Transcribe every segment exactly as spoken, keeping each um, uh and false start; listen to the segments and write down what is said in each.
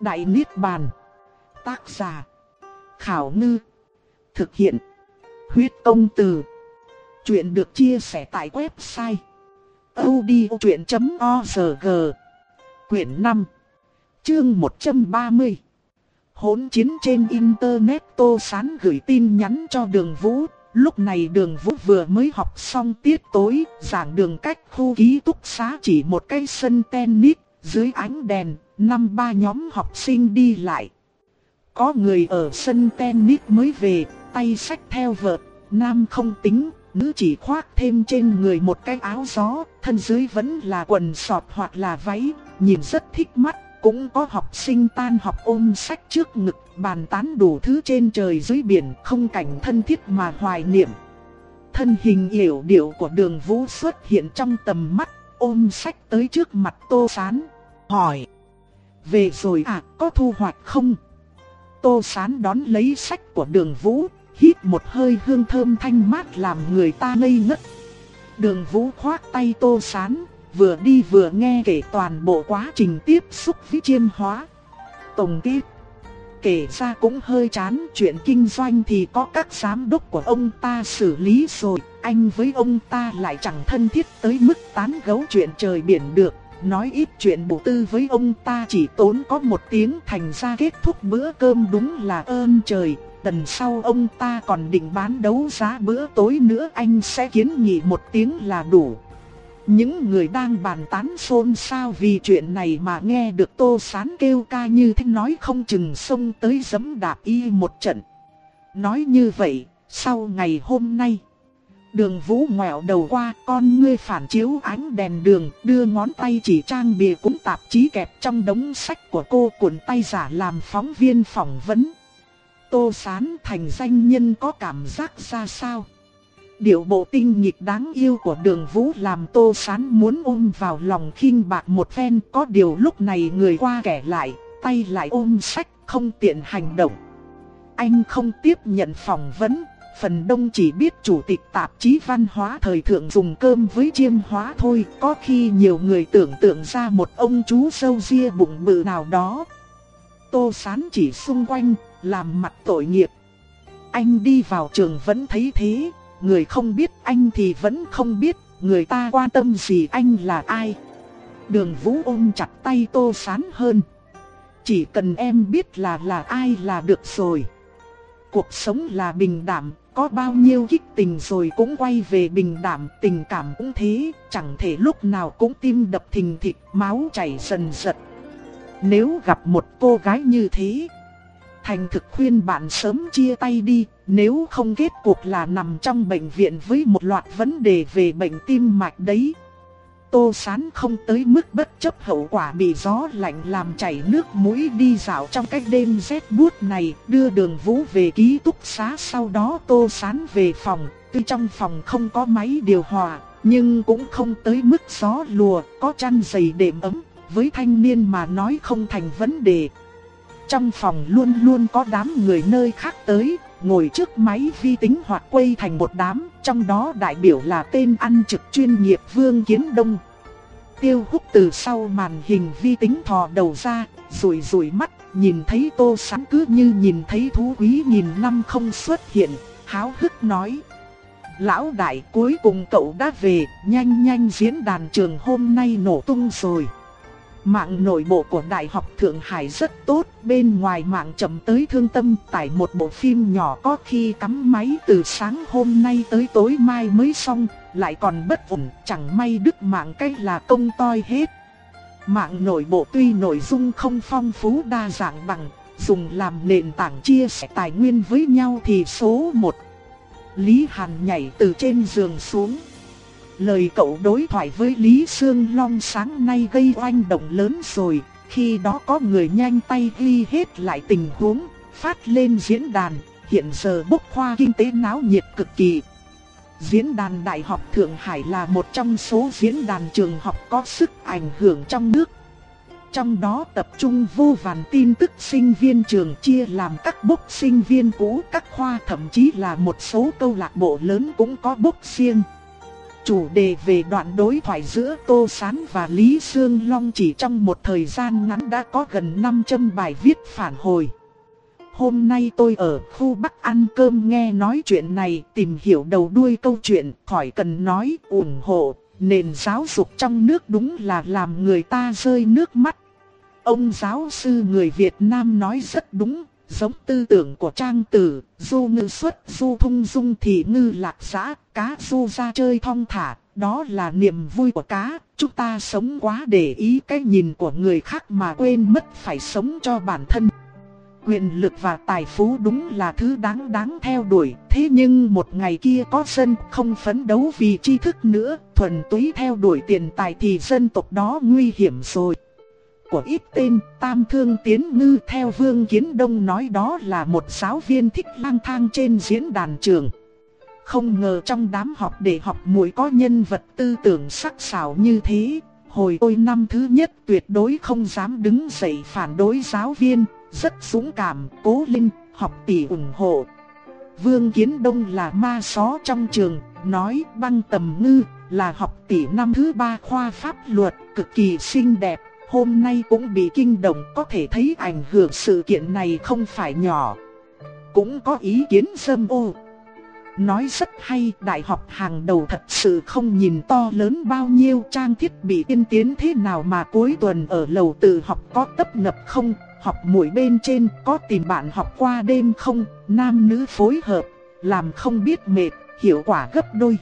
Đại Niết Bàn. Tác giả Khảo Ngư. Thực hiện Huyết Công Từ. Chuyện được chia sẻ tại website audiochuyện chấm org. Quyển năm, chương một trăm ba mươi. Hỗn chiến trên internet. Tô Sán gửi tin nhắn cho Đường Vũ. Lúc này Đường Vũ vừa mới học xong tiết tối, giảng đường cách khu ký túc xá chỉ một cái sân tennis, dưới ánh đèn, năm ba nhóm học sinh đi lại. Có người ở sân tennis mới về, tay xách theo vợt, nam không tính, nữ chỉ khoác thêm trên người một cái áo gió, thân dưới vẫn là quần sọt hoặc là váy, nhìn rất thích mắt. Cũng có học sinh tan học ôm sách trước ngực, bàn tán đủ thứ trên trời dưới biển, không cảnh thân thiết mà hoài niệm. Thân hình yểu điệu của Đường Vũ xuất hiện trong tầm mắt, ôm sách tới trước mặt Tô Sán, hỏi: về rồi à, có thu hoạch không? Tô Sán đón lấy sách của Đường Vũ, hít một hơi hương thơm thanh mát làm người ta ngây ngất. Đường Vũ khoác tay Tô Sán, vừa đi vừa nghe kể toàn bộ quá trình tiếp xúc với chiêm hóa. Tổng kết, kể ra cũng hơi chán, chuyện kinh doanh thì có các giám đốc của ông ta xử lý rồi, anh với ông ta lại chẳng thân thiết tới mức tán gẫu chuyện trời biển được. Nói ít chuyện bổ tư với ông ta chỉ tốn có một tiếng, thành ra kết thúc bữa cơm đúng là ơn trời. Lần sau ông ta còn định bán đấu giá bữa tối nữa, anh sẽ kiến nghị một tiếng là đủ. Những người đang bàn tán xôn xao vì chuyện này mà nghe được Tô Sán kêu ca như thế, nói không chừng xông tới giẫm đạp y một trận. Nói như vậy, sau ngày hôm nay, Đường Vũ ngoẹo đầu qua, con ngươi phản chiếu ánh đèn đường, đưa ngón tay chỉ trang bìa cuốn tạp chí kẹp trong đống sách của cô, cuộn tay giả làm phóng viên phỏng vấn. Tô Sán thành danh nhân có cảm giác ra sao? Điệu bộ tinh nghịch đáng yêu của Đường Vũ làm Tô Sán muốn ôm vào lòng khinh bạc một phen. Có điều lúc này người qua kẻ lại, tay lại ôm sách, không tiện hành động. Anh không tiếp nhận phỏng vấn, phần đông chỉ biết chủ tịch tạp chí văn hóa thời thượng dùng cơm với chiêm hóa thôi. Có khi nhiều người tưởng tượng ra một ông chú râu ria bụng bự nào đó. Tô Sán chỉ xung quanh, làm mặt tội nghiệp. Anh đi vào trường vẫn thấy thế. Người không biết anh thì vẫn không biết, người ta quan tâm gì anh là ai. Đường Vũ ôm chặt tay Tô Sán hơn. Chỉ cần em biết là là ai là được rồi. Cuộc sống là bình đẳng, có bao nhiêu kích tình rồi cũng quay về bình đẳng. Tình cảm cũng thế, chẳng thể lúc nào cũng tim đập thình thịch, máu chảy dần dần. Nếu gặp một cô gái như thế, thành thực khuyên bạn sớm chia tay đi, nếu không kết cục là nằm trong bệnh viện với một loạt vấn đề về bệnh tim mạch đấy. Tô Sán không tới mức bất chấp hậu quả bị gió lạnh làm chảy nước mũi, đi dạo trong cái đêm rét buốt này, đưa Đường Vũ về ký túc xá. Sau đó Tô Sán về phòng, tuy trong phòng không có máy điều hòa, nhưng cũng không tới mức gió lùa, có chăn dày đệm ấm, với thanh niên mà nói không thành vấn đề. Trong phòng luôn luôn có đám người nơi khác tới, ngồi trước máy vi tính hoặc quay thành một đám, trong đó đại biểu là tên ăn trực chuyên nghiệp Vương Kiến Đông. Tiêu Húc từ sau màn hình vi tính thò đầu ra, rủi rủi mắt, nhìn thấy Tô Sán cứ như nhìn thấy thú quý nghìn năm không xuất hiện, háo hức nói: lão đại, cuối cùng cậu đã về, nhanh nhanh, diễn đàn trường hôm nay nổ tung rồi. Mạng nội bộ của Đại học Thượng Hải rất tốt, bên ngoài mạng chậm tới thương tâm, tải một bộ phim nhỏ có khi cắm máy từ sáng hôm nay tới tối mai mới xong, lại còn bất ổn, chẳng may đứt mạng cái là công toi hết. Mạng nội bộ tuy nội dung không phong phú đa dạng bằng, dùng làm nền tảng chia sẻ tài nguyên với nhau thì số một. Lý Hàn nhảy từ trên giường xuống. Lời cậu đối thoại với Lý Sương Long sáng nay gây oanh động lớn rồi, khi đó có người nhanh tay ghi hết lại tình huống, phát lên diễn đàn, hiện giờ bốc hoa kinh tế náo nhiệt cực kỳ. Diễn đàn Đại học Thượng Hải là một trong số diễn đàn trường học có sức ảnh hưởng trong nước. Trong đó tập trung vô vàn tin tức sinh viên trường, chia làm các bốc sinh viên cũ các khoa, thậm chí là một số câu lạc bộ lớn cũng có bốc riêng. Chủ đề về đoạn đối thoại giữa Tô Sán và Lý Sương Long chỉ trong một thời gian ngắn đã có gần năm trăm bài viết phản hồi. Hôm nay tôi ở khu Bắc ăn cơm nghe nói chuyện này, tìm hiểu đầu đuôi câu chuyện, khỏi cần nói, ủng hộ. Nền giáo dục trong nước đúng là làm người ta rơi nước mắt. Ông giáo sư người Việt Nam nói rất đúng, giống tư tưởng của Trang Tử, du ngư xuất du thung dung thì ngư lạc giã, cá du ra chơi thong thả, đó là niềm vui của cá. Chúng ta sống quá để ý cái nhìn của người khác mà quên mất phải sống cho bản thân. Quyền lực và tài phú đúng là thứ đáng đáng theo đuổi, thế nhưng một ngày kia có dân không phấn đấu vì tri thức nữa, thuần túy theo đuổi tiền tài thì dân tộc đó nguy hiểm rồi. Của ít tên, Tam Thương Tiến Ngư theo Vương Kiến Đông nói đó là một giáo viên thích lang thang trên diễn đàn trường. Không ngờ trong đám học để học muội có nhân vật tư tưởng sắc sảo như thế. Hồi tôi năm thứ nhất tuyệt đối không dám đứng dậy phản đối giáo viên, rất dũng cảm, cố lên, học tỷ ủng hộ. Vương Kiến Đông là ma só trong trường, nói Băng Tầm Ngư là học tỷ năm thứ ba khoa pháp luật, cực kỳ xinh đẹp. Hôm nay cũng bị kinh động, có thể thấy ảnh hưởng sự kiện này không phải nhỏ. Cũng có ý kiến dâm ô. Nói rất hay, đại học hàng đầu thật sự không nhìn to lớn bao nhiêu, trang thiết bị tiên tiến thế nào mà cuối tuần ở lầu tự học có tấp nập không, học muội bên trên có tìm bạn học qua đêm không, nam nữ phối hợp, làm không biết mệt, hiệu quả gấp đôi.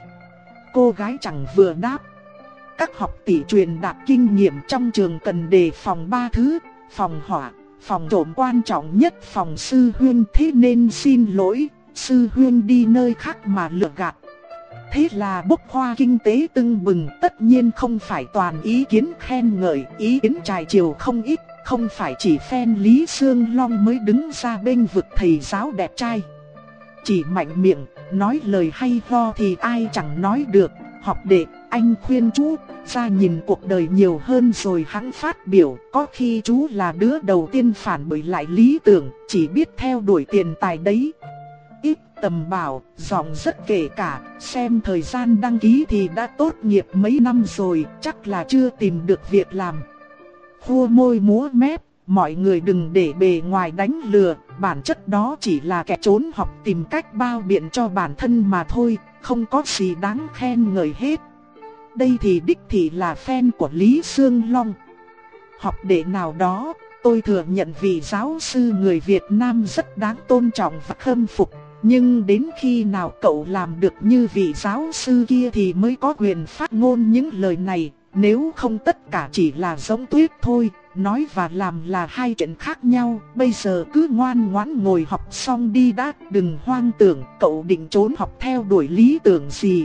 Cô gái chẳng vừa đáp. Các học tỷ truyền đạt kinh nghiệm trong trường cần đề phòng ba thứ, phòng hỏa, phòng trộm, quan trọng nhất phòng sư huynh, thế nên xin lỗi, sư huynh đi nơi khác mà lừa gạt. Thế là bốc hoa kinh tế tưng bừng, tất nhiên không phải toàn ý kiến khen ngợi, ý kiến trái chiều không ít, không phải chỉ fan Lý Sương Long mới đứng ra bênh vực thầy giáo đẹp trai. Chỉ mạnh miệng, nói lời hay ho thì ai chẳng nói được. Học đệ, anh khuyên chú ra nhìn cuộc đời nhiều hơn rồi hẵng phát biểu. Có khi chú là đứa đầu tiên phản bội lại lý tưởng, chỉ biết theo đuổi tiền tài đấy. Ít tầm bảo, giọng rất kể cả, xem thời gian đăng ký thì đã tốt nghiệp mấy năm rồi, chắc là chưa tìm được việc làm. Khua môi múa mép, mọi người đừng để bề ngoài đánh lừa, bản chất đó chỉ là kẻ trốn học tìm cách bao biện cho bản thân mà thôi, không có gì đáng khen ngợi hết. Đây thì đích thị là fan của Lý Sương Long. Học đệ nào đó, tôi thừa nhận vị giáo sư người Việt Nam rất đáng tôn trọng và khâm phục. Nhưng đến khi nào cậu làm được như vị giáo sư kia thì mới có quyền phát ngôn những lời này. Nếu không tất cả chỉ là giống tuyết thôi, nói và làm là hai chuyện khác nhau. Bây giờ cứ ngoan ngoãn ngồi học xong đi đã, đừng hoang tưởng cậu định trốn học theo đuổi lý tưởng gì.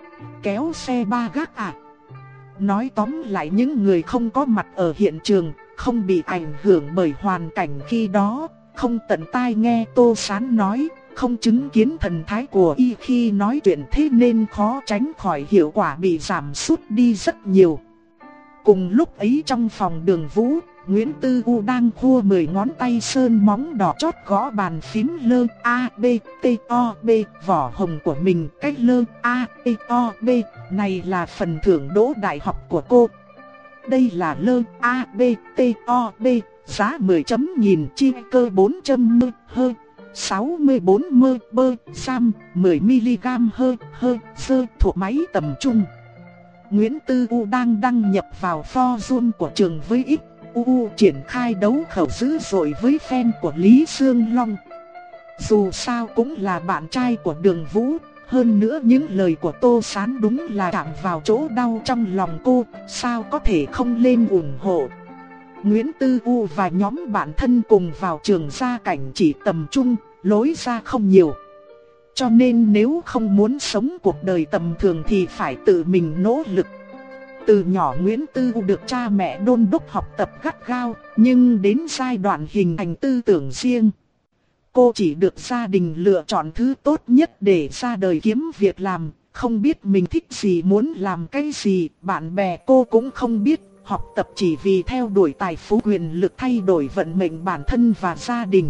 Kéo xe ba gác à? Nói tóm lại, những người không có mặt ở hiện trường, không bị ảnh hưởng bởi hoàn cảnh khi đó, không tận tai nghe Tô Sán nói, không chứng kiến thần thái của y khi nói chuyện, thế nên khó tránh khỏi hiệu quả bị giảm sút đi rất nhiều. Cùng lúc ấy trong phòng Đường Vũ, Nguyễn Tư U đang khua mười ngón tay sơn móng đỏ chót gõ bàn phím lơ A B T O B vỏ hồng của mình. Cái lơ A T O B này là phần thưởng đỗ đại học của cô. Đây là lơ A B T O B, giá mười chấm nghìn, chi cơ bốn trăm ml hơi, sáu mươi bốn ml bơ, sam, mười mi li gam hơi, hơi, sơ thuộc máy tầm trung. Nguyễn Tư U đang đăng nhập vào forum của trường với X U U triển khai đấu khẩu dữ dội với fan của Lý Sương Long. Dù sao cũng là bạn trai của Đường Vũ, hơn nữa những lời của Tô Sán đúng là chạm vào chỗ đau trong lòng cô, sao có thể không lên ủng hộ. Nguyễn Tư U và nhóm bạn thân cùng vào trường gia cảnh chỉ tầm trung, lối ra không nhiều. Cho nên nếu không muốn sống cuộc đời tầm thường thì phải tự mình nỗ lực. Từ nhỏ Nguyễn Tư U được cha mẹ đôn đốc học tập gắt gao, nhưng đến giai đoạn hình thành tư tưởng riêng, cô chỉ được gia đình lựa chọn thứ tốt nhất để ra đời kiếm việc làm, không biết mình thích gì, muốn làm cái gì, bạn bè cô cũng không biết, học tập chỉ vì theo đuổi tài phú quyền lực thay đổi vận mệnh bản thân và gia đình.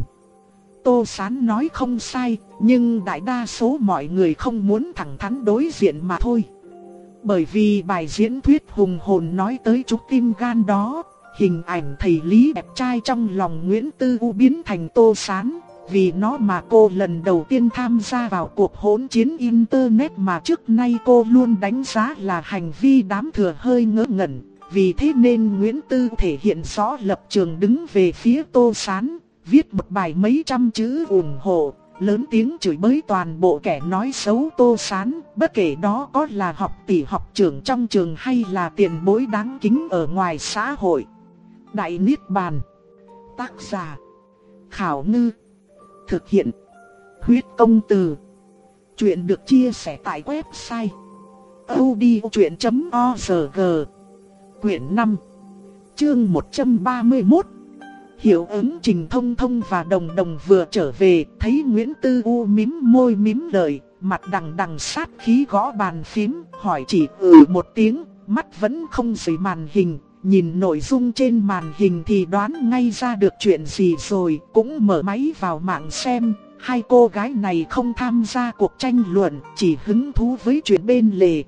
Tô Sán nói không sai, nhưng đại đa số mọi người không muốn thẳng thắn đối diện mà thôi. Bởi vì bài diễn thuyết hùng hồn nói tới trúc tim gan đó, hình ảnh thầy Lý đẹp trai trong lòng Nguyễn Tư U biến thành Tô Sán. Vì nó mà cô lần đầu tiên tham gia vào cuộc hỗn chiến Internet mà trước nay cô luôn đánh giá là hành vi đám thừa hơi ngớ ngẩn. Vì thế nên Nguyễn Tư thể hiện rõ lập trường đứng về phía Tô Sán, viết một bài mấy trăm chữ ủng hộ, lớn tiếng chửi bới toàn bộ kẻ nói xấu Tô Sán, bất kể đó có là học tỷ học trưởng trong trường hay là tiền bối đáng kính ở ngoài xã hội. Đại Niết Bàn. Tác giả Khảo Ngư. Thực hiện Huyết Công Từ. Chuyện được chia sẻ tại website audiochuyện chấm org. Quyển năm, chương một trăm ba mươi mốt. Hiệu ứng Trình Thông Thông và Đồng Đồng vừa trở về, thấy Nguyễn Tư U mím môi mím lời, mặt đằng đằng sát khí gõ bàn phím, hỏi chỉ ừ một tiếng, mắt vẫn không rời màn hình. Nhìn nội dung trên màn hình thì đoán ngay ra được chuyện gì rồi, cũng mở máy vào mạng xem. Hai cô gái này không tham gia cuộc tranh luận, chỉ hứng thú với chuyện bên lề.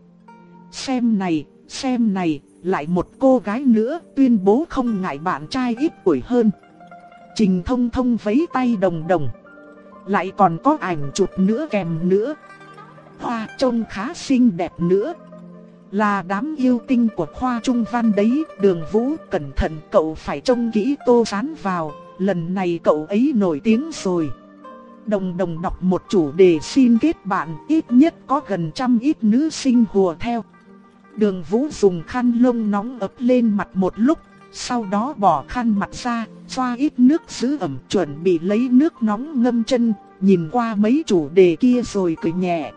Xem này, xem này, lại một cô gái nữa tuyên bố không ngại bạn trai ít tuổi hơn. Trình Thông Thông vẫy tay Đồng Đồng. Lại còn có ảnh chụp nữa kèm nữa. Hoa trông khá xinh đẹp nữa. Là đám yêu tinh của khoa trung văn đấy. Đường Vũ, cẩn thận, cậu phải trông kỹ Tô Sán vào. Lần này cậu ấy nổi tiếng rồi. Đồng Đồng đọc một chủ đề xin kết bạn, ít nhất có gần trăm ít nữ sinh hùa theo. Đường Vũ dùng khăn lông nóng ấm lên mặt một lúc, sau đó bỏ khăn mặt ra, xoa ít nước giữ ẩm, chuẩn bị lấy nước nóng ngâm chân, nhìn qua mấy chủ đề kia rồi cười nhẹ.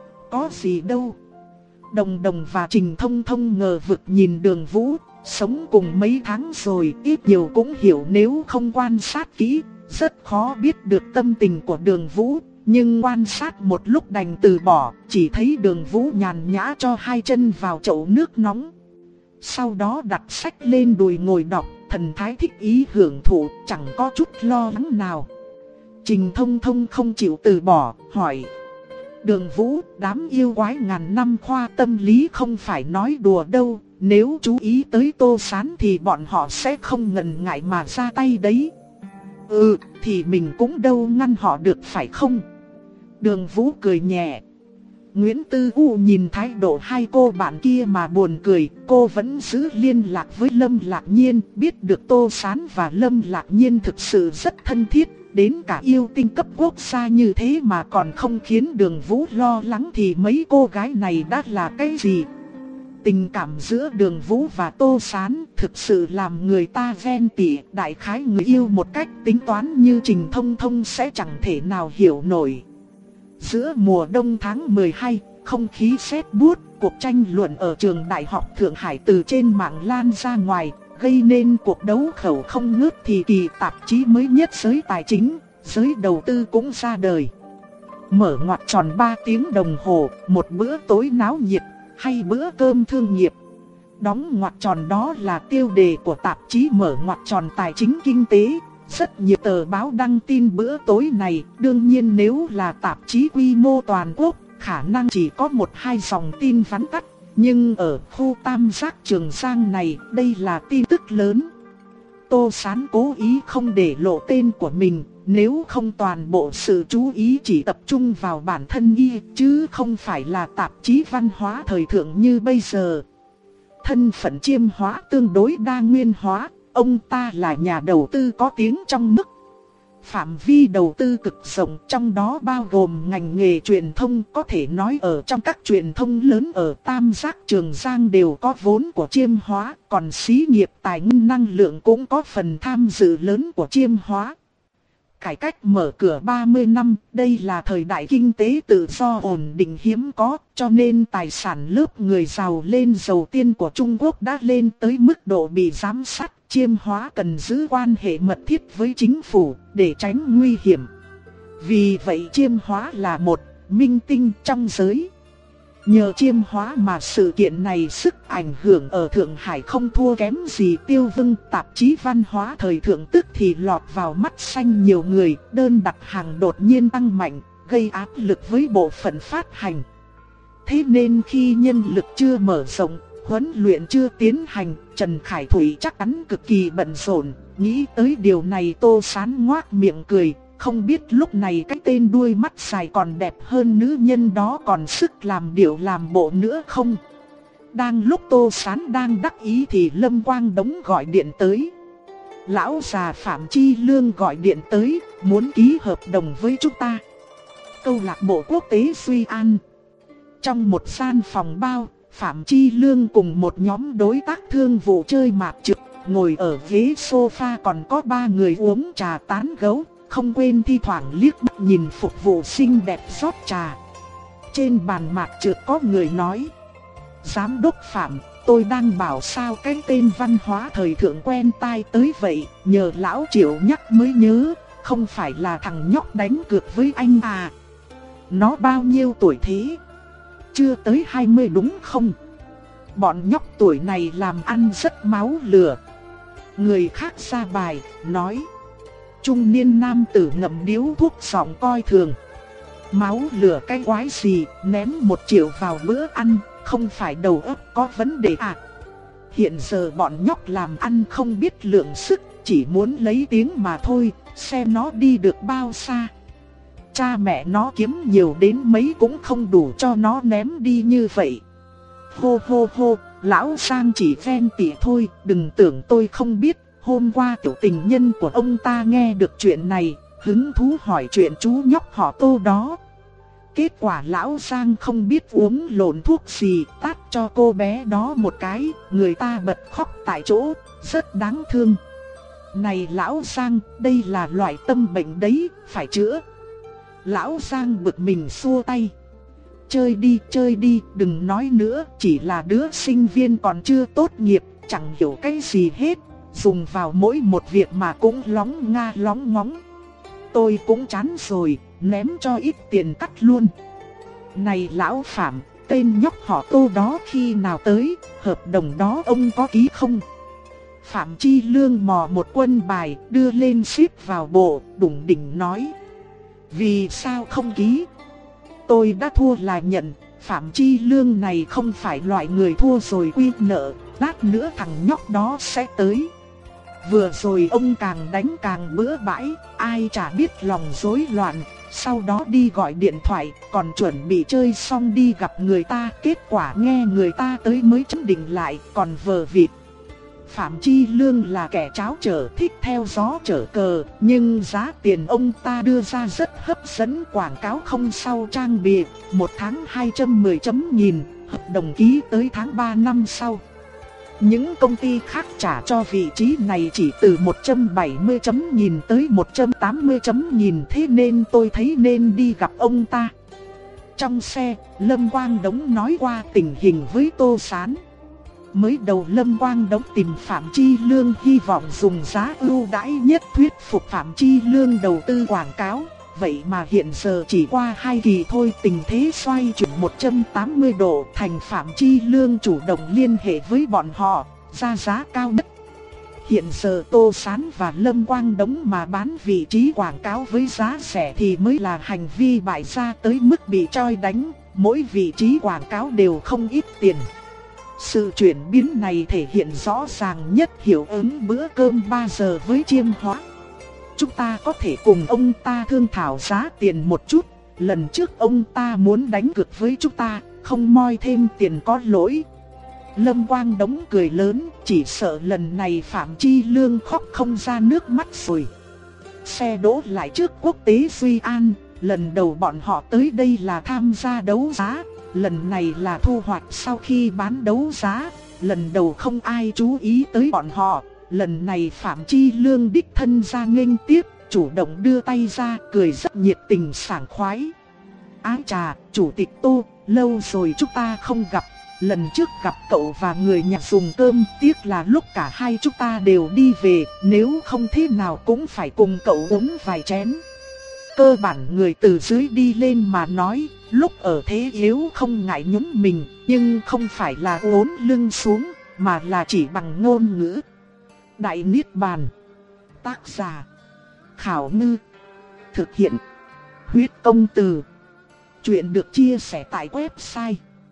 Có gì đâu. Đồng Đồng và Trình Thông Thông ngờ vực nhìn Đường Vũ, sống cùng mấy tháng rồi, ít nhiều cũng hiểu nếu không quan sát kỹ, rất khó biết được tâm tình của Đường Vũ. Nhưng quan sát một lúc đành từ bỏ, chỉ thấy Đường Vũ nhàn nhã cho hai chân vào chậu nước nóng. Sau đó đặt sách lên đùi ngồi đọc, thần thái thích ý hưởng thụ, chẳng có chút lo lắng nào. Trình Thông Thông không chịu từ bỏ, hỏi. Đường Vũ, đám yêu quái ngàn năm khoa tâm lý không phải nói đùa đâu, nếu chú ý tới Tô Sán thì bọn họ sẽ không ngần ngại mà ra tay đấy. Ừ, thì mình cũng đâu ngăn họ được phải không? Đường Vũ cười nhẹ. Nguyễn Tư U nhìn thái độ hai cô bạn kia mà buồn cười. Cô vẫn giữ liên lạc với Lâm Lạc Nhiên, biết được Tô Sán và Lâm Lạc Nhiên thực sự rất thân thiết. Đến cả yêu tinh cấp quốc gia như thế mà còn không khiến Đường Vũ lo lắng thì mấy cô gái này đã là cái gì? Tình cảm giữa Đường Vũ và Tô Sán thực sự làm người ta ghen tị. Đại khái người yêu một cách tính toán như Trình Thông Thông sẽ chẳng thể nào hiểu nổi. Giữa mùa đông tháng mười hai, không khí rét buốt, cuộc tranh luận ở trường Đại học Thượng Hải từ trên mạng lan ra ngoài, gây nên cuộc đấu khẩu không ngớt. Thì kỳ tạp chí mới nhất Giới Tài Chính, Giới Đầu Tư cũng ra đời. Mở ngoặc tròn ba tiếng đồng hồ, một bữa tối náo nhiệt, hay bữa cơm thương nghiệp. Đóng ngoặc tròn đó là tiêu đề của tạp chí Mở ngoặc tròn Tài Chính Kinh tế. Rất nhiều tờ báo đăng tin bữa tối này, đương nhiên nếu là tạp chí quy mô toàn quốc, khả năng chỉ có một hai dòng tin vắn tắt. Nhưng ở khu Tam Giác Trường Giang này, đây là tin tức lớn. Tô Sán cố ý không để lộ tên của mình, nếu không toàn bộ sự chú ý chỉ tập trung vào bản thân y, chứ không phải là tạp chí văn hóa thời thượng như bây giờ. Thân phận Chiêm Hóa tương đối đa nguyên hóa. Ông ta là nhà đầu tư có tiếng trong nước. Phạm vi đầu tư cực rộng, trong đó bao gồm ngành nghề truyền thông. Có thể nói ở trong các truyền thông lớn ở Tam Giác Trường Giang đều có vốn của Chiêm Hóa. Còn xí nghiệp tài nguyên năng lượng cũng có phần tham dự lớn của Chiêm Hóa. Cải cách mở cửa ba mươi năm, đây là thời đại kinh tế tự do ổn định hiếm có, cho nên tài sản lớp người giàu lên giàu tiên của Trung Quốc đã lên tới mức độ bị giám sát. Chiêm Hóa cần giữ quan hệ mật thiết với chính phủ để tránh nguy hiểm. Vì vậy Chiêm Hóa là một minh tinh trong giới. Nhờ Chiêm Hóa mà sự kiện này sức ảnh hưởng ở Thượng Hải không thua kém gì Tiêu Vưng. Tạp chí văn hóa thời thượng tức thì lọt vào mắt xanh nhiều người, đơn đặt hàng đột nhiên tăng mạnh, gây áp lực với bộ phận phát hành. thế nên khi nhân lực chưa mở rộng, huấn luyện chưa tiến hành, Trần Khải Thủy chắc chắn cực kỳ bận rộn. Nghĩ tới điều này Tô Sán ngoác miệng cười, không biết lúc này cái tên đuôi mắt dài còn đẹp hơn nữ nhân đó còn sức làm điệu làm bộ nữa không. Đang lúc Tô Sán đang đắc ý thì Lâm Quang Đống gọi điện tới. Lão già Phạm Chi Lương gọi điện tới, muốn ký hợp đồng với chúng ta. Câu lạc bộ quốc tế Suy An. Trong một gian phòng bao, Phạm Chi Lương cùng một nhóm đối tác thương vụ chơi mạc trượt, ngồi ở ghế sofa còn có ba người uống trà tán gẫu, không quên thi thoảng liếc mắt nhìn phục vụ xinh đẹp rót trà. Trên bàn mạc trượt có người nói: Giám đốc Phạm, tôi đang bảo sao cái tên văn hóa thời thượng quen tai tới vậy, nhờ lão Triệu nhắc mới nhớ, không phải là thằng nhóc đánh cược với anh à? Nó bao nhiêu tuổi thế? Chưa tới hai mươi đúng không? Bọn nhóc tuổi này làm ăn rất máu lửa. Người khác ra bài, nói. Trung niên nam tử ngậm điếu thuốc giọng coi thường. Máu lửa cái quái gì, ném một triệu vào bữa ăn, không phải đầu óc có vấn đề à? Hiện giờ bọn nhóc làm ăn không biết lượng sức, chỉ muốn lấy tiếng mà thôi, xem nó đi được bao xa. Cha mẹ nó kiếm nhiều đến mấy cũng không đủ cho nó ném đi như vậy. Hô hô hô, lão Giang chỉ ven tỉ thôi, đừng tưởng tôi không biết. Hôm qua tiểu tình nhân của ông ta nghe được chuyện này, hứng thú hỏi chuyện chú nhóc họ Tô đó. Kết quả lão Giang không biết uống lộn thuốc gì, tát cho cô bé đó một cái, người ta bật khóc tại chỗ, rất đáng thương. Này lão Giang, đây là loại tâm bệnh đấy, phải chữa. Lão Giang bực mình xua tay. Chơi đi, chơi đi, đừng nói nữa, chỉ là đứa sinh viên còn chưa tốt nghiệp, chẳng hiểu cái gì hết. Dùng vào mỗi một việc mà cũng lóng nga lóng ngóng. Tôi cũng chán rồi, ném cho ít tiền cắt luôn. Này lão Phạm, tên nhóc họ Tô đó khi nào tới, hợp đồng đó ông có ký không? Phạm Chi Lương mò một quân bài, đưa lên ship vào bộ, đủng đỉnh nói. Vì sao không ký? Tôi đã thua là nhận, Phạm Chi Lương này không phải loại người thua rồi quy nợ, lát nữa thằng nhóc đó sẽ tới. Vừa rồi ông càng đánh càng bữa bãi, ai chả biết lòng rối loạn, sau đó đi gọi điện thoại, còn chuẩn bị chơi xong đi gặp người ta, kết quả nghe người ta tới mới chấn định lại, còn vờ vịt. Phạm Chi Lương là kẻ tráo trở, thích theo gió trở cờ, nhưng giá tiền ông ta đưa ra rất hấp dẫn, quảng cáo không sau trang bìa, một tháng hai trăm mười chấm nghìn, hợp đồng ký tới tháng ba năm sau. Những công ty khác trả cho vị trí này chỉ từ một trăm bảy mươi chấm nghìn tới một trăm tám mươi chấm nghìn, thế nên tôi thấy nên đi gặp ông ta. Trong xe, Lâm Quang Đống nói qua tình hình với Tô Sán. Mới đầu Lâm Quang Đống tìm Phạm Chi Lương hy vọng dùng giá ưu đãi nhất thuyết phục Phạm Chi Lương đầu tư quảng cáo. Vậy mà hiện giờ chỉ qua hai kỳ thôi, tình thế xoay chuyển một trăm tám mươi độ, thành Phạm Chi Lương chủ động liên hệ với bọn họ, ra giá cao nhất. Hiện giờ Tô Sán và Lâm Quang Đống mà bán vị trí quảng cáo với giá rẻ thì mới là hành vi bại gia tới mức bị choi đánh, mỗi vị trí quảng cáo đều không ít tiền. Sự chuyển biến này thể hiện rõ ràng nhất hiệu ứng bữa cơm ba giờ với Chiêm Hóa. Chúng ta có thể cùng ông ta thương thảo giá tiền một chút, lần trước ông ta muốn đánh cược với chúng ta, không moi thêm tiền có lỗi. Lâm Quang Đống cười lớn, chỉ sợ lần này Phạm Chi Lương khóc không ra nước mắt rồi. Xe đỗ lại trước quốc tế Duy An, lần đầu bọn họ tới đây là tham gia đấu giá, lần này là thu hoạch sau khi bán đấu giá, lần đầu không ai chú ý tới bọn họ. Lần này Phạm Chi Lương đích thân ra nghênh tiếp, chủ động đưa tay ra, cười rất nhiệt tình sảng khoái. Ái chà, Chủ tịch Tô, lâu rồi chúng ta không gặp. Lần trước gặp cậu và người nhà dùng cơm, tiếc là lúc cả hai chúng ta đều đi về, nếu không thế nào cũng phải cùng cậu uống vài chén. Cơ bản người từ dưới đi lên mà nói, lúc ở thế yếu không ngại nhún mình, nhưng không phải là uốn lưng xuống, mà là chỉ bằng ngôn ngữ. Đại Niết Bàn. Tác giả Khảo Ngư. Thực hiện Huyết Công Từ. Chuyện được chia sẻ tại website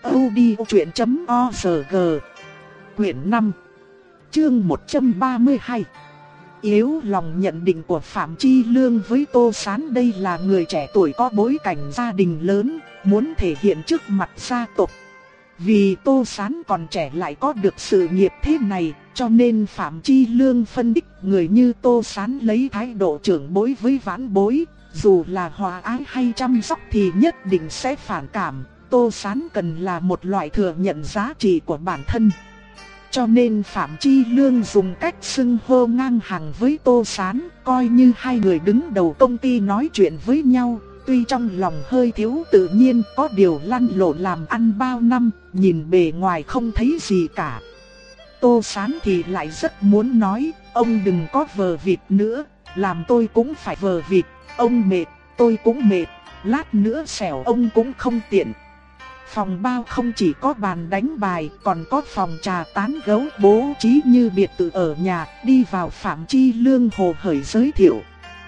audiotruyen chấm org. Quyển năm, chương một trăm ba mươi hai. Yếu lòng nhận định của Phạm Chi Lương với Tô Sán. Đây là người trẻ tuổi có bối cảnh gia đình lớn, muốn thể hiện trước mặt gia tộc. Vì Tô Sán còn trẻ lại có được sự nghiệp thế này, cho nên Phạm Chi Lương phân tích người như Tô Sán lấy thái độ trưởng bối với vãn bối, dù là hòa ái hay chăm sóc thì nhất định sẽ phản cảm. Tô Sán cần là một loại thừa nhận giá trị của bản thân. Cho nên Phạm Chi Lương dùng cách xưng hô ngang hàng với Tô Sán, coi như hai người đứng đầu công ty nói chuyện với nhau. Tuy trong lòng hơi thiếu tự nhiên, có điều lăn lộn làm ăn bao năm, nhìn bề ngoài không thấy gì cả. Tô Sán thì lại rất muốn nói, ông đừng có vờ vịt nữa, làm tôi cũng phải vờ vịt, ông mệt, tôi cũng mệt, lát nữa xẻo ông cũng không tiện. Phòng bao không chỉ có bàn đánh bài, còn có phòng trà tán gẫu bố trí như biệt thự ở nhà. Đi vào Phạm Chi Lương hồ hởi giới thiệu: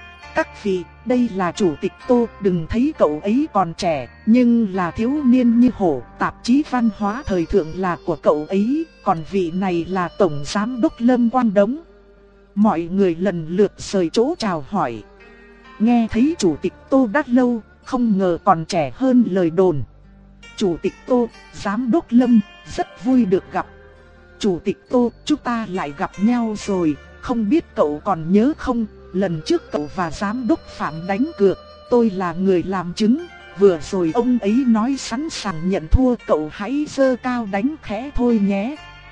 các vị, đây là chủ tịch Tô, đừng thấy cậu ấy còn trẻ, nhưng là thiếu niên như hổ, tạp chí văn hóa thời thượng là của cậu ấy, còn vị này là tổng giám đốc Lâm Quang Đống. Mọi người lần lượt rời chỗ chào hỏi. Nghe thấy chủ tịch Tô đã lâu, không ngờ còn trẻ hơn lời đồn. Chủ tịch Tô, giám đốc Lâm, rất vui được gặp. Chủ tịch Tô, chúng ta lại gặp nhau rồi, không biết cậu còn nhớ không? Lần trước cậu và giám đốc Phạm đánh cược, tôi là người làm chứng. Vừa rồi ông ấy nói sẵn sàng nhận thua, cậu hãy giơ cao đánh khẽ thôi nhé.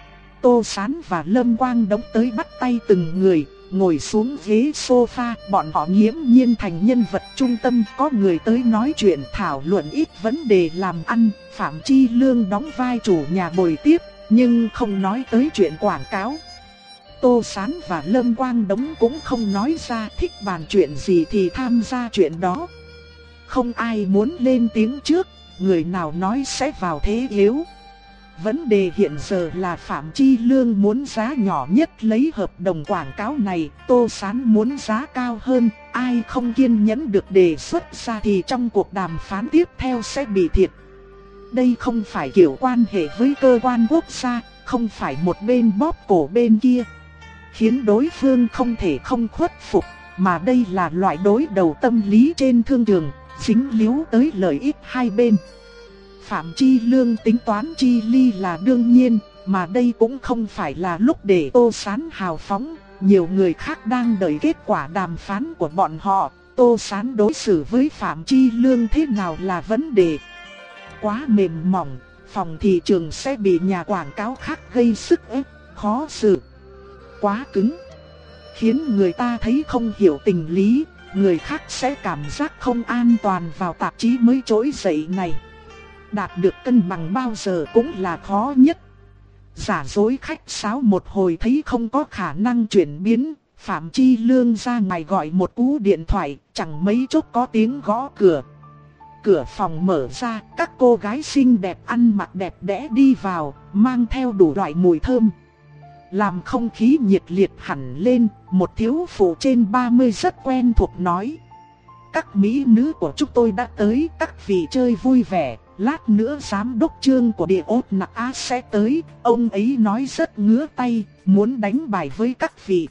Tô Sán và Lâm Quang Đống tới bắt tay từng người, ngồi xuống ghế sofa. Bọn họ nghiễm nhiên thành nhân vật trung tâm, có người tới nói chuyện thảo luận ít vấn đề làm ăn. Phạm Chi Lương đóng vai chủ nhà bồi tiếp, nhưng không nói tới chuyện quảng cáo. Tô Sán và Lâm Quang Đống cũng không nói ra, thích bàn chuyện gì thì tham gia chuyện đó. Không ai muốn lên tiếng trước, người nào nói sẽ vào thế yếu. Vấn đề hiện giờ là Phạm Chi Lương muốn giá nhỏ nhất lấy hợp đồng quảng cáo này, Tô Sán muốn giá cao hơn. Ai không kiên nhẫn được đề xuất ra thì trong cuộc đàm phán tiếp theo sẽ bị thiệt. Đây không phải kiểu quan hệ với cơ quan quốc gia, không phải một bên bóp cổ bên kia, khiến đối phương không thể không khuất phục, mà đây là loại đối đầu tâm lý trên thương trường, dính líu tới lợi ích hai bên. Phạm Chi Lương tính toán chi ly là đương nhiên, mà đây cũng không phải là lúc để Tô Sán hào phóng. Nhiều người khác đang đợi kết quả đàm phán của bọn họ, Tô Sán đối xử với Phạm Chi Lương thế nào là vấn đề. Quá mềm mỏng, phòng thị trường sẽ bị nhà quảng cáo khác gây sức ép, khó xử. Quá cứng, khiến người ta thấy không hiểu tình lý, người khác sẽ cảm giác không an toàn vào tạp chí mới trỗi dậy này. Đạt được cân bằng bao giờ cũng là khó nhất. Giả dối khách sáo một hồi thấy không có khả năng chuyển biến, Phạm Chi Lương ra ngoài gọi một cú điện thoại, chẳng mấy chốc có tiếng gõ cửa. Cửa phòng mở ra, các cô gái xinh đẹp ăn mặc đẹp đẽ đi vào, mang theo đủ loại mùi thơm, làm không khí nhiệt liệt hẳn lên. Một thiếu phụ trên ba mươi rất quen thuộc nói: các mỹ nữ của chúng tôi đã tới, các vị chơi vui vẻ. Lát nữa giám đốc Trương của Địa Ốt Nặc Á sẽ tới, ông ấy nói rất ngứa tay, muốn đánh bài với các vị.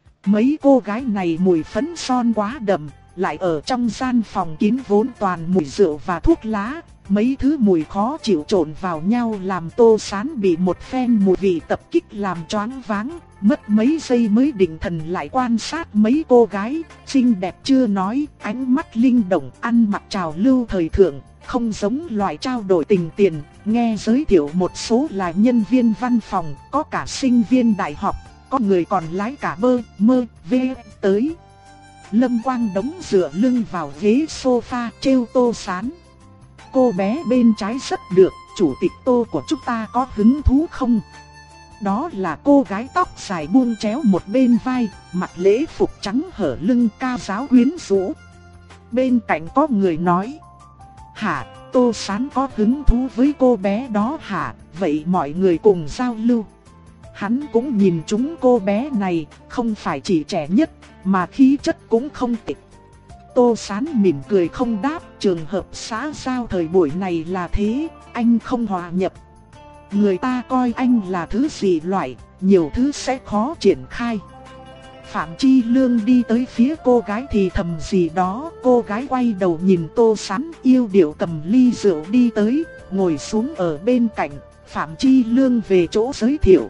Mấy cô gái này mùi phấn son quá đậm, lại ở trong gian phòng kín vốn toàn mùi rượu và thuốc lá. Mấy thứ mùi khó chịu trộn vào nhau làm Tô Sán bị một phen mùi vị tập kích làm choáng váng. Mất mấy giây mới định thần lại quan sát mấy cô gái, xinh đẹp chưa nói, ánh mắt linh động, ăn mặc trào lưu thời thượng, không giống loại trao đổi tình tiền. Nghe giới thiệu một số là nhân viên văn phòng, có cả sinh viên đại học, có người còn lái cả bơ, mơ, vê tới. Lâm Quang Đống dựa lưng vào ghế sofa trêu Tô Sán: cô bé bên trái rất được, chủ tịch Tô của chúng ta có hứng thú không? Đó là cô gái tóc dài buông chéo một bên vai, mặc lễ phục trắng hở lưng, cao giáo quyến rũ. Bên cạnh có người nói: hả, Tô Sán có hứng thú với cô bé đó hả? Vậy mọi người cùng giao lưu. Hắn cũng nhìn trúng cô bé này, không phải chỉ trẻ nhất, mà khí chất cũng không tệ. Tô Sán mỉm cười không đáp, trường hợp xã giao thời buổi này là thế, anh không hòa nhập. Người ta coi anh là thứ gì loại, nhiều thứ sẽ khó triển khai. Phạm Chi Lương đi tới phía cô gái thì thầm gì đó, cô gái quay đầu nhìn Tô Sán, yêu điệu cầm ly rượu đi tới, ngồi xuống ở bên cạnh. Phạm Chi Lương về chỗ giới thiệu.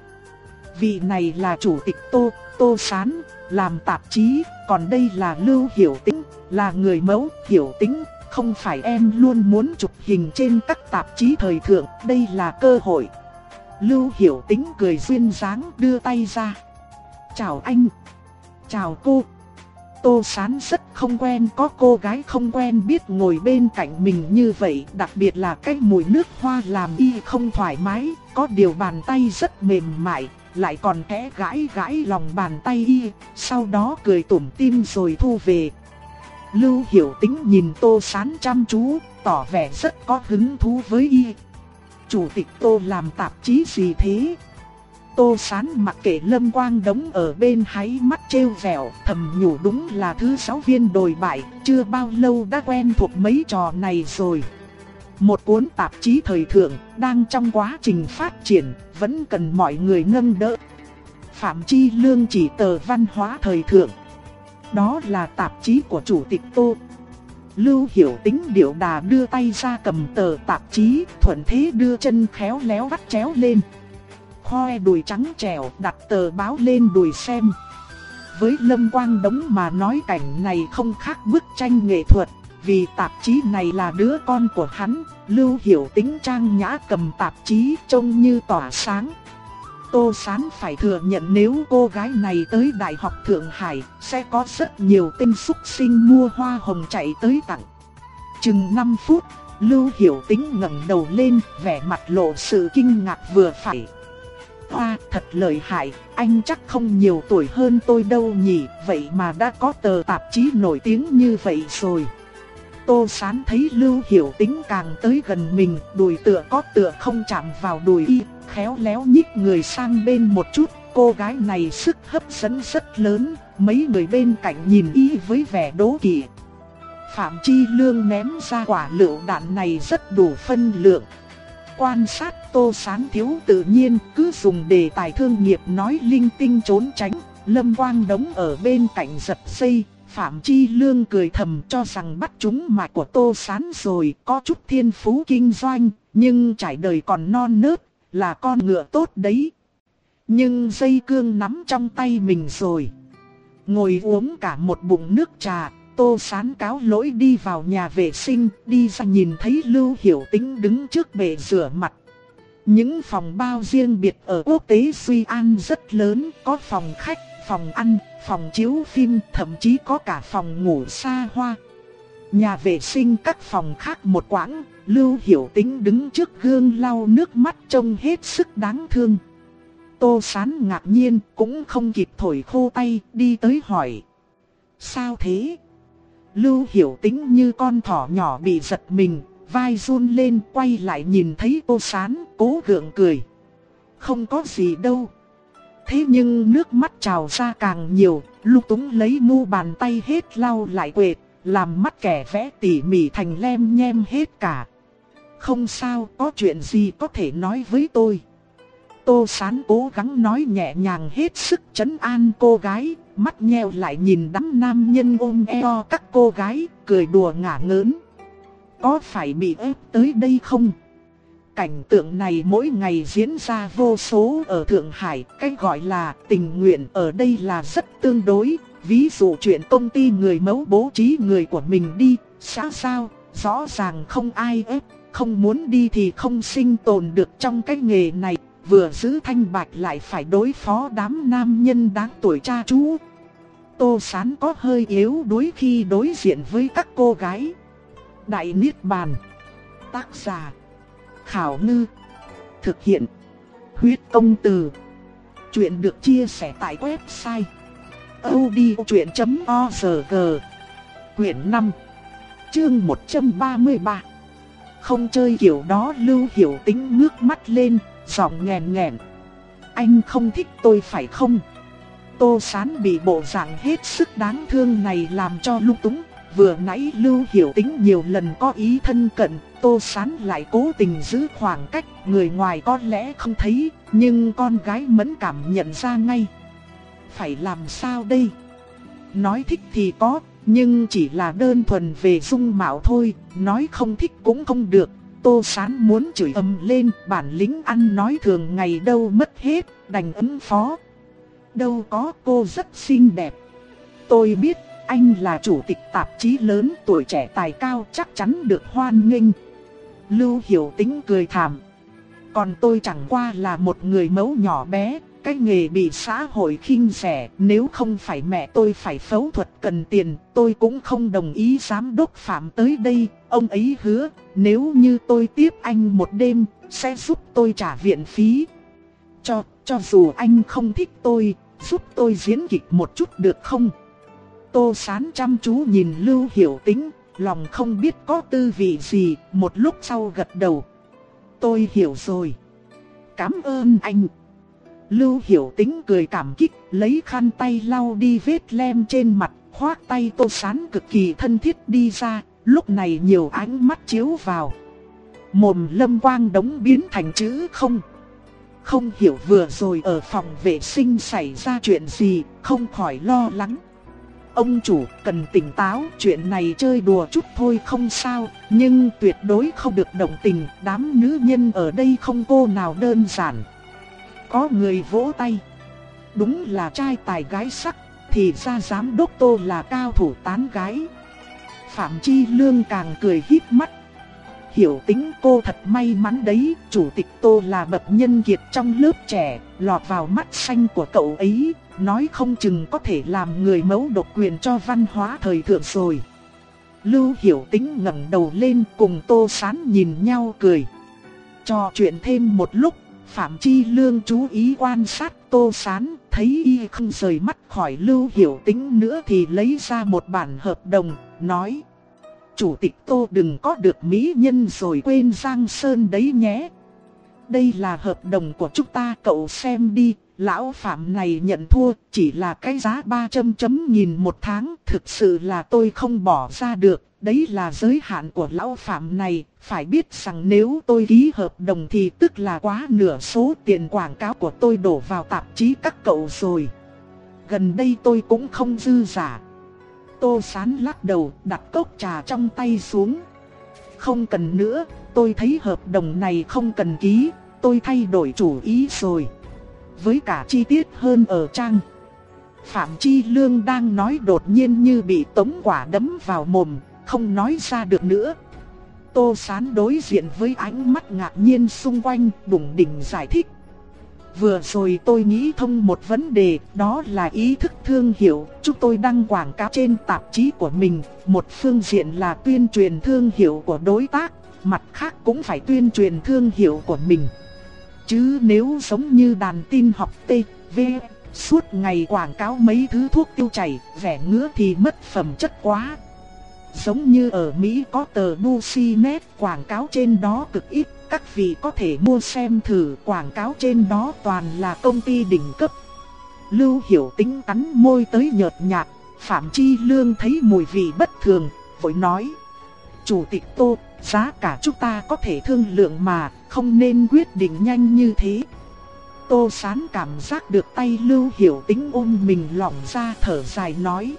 Vị này là chủ tịch Tô, Tô Sán, làm tạp chí, còn đây là Lưu Hiểu Tĩnh, là người mẫu. Hiểu Tĩnh, không phải em luôn muốn chụp hình trên các tạp chí thời thượng, đây là cơ hội. Lưu Hiểu Tĩnh cười duyên dáng đưa tay ra. Chào anh. Chào cô. Tô Sán rất không quen có cô gái không quen biết ngồi bên cạnh mình như vậy, đặc biệt là cái mùi nước hoa làm y không thoải mái, có điều bàn tay rất mềm mại, lại còn khẽ gãi gãi lòng bàn tay y, sau đó cười tủm tỉm rồi thu về. Lưu Hiểu Tĩnh nhìn Tô Sán chăm chú, tỏ vẻ rất có hứng thú với y. Chủ tịch Tô làm tạp chí gì thế? Tô Sán mặc kệ Lâm Quang Đống ở bên háy mắt trêu vẻo, thầm nhủ đúng là thứ giáo viên đồi bại, chưa bao lâu đã quen thuộc mấy trò này rồi. Một cuốn tạp chí thời thượng, đang trong quá trình phát triển, vẫn cần mọi người nâng đỡ. Phạm Chi Lương chỉ tờ văn hóa thời thượng. Đó là tạp chí của chủ tịch Tô. Lưu Hiểu Tĩnh điệu đà đưa tay ra cầm tờ tạp chí, thuận thế đưa chân khéo léo vắt chéo lên. Khoe đùi trắng trẻo, đặt tờ báo lên đùi xem. Với Lâm Quang Đống mà nói cảnh này không khác bức tranh nghệ thuật, vì tạp chí này là đứa con của hắn. Lưu Hiểu Tĩnh trang nhã cầm tạp chí trông như tỏa sáng. Tô Sán phải thừa nhận nếu cô gái này tới Đại học Thượng Hải, sẽ có rất nhiều tên xúc sinh mua hoa hồng chạy tới tặng. Chừng năm phút, Lưu Hiểu Tĩnh ngẩng đầu lên, vẻ mặt lộ sự kinh ngạc vừa phải. Hoa, thật lợi hại, anh chắc không nhiều tuổi hơn tôi đâu nhỉ, vậy mà đã có tờ tạp chí nổi tiếng như vậy rồi. Tô Sán thấy Lưu Hiểu Tĩnh càng tới gần mình, đùi tựa có tựa không chạm vào đùi y, khéo léo nhích người sang bên một chút. Cô gái này sức hấp dẫn rất lớn, mấy người bên cạnh nhìn y với vẻ đố kỵ. Phạm Chi Lương ném ra quả lựu đạn này rất đủ phân lượng. Quan sát Tô Sán thiếu tự nhiên, cứ dùng đề tài thương nghiệp nói linh tinh trốn tránh. Lâm Quang Đống ở bên cạnh giật dây. Phạm Chi Lương cười thầm cho rằng bắt trúng mạch của Tô Sán rồi, có chút thiên phú kinh doanh, nhưng trải đời còn non nớt, là con ngựa tốt đấy. Nhưng dây cương nắm trong tay mình rồi. Ngồi uống cả một bụng nước trà, Tô Sán cáo lỗi đi vào nhà vệ sinh, đi ra nhìn thấy Lưu Hiểu Tĩnh đứng trước bể rửa mặt. Những phòng bao riêng biệt ở quốc tế Suy An rất lớn, có phòng khách, phòng ăn, phòng chiếu phim, thậm chí có cả phòng ngủ xa hoa. Nhà vệ sinh các phòng khác một quãng, Lưu Hiểu Tĩnh đứng trước gương lau nước mắt trông hết sức đáng thương. Tô Sán ngạc nhiên, cũng không kịp thổi khô tay, đi tới hỏi. Sao thế? Lưu Hiểu Tĩnh như con thỏ nhỏ bị giật mình, vai run lên, quay lại nhìn thấy Tô Sán, cố gượng cười. Không có gì đâu. Thế nhưng nước mắt trào ra càng nhiều, Lục Túng lấy mu bàn tay hết lau lại quệt, làm mắt kẻ vẽ tỉ mỉ thành lem nhem hết cả. Không sao, có chuyện gì có thể nói với tôi. Tô Sán cố gắng nói nhẹ nhàng hết sức trấn an cô gái, mắt nheo lại nhìn đám nam nhân ôm eo các cô gái, cười đùa ngả ngớn. Có phải bị ép tới đây không? Cảnh tượng này mỗi ngày diễn ra vô số ở Thượng Hải, cái gọi là tình nguyện ở đây là rất tương đối. Ví dụ chuyện công ty người mẫu bố trí người của mình đi, xã giao, rõ ràng không ai ép, không muốn đi thì không sinh tồn được trong cái nghề này. Vừa giữ thanh bạch lại phải đối phó đám nam nhân đáng tuổi cha chú. Tô Sán có hơi yếu đuối khi đối diện với các cô gái. Đại Niết Bàn. Tác giả Khảo Ngư. Thực hiện Huyết Công Từ. Chuyện được chia sẻ tại website audiochuyện chấm org. Quyển năm, chương một trăm ba mươi ba. Không chơi kiểu đó. Lưu Hiểu Tĩnh ngước mắt lên, giọng nghẹn nghẹn. Anh không thích tôi phải không? Tô Sán bị bộ dạng hết sức đáng thương này làm cho lung túng, vừa nãy Lưu Hiểu Tĩnh nhiều lần có ý thân cận, Tô Sán lại cố tình giữ khoảng cách, người ngoài có lẽ không thấy, nhưng con gái mẫn cảm nhận ra ngay. Phải làm sao đây? Nói thích thì có, nhưng chỉ là đơn thuần về dung mạo thôi, nói không thích cũng không được. Tô Sán muốn chửi ầm lên, bản lĩnh ăn nói thường ngày đâu mất hết, đành ứng phó. Đâu có, cô rất xinh đẹp. Tôi biết anh là chủ tịch tạp chí lớn, tuổi trẻ tài cao, chắc chắn được hoan nghênh. Lưu Hiểu Tĩnh cười thảm. Còn tôi chẳng qua là một người mẫu nhỏ bé, cái nghề bị xã hội khinh rẻ, nếu không phải mẹ tôi phải phẫu thuật cần tiền, tôi cũng không đồng ý giám đốc Phạm tới đây. Ông ấy hứa, nếu như tôi tiếp anh một đêm, sẽ giúp tôi trả viện phí. Cho, cho dù anh không thích tôi, giúp tôi diễn kịch một chút được không? Tô Sán chăm chú nhìn Lưu Hiểu Tĩnh, lòng không biết có tư vị gì, một lúc sau gật đầu. Tôi hiểu rồi. Cảm ơn anh. Lưu Hiểu Tĩnh cười cảm kích, lấy khăn tay lau đi vết lem trên mặt, khoác tay Tô Sán cực kỳ thân thiết đi ra, lúc này nhiều ánh mắt chiếu vào. Mồm Lâm Quang Đống biến thành chữ không. Không hiểu vừa rồi ở phòng vệ sinh xảy ra chuyện gì, không khỏi lo lắng. Ông chủ cần tỉnh táo, chuyện này chơi đùa chút thôi không sao, nhưng tuyệt đối không được động tình, đám nữ nhân ở đây không cô nào đơn giản. Có người vỗ tay. Đúng là trai tài gái sắc, thì ra giám đốc Tô là cao thủ tán gái. Phạm Chi Lương càng cười híp mắt. Hiểu Tĩnh cô thật may mắn đấy, chủ tịch Tô là bậc nhân kiệt trong lớp trẻ, lọt vào mắt xanh của cậu ấy, nói không chừng có thể làm người mẫu độc quyền cho văn hóa thời thượng rồi. Lưu Hiểu Tĩnh ngẩng đầu lên cùng Tô Sán nhìn nhau cười. Trò chuyện thêm một lúc, Phạm Chi Lương chú ý quan sát Tô Sán, thấy y không rời mắt khỏi Lưu Hiểu Tĩnh nữa thì lấy ra một bản hợp đồng, nói: Chủ tịch Tô đừng có được mỹ nhân rồi quên Giang Sơn đấy nhé. Đây là hợp đồng của chúng ta, cậu xem đi. Lão Phạm này nhận thua, chỉ là cái giá ba trăm chấm nghìn một tháng, thực sự là tôi không bỏ ra được, đấy là giới hạn của Lão Phạm này, phải biết rằng nếu tôi ký hợp đồng thì tức là quá nửa số tiền quảng cáo của tôi đổ vào tạp chí các cậu rồi. Gần đây tôi cũng không dư giả. Tô Sán lắc đầu, đặt cốc trà trong tay xuống. Không cần nữa, tôi thấy hợp đồng này không cần ký, tôi thay đổi chủ ý rồi. Với cả chi tiết hơn ở trang. Phạm Chi Lương đang nói đột nhiên như bị tống quả đấm vào mồm, không nói ra được nữa. Tô Sán đối diện với ánh mắt ngạc nhiên xung quanh, đủng đỉnh giải thích. Vừa rồi tôi nghĩ thông một vấn đề, đó là ý thức thương hiệu. Chúng tôi đăng quảng cáo trên tạp chí của mình, một phương diện là tuyên truyền thương hiệu của đối tác, mặt khác cũng phải tuyên truyền thương hiệu của mình. Chứ nếu giống như đàn tin học tê vê, suốt ngày quảng cáo mấy thứ thuốc tiêu chảy, vẻ ngứa thì mất phẩm chất quá. Giống như ở Mỹ có tờ Business, quảng cáo trên đó cực ít, các vị có thể mua xem thử, quảng cáo trên đó toàn là công ty đỉnh cấp. Lưu Hiểu Tĩnh cắn môi tới nhợt nhạt, Phạm Chi Lương thấy mùi vị bất thường, vội nói: Chủ tịch Tô, giá cả chúng ta có thể thương lượng mà, không nên quyết định nhanh như thế. Tô Sán cảm giác được tay Lưu Hiểu Tĩnh ôm mình lỏng ra, thở dài nói: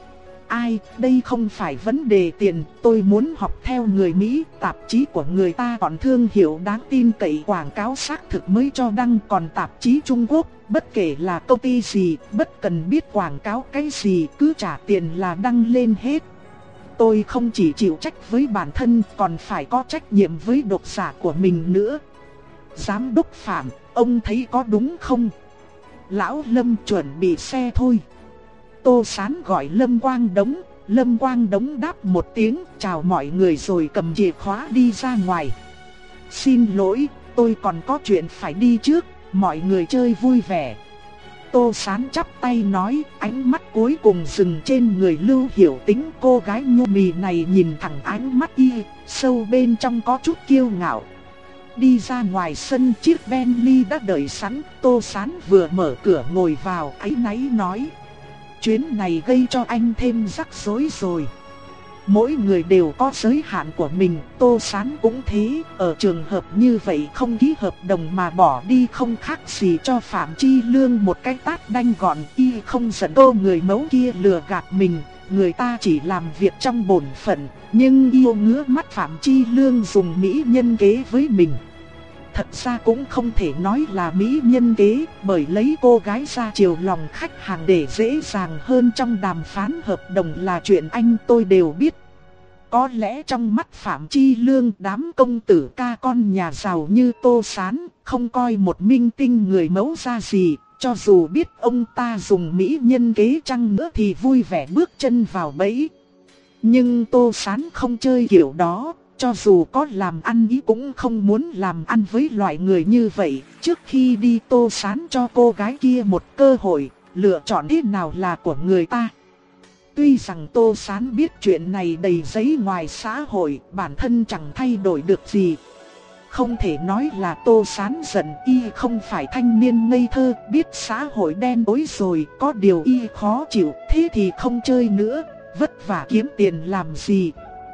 Ai, đây không phải vấn đề tiền, tôi muốn học theo người Mỹ, tạp chí của người ta còn thương hiệu đáng tin cậy, quảng cáo xác thực mới cho đăng, còn tạp chí Trung Quốc, bất kể là công ty gì, bất cần biết quảng cáo cái gì, cứ trả tiền là đăng lên hết. Tôi không chỉ chịu trách với bản thân, còn phải có trách nhiệm với độc giả của mình nữa. Giám đốc Phạm, ông thấy có đúng không? Lão Lâm chuẩn bị xe thôi. Tô Sán gọi Lâm Quang Đống, Lâm Quang Đống đáp một tiếng, chào mọi người rồi cầm chìa khóa đi ra ngoài. Xin lỗi, tôi còn có chuyện phải đi trước, mọi người chơi vui vẻ. Tô Sán chắp tay nói, ánh mắt cuối cùng dừng trên người Lưu Hiểu Tĩnh. Cô gái nhu mì này nhìn thẳng ánh mắt y, sâu bên trong có chút kiêu ngạo. Đi ra ngoài sân, chiếc Bentley đã đợi sẵn. Tô Sán vừa mở cửa ngồi vào, áy náy nói: Chuyến này gây cho anh thêm rắc rối rồi. mỗi người đều có giới hạn của mình, Tô Sán cũng thế, ở trường hợp như vậy không ký hợp đồng mà bỏ đi không khác gì cho Phạm Chi Lương một cái tát đanh gọn, y không giận cô người mẫu kia lừa gạt mình, người ta chỉ làm việc trong bổn phận, nhưng yêu ngứa mắt Phạm Chi Lương dùng mỹ nhân kế với mình. Thật ra cũng không thể nói là mỹ nhân kế, bởi lấy cô gái ra chiều lòng khách hàng để dễ dàng hơn trong đàm phán hợp đồng là chuyện anh tôi đều biết. Có lẽ trong mắt Phạm Chi Lương, đám công tử ca con nhà giàu như Tô Sán không coi một minh tinh người mẫu ra gì, cho dù biết ông ta dùng mỹ nhân kế chăng nữa thì vui vẻ bước chân vào bẫy. Nhưng Tô Sán không chơi kiểu đó. Cho dù có làm ăn ý cũng không muốn làm ăn với loại người như vậy. Trước khi đi Tô Sán cho cô gái kia một cơ hội, lựa chọn thế nào là của người ta. Tuy rằng Tô Sán biết chuyện này đầy giấy ngoài xã hội, bản thân chẳng thay đổi được gì. Không thể nói là Tô Sán giận, y không phải thanh niên ngây thơ, biết xã hội đen tối rồi, có điều y khó chịu, thế thì không chơi nữa, vất vả kiếm tiền làm gì.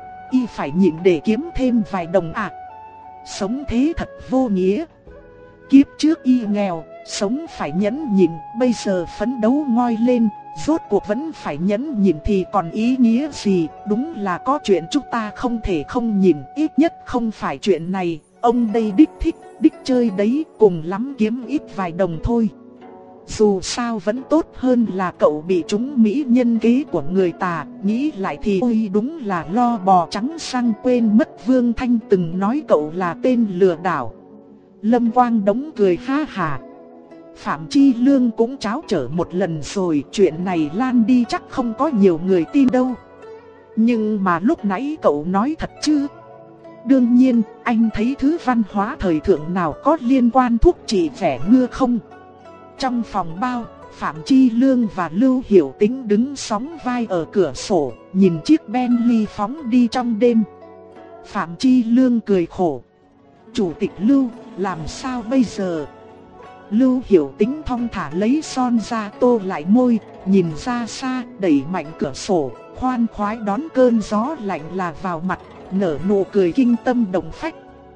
Y phải nhịn để kiếm thêm vài đồng ạ. À. Sống thế thật vô nghĩa. Kiếp trước y nghèo, sống phải nhẫn nhịn, bây giờ phấn đấu ngoi lên, rốt cuộc vẫn phải nhẫn nhịn thì còn ý nghĩa gì. Đúng là có chuyện chúng ta không thể không nhìn, ít nhất không phải chuyện này. Ông đây đích thích, đích chơi đấy, cùng lắm kiếm ít vài đồng thôi. Dù sao vẫn tốt hơn là cậu bị trúng mỹ nhân kế của người ta. Nghĩ lại thì ôi đúng là lo bò trắng sang, quên mất Vương Thanh từng nói cậu là tên lừa đảo. Lâm Quang Đống cười ha hà. Phạm Chi Lương cũng tráo trở một lần rồi, chuyện này lan đi chắc không có nhiều người tin đâu. Nhưng mà lúc nãy cậu nói thật chứ? Đương nhiên, anh thấy thứ văn hóa thời thượng nào có liên quan thuốc trị vẻ ngưa không? Trong phòng bao, Phạm Chi Lương và Lưu Hiểu Tĩnh đứng sóng vai ở cửa sổ, nhìn chiếc Bentley phóng đi trong đêm. Phạm Chi Lương cười khổ. Chủ tịch Lưu, làm sao bây giờ? Lưu Hiểu Tĩnh thong thả lấy son ra tô lại môi, nhìn ra xa, đẩy mạnh cửa sổ, khoan khoái đón cơn gió lạnh là vào mặt, nở nụ cười kinh tâm động phách.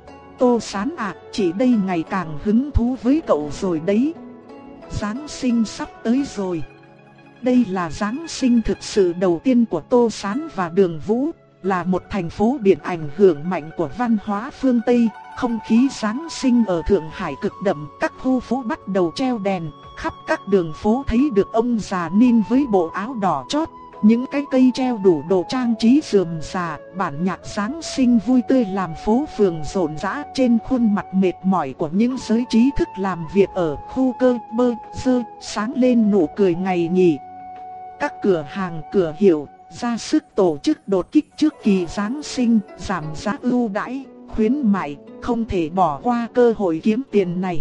Tô Sán à, chị đây ngày càng hứng thú với cậu rồi đấy. Giáng sinh sắp tới rồi. Đây là Giáng sinh thực sự đầu tiên của Tô Sán và Đường Vũ, là một thành phố biển ảnh hưởng mạnh của văn hóa phương Tây. Không khí Giáng sinh ở Thượng Hải cực đậm, các khu phố bắt đầu treo đèn, khắp các đường phố thấy được ông già Nin với bộ áo đỏ chót, những cái cây treo đủ đồ trang trí rườm rà, bản nhạc Giáng sinh vui tươi làm phố phường rộn rã. Trên khuôn mặt mệt mỏi của những giới trí thức làm việc ở khu cơ bơ dơ sáng lên nụ cười ngày nghỉ. Các cửa hàng cửa hiệu ra sức tổ chức đột kích trước kỳ Giáng sinh, giảm giá ưu đãi, khuyến mại, không thể bỏ qua cơ hội kiếm tiền này.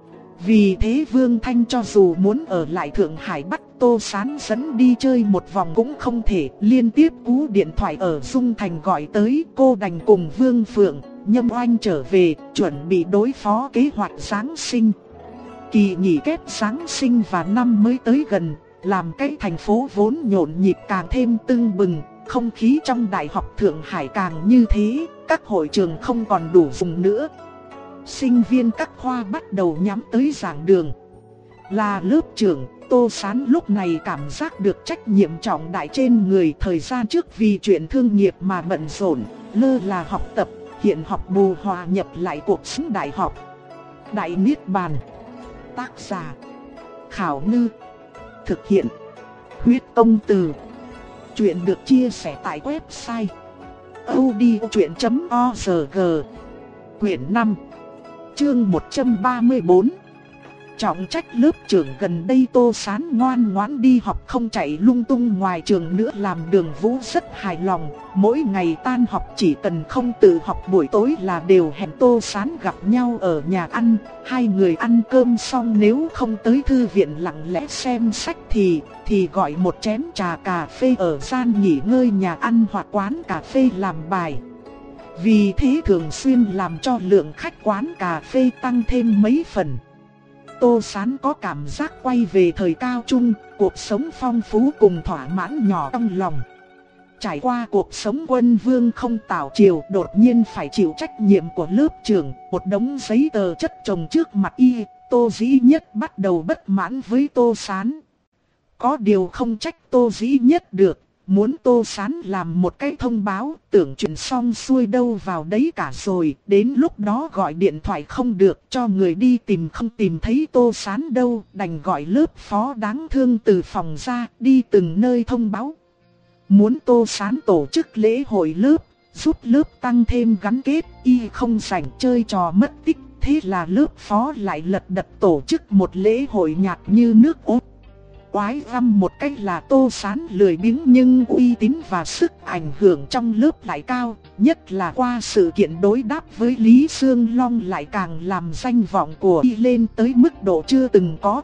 Vì thế Vương Thanh cho dù muốn ở lại Thượng Hải bắt Tô Sán dẫn đi chơi một vòng cũng không thể. Liên tiếp cú điện thoại ở Dung Thành gọi tới, cô đành cùng Vương Phượng, Nhâm Oanh trở về, chuẩn bị đối phó kế hoạch Giáng sinh. Kỳ nghỉ kết Giáng sinh và năm mới tới gần, làm cái thành phố vốn nhộn nhịp càng thêm tưng bừng. Không khí trong Đại học Thượng Hải càng như thế, các hội trường không còn đủ dùng nữa. Sinh viên các khoa bắt đầu nhắm tới giảng đường. Là lớp trưởng, Tô Sán lúc này cảm giác được trách nhiệm trọng đại trên người. Thời gian trước vì chuyện thương nghiệp mà bận rộn, lơ là học tập, hiện học bù hòa nhập lại cuộc sống đại học. Đại Niết Bàn. Tác giả Khảo Ngư. Thực hiện Huyết Công Từ. Chuyện được chia sẻ tại website audiochuyện chấm org. Quyển năm, chương một trăm ba mươi tư. Trọng trách lớp trưởng. Gần đây Tô Sán ngoan ngoãn đi học, không chạy lung tung ngoài trường nữa, làm Đường Vũ rất hài lòng. Mỗi ngày tan học chỉ cần không tự học buổi tối là đều hẹn Tô Sán gặp nhau ở nhà ăn. Hai người ăn cơm xong nếu không tới thư viện lặng lẽ xem sách thì thì gọi một chén trà cà phê ở gian nghỉ ngơi nhà ăn hoặc quán cà phê làm bài. Vì thế thường xuyên làm cho lượng khách quán cà phê tăng thêm mấy phần. Tô Sán có cảm giác quay về thời cao trung, cuộc sống phong phú cùng thỏa mãn nhỏ trong lòng. trải qua cuộc sống quân vương không tảo triều, đột nhiên phải chịu trách nhiệm của lớp trưởng, một đống giấy tờ chất chồng trước mặt y, Tô Dĩ Nhất bắt đầu bất mãn với Tô Sán. Có điều không trách Tô Dĩ Nhất được, muốn Tô Sán làm một cái thông báo, tưởng chuyện xong xuôi đâu vào đấy cả rồi, đến lúc đó gọi điện thoại không được, cho người đi tìm không tìm thấy Tô Sán đâu, đành gọi lớp phó đáng thương từ phòng ra, đi từng nơi thông báo. Muốn Tô Sán tổ chức lễ hội lớp, giúp lớp tăng thêm gắn kết, y không rảnh chơi trò mất tích, thế là lớp phó lại lật đật tổ chức một lễ hội nhạt như nước ốt. Quái găm một cách là Tô Sán lười biếng nhưng uy tín và sức ảnh hưởng trong lớp lại cao, nhất là qua sự kiện đối đáp với Lý Sương Long lại càng làm danh vọng của y lên tới mức độ chưa từng có.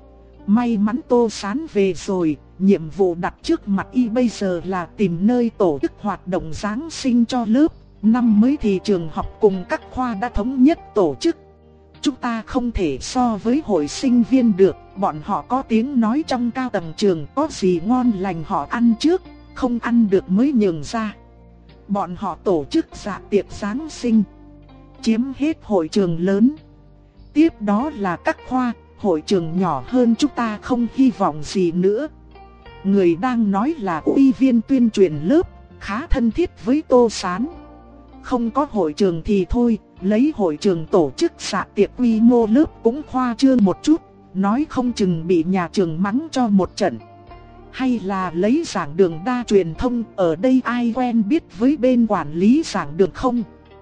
May mắn Tô Sán về rồi, nhiệm vụ đặt trước mặt y bây giờ là tìm nơi tổ chức hoạt động Giáng sinh cho lớp. Năm mới thì trường học cùng các khoa đã thống nhất tổ chức. Chúng ta không thể so với hội sinh viên được, bọn họ có tiếng nói trong cao tầng trường, có gì ngon lành họ ăn trước, không ăn được mới nhường ra. Bọn họ tổ chức dạ tiệc Giáng sinh, chiếm hết hội trường lớn. Tiếp đó là các khoa, hội trường nhỏ hơn chúng ta không hy vọng gì nữa. Người đang nói là ủy viên tuyên truyền lớp, khá thân thiết với Tô Sán. Không có hội trường thì thôi, lấy hội trường tổ chức dạ tiệc quy mô lớp cũng khoa trương một chút, nói không chừng bị nhà trường mắng cho một trận. Hay là lấy giảng đường đa truyền thông, ở đây ai quen biết với bên quản lý giảng đường không?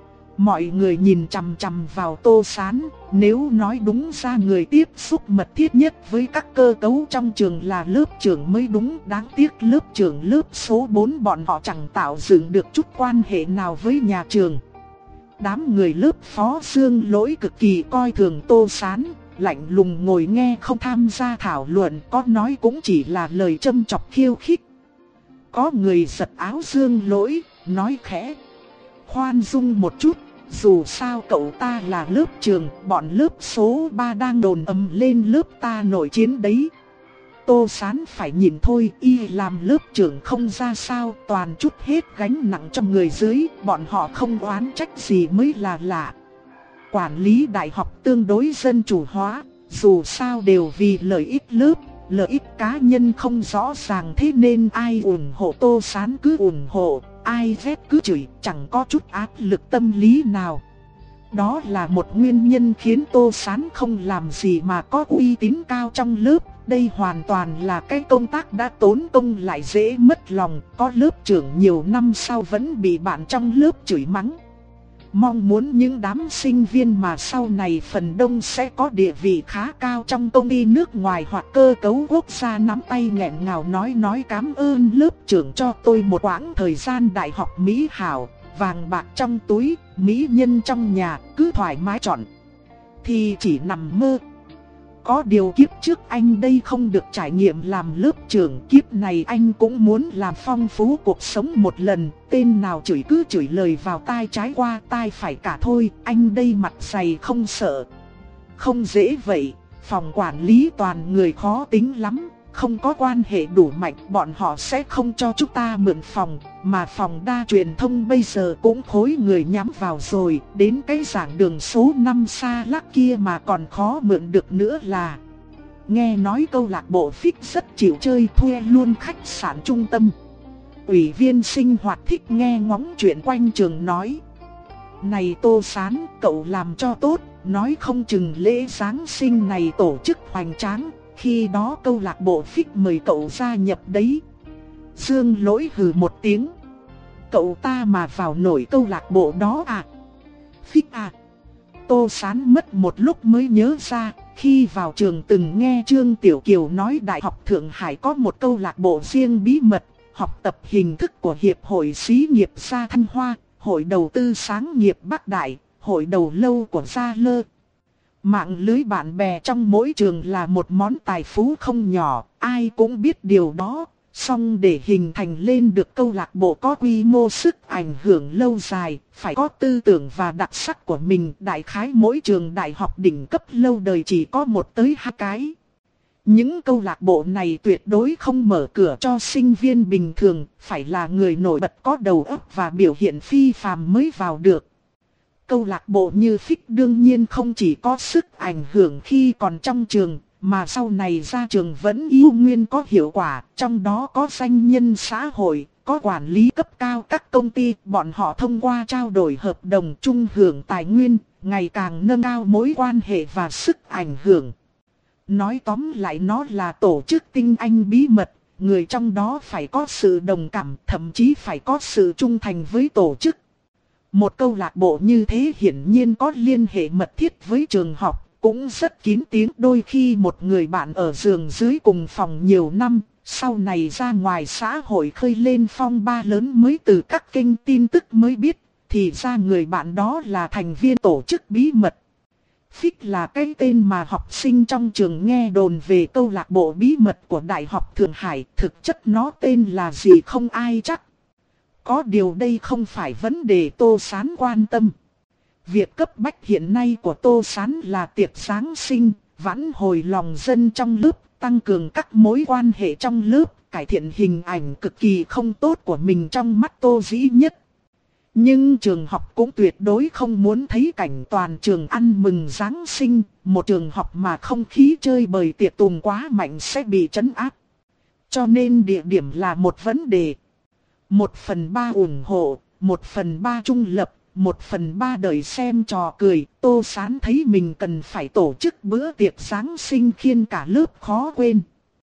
Mọi người nhìn chằm chằm vào Tô Sán, nếu nói đúng ra người tiếp xúc mật thiết nhất với các cơ cấu trong trường là lớp trưởng mới đúng. Đáng tiếc lớp trưởng lớp số bốn bọn họ chẳng tạo dựng được chút quan hệ nào với nhà trường. Đám người lớp phó Dương Lỗi cực kỳ coi thường Tô Sán, lạnh lùng ngồi nghe không tham gia thảo luận, có nói cũng chỉ là lời châm chọc khiêu khích. Có người giật áo Dương Lỗi, nói khẽ: khoan dung một chút, dù sao cậu ta là lớp trưởng, bọn lớp số ba đang đồn ầm lên lớp ta nổi chiến đấy. Tô Sán phải nhìn thôi, y làm lớp trưởng không ra sao, toàn chút hết gánh nặng cho người dưới, bọn họ không oán trách gì mới là lạ. Quản lý đại học tương đối dân chủ hóa, dù sao đều vì lợi ích lớp, lợi ích cá nhân không rõ ràng, thế nên ai ủng hộ Tô Sán cứ ủng hộ, ai ghét cứ chửi, chẳng có chút áp lực tâm lý nào. Đó là một nguyên nhân khiến Tô Sán không làm gì mà có uy tín cao trong lớp. Đây hoàn toàn là cái công tác đã tốn công lại dễ mất lòng, có lớp trưởng nhiều năm sau vẫn bị bạn trong lớp chửi mắng. Mong muốn những đám sinh viên mà sau này phần đông sẽ có địa vị khá cao trong công ty nước ngoài hoặc cơ cấu quốc gia nắm tay nghẹn ngào nói nói cảm ơn lớp trưởng cho tôi một quãng thời gian đại học mỹ hảo, vàng bạc trong túi, mỹ nhân trong nhà, cứ thoải mái chọn. Thì chỉ nằm mơ. Có điều kiếp trước anh đây không được trải nghiệm làm lớp trưởng, kiếp này anh cũng muốn làm phong phú cuộc sống một lần. Tên nào chửi cứ chửi lời vào tai trái qua tai phải cả thôi, anh đây mặt dày không sợ. Không dễ vậy, phòng quản lý toàn người khó tính lắm, không có quan hệ đủ mạnh bọn họ sẽ không cho chúng ta mượn phòng. Mà phòng đa truyền thông bây giờ cũng khối người nhắm vào rồi, đến cái giảng đường số năm xa lắc kia mà còn khó mượn được nữa là. Nghe nói câu lạc bộ Phích rất chịu chơi, thuê luôn khách sạn trung tâm. Ủy viên sinh hoạt thích nghe ngóng chuyện quanh trường nói: này Tô Sán, cậu làm cho tốt, nói không chừng lễ Giáng sinh này tổ chức hoành tráng, khi đó câu lạc bộ Phích mời cậu gia nhập đấy. Dương Lỗi hừ một tiếng: cậu ta mà vào nổi câu lạc bộ đó à? Phích à? Tô Sán mất một lúc mới nhớ ra, khi vào trường từng nghe Trương Tiểu Kiều nói Đại học Thượng Hải có một câu lạc bộ riêng bí mật, học tập hình thức của Hiệp hội Xí nghiệp Gia Thanh Hoa, Hội đầu tư sáng nghiệp Bắc Đại, Hội đầu lâu của Gia Lơ. Mạng lưới bạn bè trong mỗi trường là một món tài phú không nhỏ, ai cũng biết điều đó. Song để hình thành lên được câu lạc bộ có quy mô sức ảnh hưởng lâu dài, phải có tư tưởng và đặc sắc của mình. Đại khái mỗi trường đại học đỉnh cấp lâu đời chỉ có một tới hai cái. Những câu lạc bộ này tuyệt đối không mở cửa cho sinh viên bình thường, phải là người nổi bật có đầu óc và biểu hiện phi phàm mới vào được. Câu lạc bộ như Phích đương nhiên không chỉ có sức ảnh hưởng khi còn trong trường, mà sau này ra trường vẫn yêu nguyên có hiệu quả, trong đó có doanh nhân xã hội, có quản lý cấp cao các công ty, bọn họ thông qua trao đổi hợp đồng chung hưởng tài nguyên, ngày càng nâng cao mối quan hệ và sức ảnh hưởng. Nói tóm lại nó là tổ chức tinh anh bí mật, người trong đó phải có sự đồng cảm, thậm chí phải có sự trung thành với tổ chức. Một câu lạc bộ như thế hiển nhiên có liên hệ mật thiết với trường học, cũng rất kín tiếng. Đôi khi một người bạn ở giường dưới cùng phòng nhiều năm, sau này ra ngoài xã hội khơi lên phong ba lớn mới từ các kênh tin tức mới biết, thì ra người bạn đó là thành viên tổ chức bí mật. Phích là cái tên mà học sinh trong trường nghe đồn về câu lạc bộ bí mật của Đại học Thượng Hải, thực chất nó tên là gì không ai chắc. Có điều đây không phải vấn đề Tô Sán quan tâm. Việc cấp bách hiện nay của Tô Sán là tiệc Giáng sinh, vãn hồi lòng dân trong lớp, tăng cường các mối quan hệ trong lớp, cải thiện hình ảnh cực kỳ không tốt của mình trong mắt Tô Dĩ Nhất. Nhưng trường học cũng tuyệt đối không muốn thấy cảnh toàn trường ăn mừng Giáng sinh, một trường học mà không khí chơi bời tiệc tùng quá mạnh sẽ bị trấn áp. Cho nên địa điểm là một vấn đề. Một phần ba ủng hộ, một phần ba trung lập, một phần ba đợi xem trò cười. Tô Sán thấy mình cần phải tổ chức bữa tiệc Giáng sinh khiến cả lớp khó quên.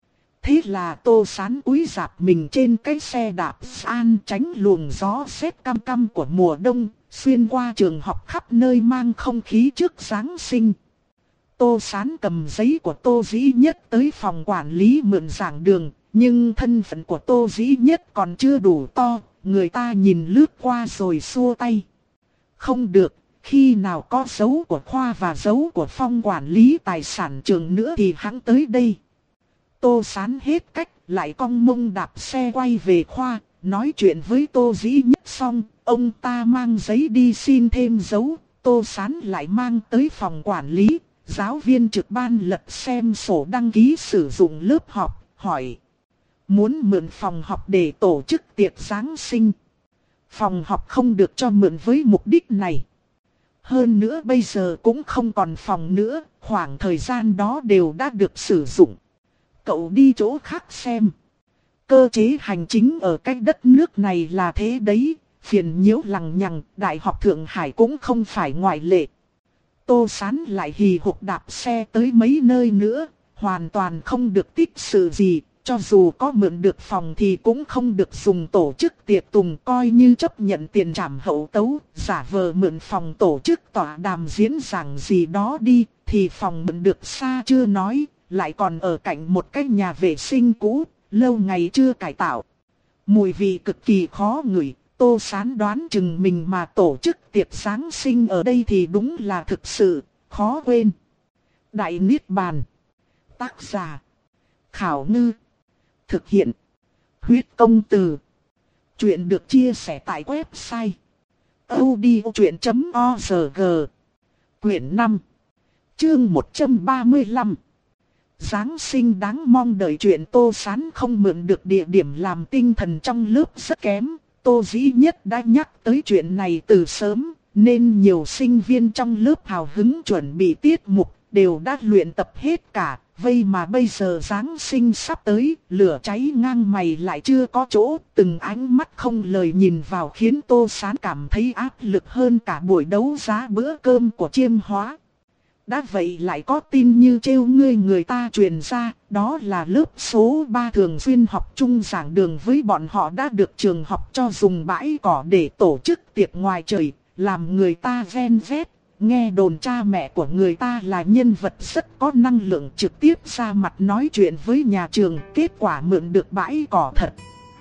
Thế là Tô Sán cúi rạp mình trên cái xe đạp an tránh luồng gió rét căm căm của mùa đông, xuyên qua trường học khắp nơi mang không khí trước Giáng sinh. Tô Sán cầm giấy của Tô Dĩ Nhất tới phòng quản lý mượn giảng đường, nhưng thân phận của Tô Dĩ Nhất còn chưa đủ to, người ta nhìn lướt qua rồi xua tay. Không được, khi nào có dấu của Khoa và dấu của phòng quản lý tài sản trường nữa thì hắn tới đây. Tô Sán hết cách, lại cong mông đạp xe quay về Khoa, nói chuyện với Tô Dĩ Nhất xong, ông ta mang giấy đi xin thêm dấu, Tô Sán lại mang tới phòng quản lý, giáo viên trực ban lật xem sổ đăng ký sử dụng lớp học, hỏi. Muốn mượn phòng học để tổ chức tiệc Giáng sinh. Phòng học không được cho mượn với mục đích này. Hơn nữa bây giờ cũng không còn phòng nữa, khoảng thời gian đó đều đã được sử dụng. Cậu đi chỗ khác xem. Cơ chế hành chính ở cái đất nước này là thế đấy, phiền nhiễu lằng nhằng, Đại học Thượng Hải cũng không phải ngoại lệ. Tô Sán lại hì hục đạp xe tới mấy nơi nữa, hoàn toàn không được tích sự gì. Cho dù có mượn được phòng thì cũng không được dùng tổ chức tiệc tùng, coi như chấp nhận tiền trảm hậu tấu, giả vờ mượn phòng tổ chức tọa đàm diễn giảng gì đó đi, thì phòng mượn được xa chưa nói, lại còn ở cạnh một cái nhà vệ sinh cũ, lâu ngày chưa cải tạo. Mùi vị cực kỳ khó ngửi, Tô Sán đoán chừng mình mà tổ chức tiệc Giáng sinh ở đây thì đúng là thực sự khó quên. Đại Niết Bàn. Tác giả Khảo Ngư. Thực hiện Huyết Công Từ. Chuyện được chia sẻ tại website audiochuyện chấm org. Quyển năm, chương một trăm ba mươi lăm. Giáng sinh đáng mong đợi. Chuyện Tô Sán không mượn được địa điểm làm tinh thần trong lớp rất kém. Tô Dĩ Nhất đã nhắc tới chuyện này từ sớm, nên nhiều sinh viên trong lớp hào hứng chuẩn bị tiết mục, đều đã luyện tập hết cả. Vậy mà bây giờ Giáng sinh sắp tới, lửa cháy ngang mày lại chưa có chỗ, từng ánh mắt không lời nhìn vào khiến Tô Sán cảm thấy áp lực hơn cả buổi đấu giá bữa cơm của Chiêm Hóa. Đã vậy lại có tin như trêu ngươi người ta truyền ra, đó là lớp số ba thường xuyên học chung giảng đường với bọn họ đã được trường học cho dùng bãi cỏ để tổ chức tiệc ngoài trời, làm người ta ven vét. Nghe đồn cha mẹ của người ta là nhân vật rất có năng lượng, trực tiếp ra mặt nói chuyện với nhà trường, kết quả mượn được bãi cỏ thật.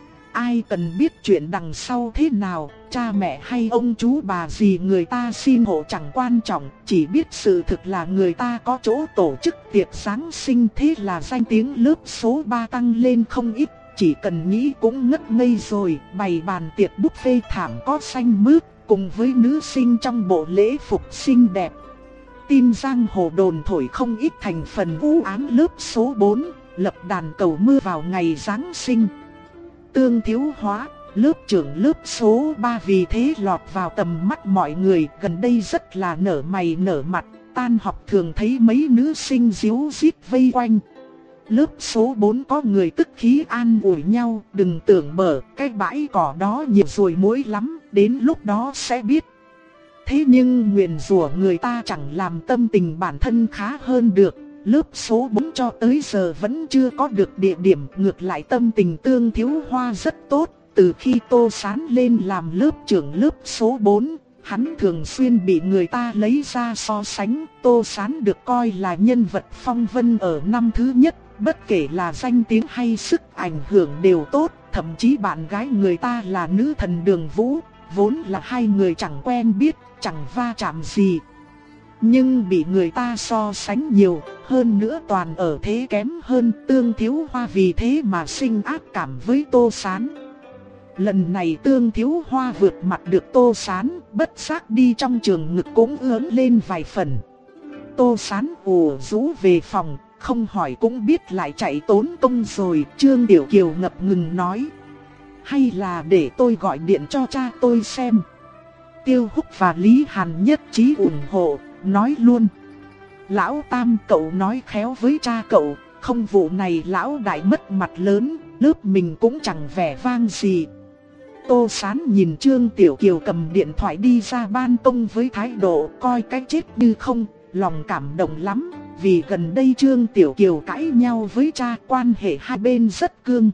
Ai cần biết chuyện đằng sau thế nào, cha mẹ hay ông chú bà gì người ta xin hộ chẳng quan trọng, chỉ biết sự thực là người ta có chỗ tổ chức tiệc Giáng sinh, thế là danh tiếng lớp số ba tăng lên không ít. Chỉ cần nghĩ cũng ngất ngây rồi, bày bàn tiệc buffet thảm có xanh mướt, cùng với nữ sinh trong bộ lễ phục xinh đẹp. tin giang hồ đồn thổi không ít thành phần u ám lớp số bốn, lập đàn cầu mưa vào ngày Giáng sinh. Tương Thiếu Hóa, lớp trưởng lớp số ba vì thế lọt vào tầm mắt mọi người, gần đây rất là nở mày nở mặt, tan học thường thấy mấy nữ sinh díu dít vây quanh. Lớp số bốn có người tức khí an ủi nhau, đừng tưởng bở, cái bãi cỏ đó nhiều ruồi muỗi lắm, đến lúc đó sẽ biết. Thế nhưng nguyền rủa người ta chẳng làm tâm tình bản thân khá hơn được. Lớp số bốn cho tới giờ vẫn chưa có được địa điểm, ngược lại tâm tình Tương Thiếu Hoa rất tốt. Từ khi Tô Sán lên làm lớp trưởng lớp số bốn, hắn thường xuyên bị người ta lấy ra so sánh. Tô Sán được coi là nhân vật phong vân ở năm thứ nhất, bất kể là danh tiếng hay sức ảnh hưởng đều tốt. Thậm chí bạn gái người ta là nữ thần Đường Vũ, vốn là hai người chẳng quen biết, chẳng va chạm gì, nhưng bị người ta so sánh nhiều, hơn nữa toàn ở thế kém hơn. Tương Thiếu Hoa vì thế mà sinh ác cảm với Tô Sán. Lần này Tương Thiếu Hoa vượt mặt được Tô Sán, bất giác đi trong trường ngực cũng ướn lên vài phần. Tô Sán ủ rũ về phòng, không hỏi cũng biết lại chạy tốn công rồi. Trương Tiểu Kiều ngập ngừng nói: hay là để tôi gọi điện cho cha tôi xem. Tiêu Húc và Lý Hàn nhất trí ủng hộ, nói luôn: lão Tam cậu nói khéo với cha cậu, không vụ này lão đại mất mặt lớn, lớp mình cũng chẳng vẻ vang gì. Tô Sán nhìn Trương Tiểu Kiều cầm điện thoại đi ra ban công với thái độ coi cái chết như không, lòng cảm động lắm. Vì gần đây Trương Tiểu Kiều cãi nhau với cha, quan hệ hai bên rất cương.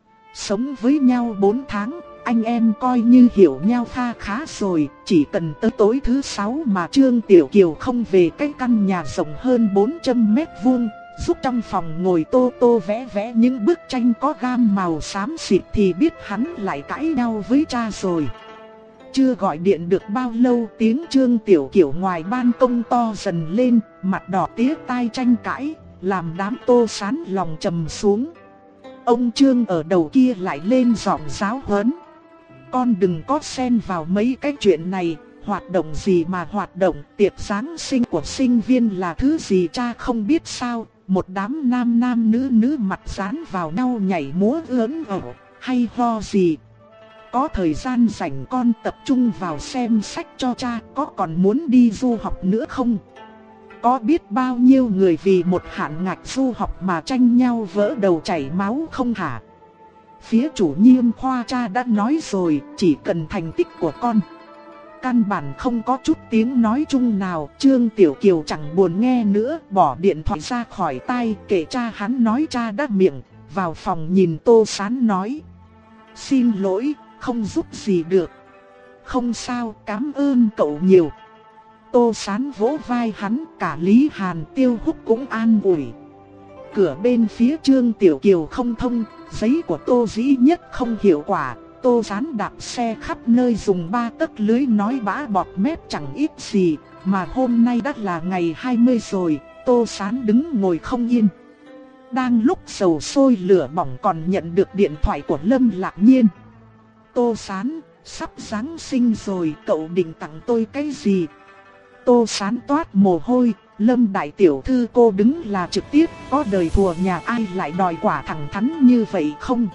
Sống với nhau bốn tháng, anh em coi như hiểu nhau kha khá rồi. Chỉ cần tới tối thứ sáu mà Trương Tiểu Kiều không về cái căn nhà rộng hơn bốn trăm mét vuông, giúp trong phòng ngồi tô tô vẽ vẽ những bức tranh có gam màu xám xịt, thì biết hắn lại cãi nhau với cha rồi. Chưa gọi điện được bao lâu, tiếng Trương Tiểu Kiều ngoài ban công to dần lên, mặt đỏ tía tai tranh cãi, làm đám Tô Sán lòng trầm xuống. Ông Trương ở đầu kia lại lên giọng giáo huấn: con đừng có xen vào mấy cái chuyện này, hoạt động gì mà hoạt động, tiệc Giáng sinh của sinh viên là thứ gì cha không biết sao. Một đám nam nam nữ nữ mặt dán vào nhau nhảy múa ưỡn ẩu, hay ho gì. Có thời gian rảnh con tập trung vào xem sách cho cha, có còn muốn đi du học nữa không? Có biết bao nhiêu người vì một hạn ngạch du học mà tranh nhau vỡ đầu chảy máu không hả? Phía chủ nhiệm khoa cha đã nói rồi, chỉ cần thành tích của con. Căn bản không có chút tiếng nói chung nào. Trương Tiểu Kiều chẳng buồn nghe nữa, bỏ điện thoại ra khỏi tai, kể cha hắn nói cha đã miệng. Vào phòng nhìn Tô Sán nói: xin lỗi, không giúp gì được. Không sao, cảm ơn cậu nhiều. Tô Sán vỗ vai hắn, cả Lý Hàn, Tiêu Húc cũng an ủi. Cửa bên phía Trương Tiểu Kiều không thông, giấy của Tô Dĩ Nhất không hiệu quả. Tô Sán đạp xe khắp nơi dùng ba tấc lưới nói bã bọt mép chẳng ít gì. Mà hôm nay đã là ngày hai mươi rồi, Tô Sán đứng ngồi không yên. Đang lúc sầu sôi lửa bỏng còn nhận được điện thoại của Lâm Lạc Nhiên. Tô Sán, sắp Giáng sinh rồi, cậu định tặng tôi cái gì? Tô Sán toát mồ hôi. Lâm đại tiểu thư cô đứng là trực tiếp, có đời thùa nhà ai lại đòi quả thẳng thắn như vậy không?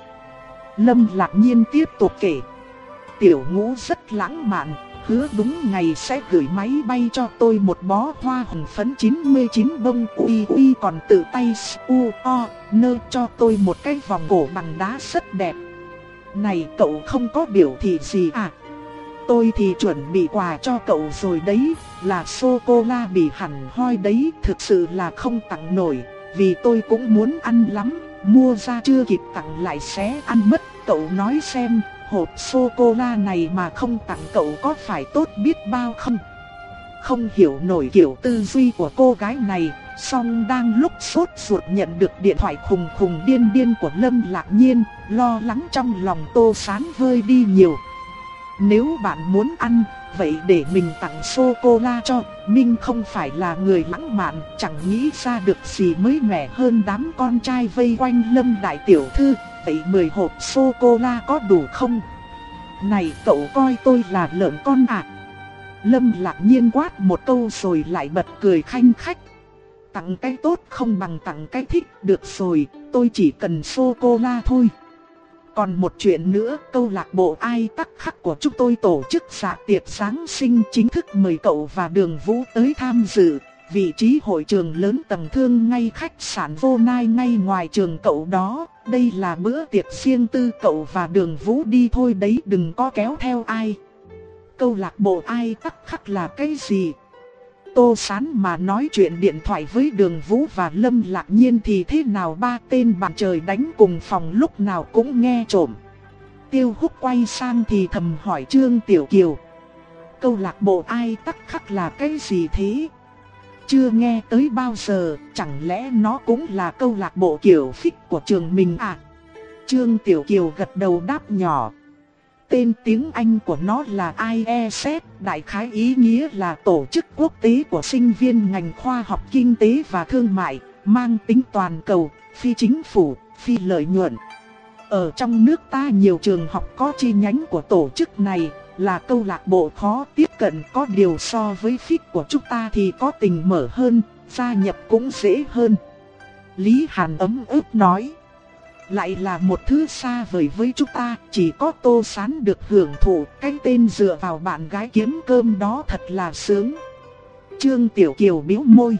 Lâm Lạc Nhiên tiếp tục kể. Tiểu Ngũ rất lãng mạn, hứa đúng ngày sẽ gửi máy bay cho tôi một bó hoa hồng phấn chín mươi chín bông uy uy, còn tự tay u o nơ cho tôi một cái vòng cổ bằng đá rất đẹp. Này cậu không có biểu thị gì à? Tôi thì chuẩn bị quà cho cậu rồi đấy, là sô-cô-la bị hẳn hoi đấy, thực sự là không tặng nổi, vì tôi cũng muốn ăn lắm, mua ra chưa kịp tặng lại xé ăn mất. Cậu nói xem, hộp sô-cô-la này mà không tặng cậu có phải tốt biết bao không? Không hiểu nổi kiểu tư duy của cô gái này, song đang lúc sốt ruột nhận được điện thoại khùng khùng điên điên của Lâm Lạc Nhiên, lo lắng trong lòng Tô Sán vơi đi nhiều. Nếu bạn muốn ăn, vậy để mình tặng sô-cô-la cho. Minh không phải là người lãng mạn, chẳng nghĩ ra được gì mới mẻ hơn đám con trai vây quanh Lâm đại tiểu thư. Vậy mười hộp sô-cô-la có đủ không? Này cậu coi tôi là lợn con à? Lâm Lạc Nhiên quát một câu rồi lại bật cười khanh khách. Tặng cái tốt không bằng tặng cái thích, được rồi, tôi chỉ cần sô-cô-la thôi. Còn một chuyện nữa, câu lạc bộ Ai Tắc Khắc của chúng tôi tổ chức dạ tiệc Giáng sinh chính thức mời cậu và Đường Vũ tới tham dự. Vị trí hội trường lớn tầng thương ngay khách sạn Vô Nai ngay ngoài trường cậu đó. Đây là bữa tiệc riêng tư cậu và Đường Vũ đi thôi đấy, đừng có kéo theo ai. Câu lạc bộ Ai Tắc Khắc là cái gì? Tô Sán mà nói chuyện điện thoại với Đường Vũ và Lâm Lạc Nhiên thì thế nào ba tên bạn trời đánh cùng phòng lúc nào cũng nghe trộm. Tiêu Húc quay sang thì thầm hỏi Trương Tiểu Kiều. Câu lạc bộ Ai Tắc Khắc là cái gì thế? Chưa nghe tới bao giờ, chẳng lẽ nó cũng là câu lạc bộ kiểu phích của trường mình à? Trương Tiểu Kiều gật đầu đáp nhỏ. Tên tiếng Anh của nó là i e ét, đại khái ý nghĩa là tổ chức quốc tế của sinh viên ngành khoa học kinh tế và thương mại, mang tính toàn cầu, phi chính phủ, phi lợi nhuận. Ở trong nước ta nhiều trường học có chi nhánh của tổ chức này, là câu lạc bộ khó tiếp cận, có điều so với phích của chúng ta thì có tình mở hơn, gia nhập cũng dễ hơn. Lý Hàn ấm ức nói. Lại là một thứ xa vời với chúng ta, chỉ có Tô Sán được hưởng thụ, cái tên dựa vào bạn gái kiếm cơm đó thật là sướng. Trương Tiểu Kiều bĩu môi.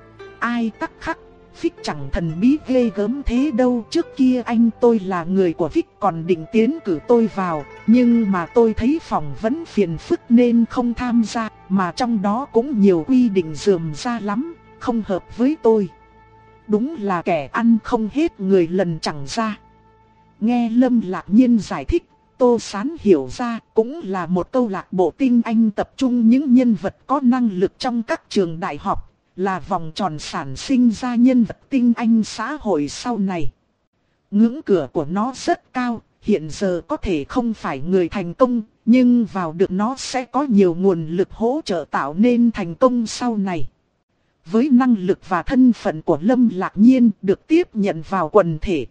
Ai Tắc Khắc, phích chẳng thần bí ghê gớm thế đâu, trước kia anh tôi là người của phích còn định tiến cử tôi vào, nhưng mà tôi thấy phỏng vấn phiền phức nên không tham gia, mà trong đó cũng nhiều quy định rườm rà lắm, không hợp với tôi. Đúng là kẻ ăn không hết người lần chẳng ra. Nghe Lâm Lạc Nhiên giải thích, Tô Sán hiểu ra cũng là một câu lạc bộ tinh anh tập trung những nhân vật có năng lực trong các trường đại học, là vòng tròn sản sinh ra nhân vật tinh anh xã hội sau này. Ngưỡng cửa của nó rất cao, hiện giờ có thể không phải người thành công, nhưng vào được nó sẽ có nhiều nguồn lực hỗ trợ tạo nên thành công sau này. Với năng lực và thân phận của Lâm Lạc Nhiên được tiếp nhận vào quần thể.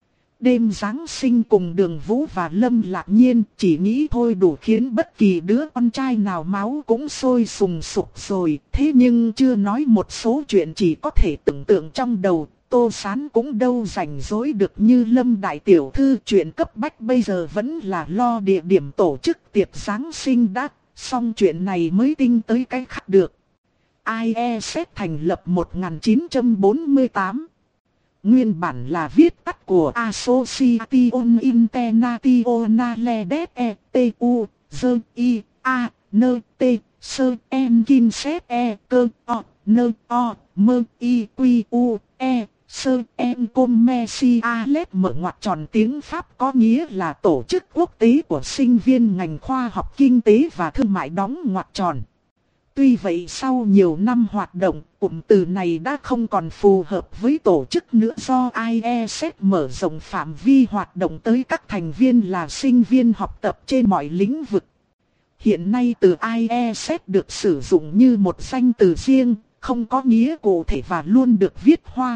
Đêm Giáng sinh cùng Đường Vũ và Lâm Lạc Nhiên chỉ nghĩ thôi đủ khiến bất kỳ đứa con trai nào máu cũng sôi sùng sục rồi. Thế nhưng chưa nói một số chuyện chỉ có thể tưởng tượng trong đầu, Tô Sán cũng đâu rảnh rỗi được như Lâm Đại Tiểu Thư. Chuyện cấp bách bây giờ vẫn là lo địa điểm tổ chức tiệc Giáng sinh đã, xong chuyện này mới tinh tới cái khác được. i e ét thành lập một nghìn chín trăm bốn mươi tám. Nguyên bản là viết tắt của Association Internationale des Etudes I A N T S N K E K O N O M I Q U E S N Commerciales mở ngoặc tròn tiếng Pháp có nghĩa là tổ chức quốc tế của sinh viên ngành khoa học kinh tế và thương mại đóng ngoặc tròn. Tuy vậy sau nhiều năm hoạt động, cụm từ này đã không còn phù hợp với tổ chức nữa do i e ét mở rộng phạm vi hoạt động tới các thành viên là sinh viên học tập trên mọi lĩnh vực. Hiện nay từ i e ét được sử dụng như một danh từ riêng, không có nghĩa cụ thể và luôn được viết hoa.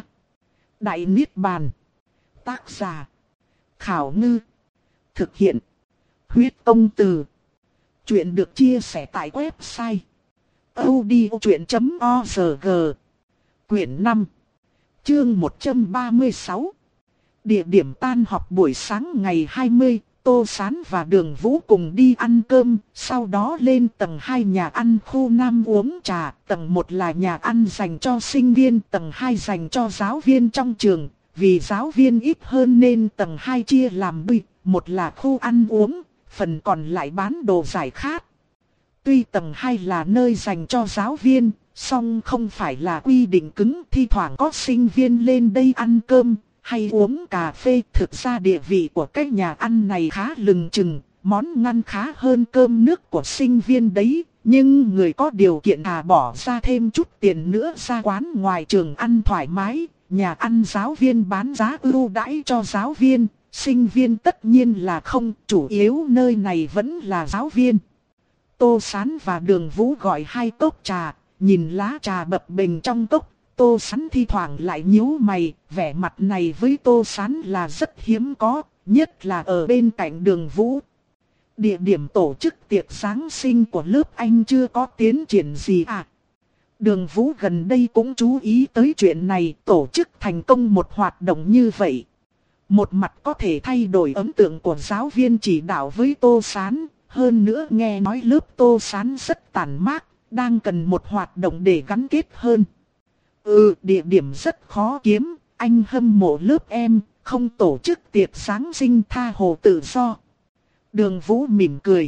Đại Niết Bàn. Tác giả: Khảo Ngư. Thực hiện: Huyết Công Từ. Chuyện được chia sẻ tại website audiochuyện chấm org. Quyển năm. Chương một trăm ba mươi sáu. Địa điểm tan học buổi sáng ngày hai mươi, Tô Sán và Đường Vũ cùng đi ăn cơm, sau đó lên tầng hai nhà ăn khu Nam uống trà, tầng một là nhà ăn dành cho sinh viên, tầng hai dành cho giáo viên trong trường, vì giáo viên ít hơn nên tầng hai chia làm đôi, một là khu ăn uống, phần còn lại bán đồ giải khát. Tuy tầng hai là nơi dành cho giáo viên, song không phải là quy định cứng, thi thoảng có sinh viên lên đây ăn cơm hay uống cà phê. Thực ra địa vị của cái nhà ăn này khá lừng chừng, món ngon khá hơn cơm nước của sinh viên đấy, nhưng người có điều kiện à bỏ ra thêm chút tiền nữa ra quán ngoài trường ăn thoải mái. Nhà ăn giáo viên bán giá ưu đãi cho giáo viên, sinh viên tất nhiên là không, chủ yếu nơi này vẫn là giáo viên. Tô Sán và Đường Vũ gọi hai cốc trà, nhìn lá trà bập bềnh trong cốc, Tô Sán thi thoảng lại nhíu mày, vẻ mặt này với Tô Sán là rất hiếm có, nhất là ở bên cạnh Đường Vũ. Địa điểm tổ chức tiệc Giáng sinh của lớp anh chưa có tiến triển gì à? Đường Vũ gần đây cũng chú ý tới chuyện này, tổ chức thành công một hoạt động như vậy. Một mặt có thể thay đổi ấn tượng của giáo viên chỉ đạo với Tô Sán, hơn nữa nghe nói lớp Tô Sán rất tản mát, đang cần một hoạt động để gắn kết hơn. Ừ, địa điểm rất khó kiếm, anh hâm mộ lớp em, không tổ chức tiệc Giáng sinh tha hồ tự do. Đường Vũ mỉm cười.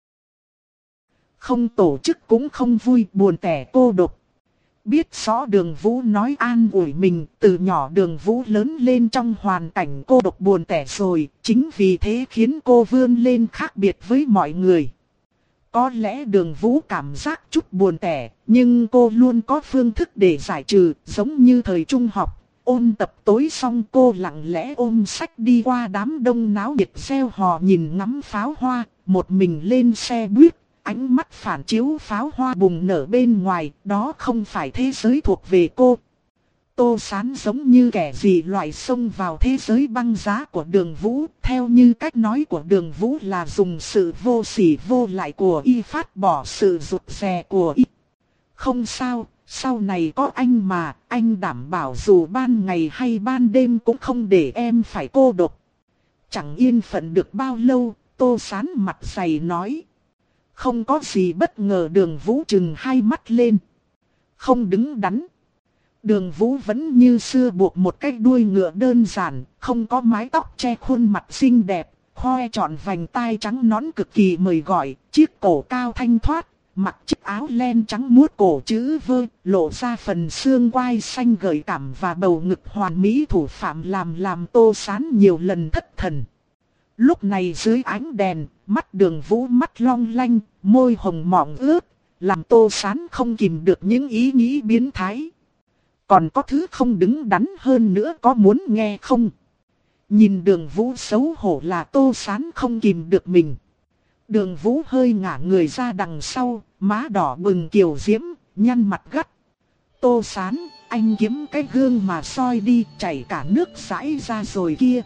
Không tổ chức cũng không vui, buồn tẻ cô độc. Biết rõ Đường Vũ nói an ủi mình, từ nhỏ Đường Vũ lớn lên trong hoàn cảnh cô độc buồn tẻ rồi, chính vì thế khiến cô vươn lên khác biệt với mọi người. Có lẽ Đường Vũ cảm giác chút buồn tẻ, nhưng cô luôn có phương thức để giải trừ, giống như thời trung học. Ôn tập tối xong cô lặng lẽ ôm sách đi qua đám đông náo nhiệt reo hò nhìn ngắm pháo hoa, một mình lên xe buýt, ánh mắt phản chiếu pháo hoa bùng nở bên ngoài, đó không phải thế giới thuộc về cô. Tô Sán giống như kẻ gì loại xông vào thế giới băng giá của Đường Vũ, theo như cách nói của Đường Vũ là dùng sự vô sỉ vô lại của y phát bỏ sự rụt rè của y. Không sao. Sau này có anh mà, anh đảm bảo dù ban ngày hay ban đêm cũng không để em phải cô độc. Chẳng yên phận được bao lâu, Tô Sán mặt dày nói. Không có gì bất ngờ. Đường Vũ trừng hai mắt lên. Không đứng đắn. Đường Vũ vẫn như xưa buộc một cái đuôi ngựa đơn giản, không có mái tóc che khuôn mặt xinh đẹp, khoe trọn vành tai trắng nõn cực kỳ mời gọi, chiếc cổ cao thanh thoát. Mặc chiếc áo len trắng muốt cổ chữ vơ, lộ ra phần xương quai xanh gợi cảm và bầu ngực hoàn mỹ thủ phạm làm làm Tô Sán nhiều lần thất thần. Lúc này dưới ánh đèn, mắt Đường Vũ mắt long lanh, môi hồng mọng ướt, làm Tô Sán không kìm được những ý nghĩ biến thái. Còn có thứ không đứng đắn hơn nữa, có muốn nghe không? Nhìn Đường Vũ xấu hổ là Tô Sán không kìm được mình. Đường Vũ hơi ngả người ra đằng sau, má đỏ bừng kiều diễm, nhăn mặt gắt. Tô Sán, anh kiếm cái gương mà soi đi, chảy cả nước rãi ra rồi kia.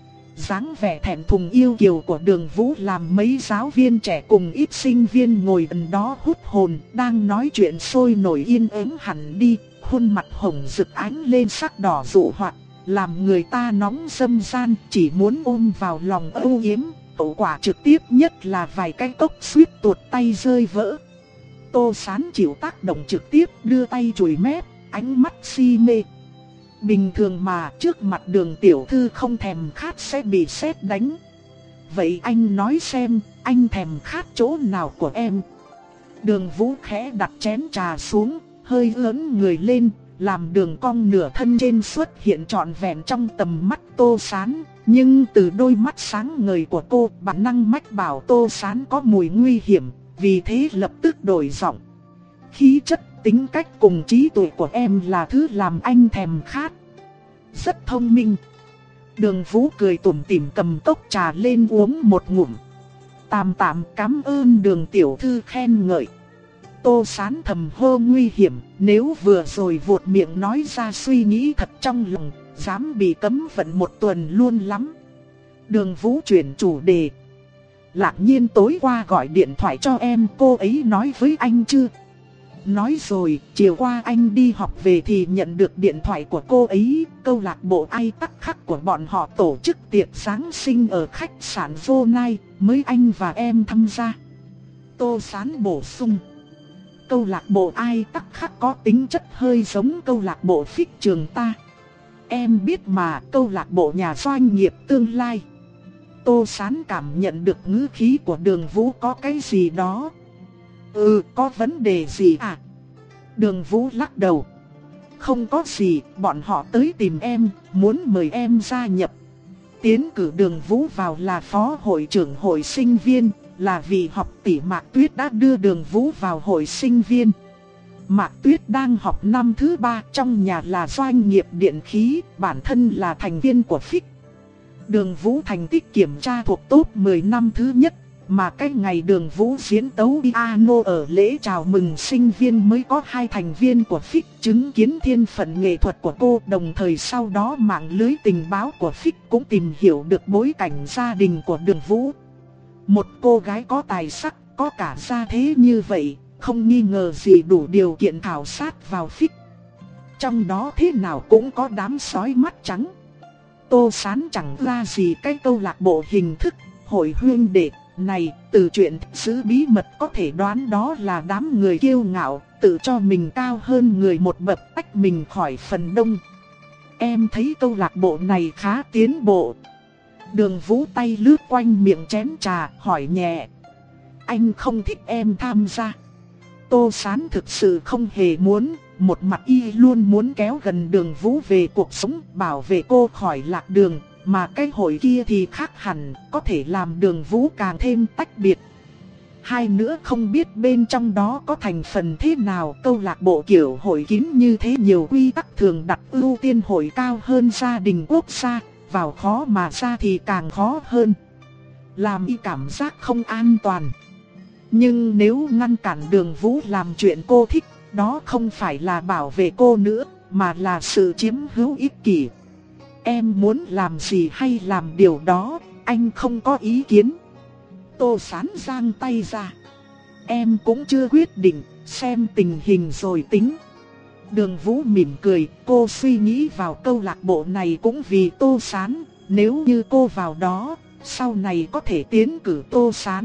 Dáng vẻ thẹn thùng yêu kiều của Đường Vũ làm mấy giáo viên trẻ cùng ít sinh viên ngồi gần đó hút hồn, đang nói chuyện sôi nổi yên ắng hẳn đi, khuôn mặt hồng rực ánh lên sắc đỏ dụ hoặc, làm người ta nóng dâm gian, chỉ muốn ôm vào lòng âu yếm. Hậu quả trực tiếp nhất là vài cái cốc suýt tuột tay rơi vỡ. Tô Sán chịu tác động trực tiếp, đưa tay chùi mép, ánh mắt si mê. Bình thường mà trước mặt Đường tiểu thư không thèm khát sẽ bị sét đánh. Vậy anh nói xem, anh thèm khát chỗ nào của em? Đường Vũ khẽ đặt chén trà xuống, hơi ưỡn người lên, làm đường cong nửa thân trên xuất hiện trọn vẹn trong tầm mắt Tô Sán. Nhưng từ đôi mắt sáng ngời của cô, bản năng mách bảo Tô Sán có mùi nguy hiểm, vì thế lập tức đổi giọng. Khí chất, tính cách cùng trí tuệ của em là thứ làm anh thèm khát. Rất thông minh. Đường Vũ cười tủm tỉm cầm cốc trà lên uống một ngụm. Tạm tạm cảm ơn Đường tiểu thư khen ngợi. Tô Sán thầm hô nguy hiểm, nếu vừa rồi vuột miệng nói ra suy nghĩ thật trong lòng, dám bị cấm vận một tuần luôn lắm. Đường Vũ chuyển chủ đề. Lạc Nhiên tối qua gọi điện thoại cho em, cô ấy nói với anh chưa? Nói rồi, chiều qua anh đi học về thì nhận được điện thoại của cô ấy. Câu lạc bộ Ai Tắc Khắc của bọn họ tổ chức tiệc Giáng sinh ở khách sạn Vô Nai, mới anh và em tham gia. Tô Sán bổ sung. Câu lạc bộ Ai Tắc Khắc có tính chất hơi giống câu lạc bộ Phích trường ta. Em biết mà, câu lạc bộ nhà doanh nghiệp tương lai. Tô Sán cảm nhận được ngữ khí của Đường Vũ có cái gì đó. Ừ, có vấn đề gì à? Đường Vũ lắc đầu. Không có gì, bọn họ tới tìm em, muốn mời em gia nhập. Tiến cử Đường Vũ vào là phó hội trưởng hội sinh viên, là vì học tỷ Mạc Tuyết đã đưa Đường Vũ vào hội sinh viên. Mạc Tuyết đang học năm thứ ba, trong nhà là doanh nghiệp điện khí, bản thân là thành viên của Phích. Đường Vũ thành tích kiểm tra thuộc top mười năm thứ nhất, mà cái ngày Đường Vũ diễn tấu piano ở lễ chào mừng sinh viên mới có hai thành viên của Phích chứng kiến thiên phận nghệ thuật của cô. Đồng thời sau đó mạng lưới tình báo của Phích cũng tìm hiểu được bối cảnh gia đình của Đường Vũ. Một cô gái có tài sắc, có cả gia thế như vậy, không nghi ngờ gì đủ điều kiện khảo sát vào phích. Trong đó thế nào cũng có đám sói mắt trắng. Tô Sán chẳng ra gì cái câu lạc bộ hình thức, hội huynh đệ này, từ chuyện giữ bí mật có thể đoán đó là đám người kiêu ngạo, tự cho mình cao hơn người một bậc, tách mình khỏi phần đông. Em thấy câu lạc bộ này khá tiến bộ. Đường Vũ tay lướt quanh miệng chén trà, hỏi nhẹ. Anh không thích em tham gia. Tô Sán thực sự không hề muốn, một mặt y luôn muốn kéo gần Đường Vũ về cuộc sống, bảo vệ cô khỏi lạc đường. Mà cái hội kia thì khác hẳn, có thể làm Đường Vũ càng thêm tách biệt. Hai nữa không biết bên trong đó có thành phần thế nào. Câu lạc bộ kiểu hội kín như thế, nhiều quy tắc thường đặt ưu tiên hội cao hơn gia đình quốc gia. Vào khó mà ra thì càng khó hơn, làm y cảm giác không an toàn. Nhưng nếu ngăn cản Đường Vũ làm chuyện cô thích, đó không phải là bảo vệ cô nữa, mà là sự chiếm hữu ích kỷ. Em muốn làm gì hay làm điều đó, anh không có ý kiến. Tô Sán giang tay ra. Em cũng chưa quyết định, xem tình hình rồi tính. Đường Vũ mỉm cười, cô suy nghĩ vào câu lạc bộ này cũng vì Tô Sán. Nếu như cô vào đó, sau này có thể tiến cử Tô Sán.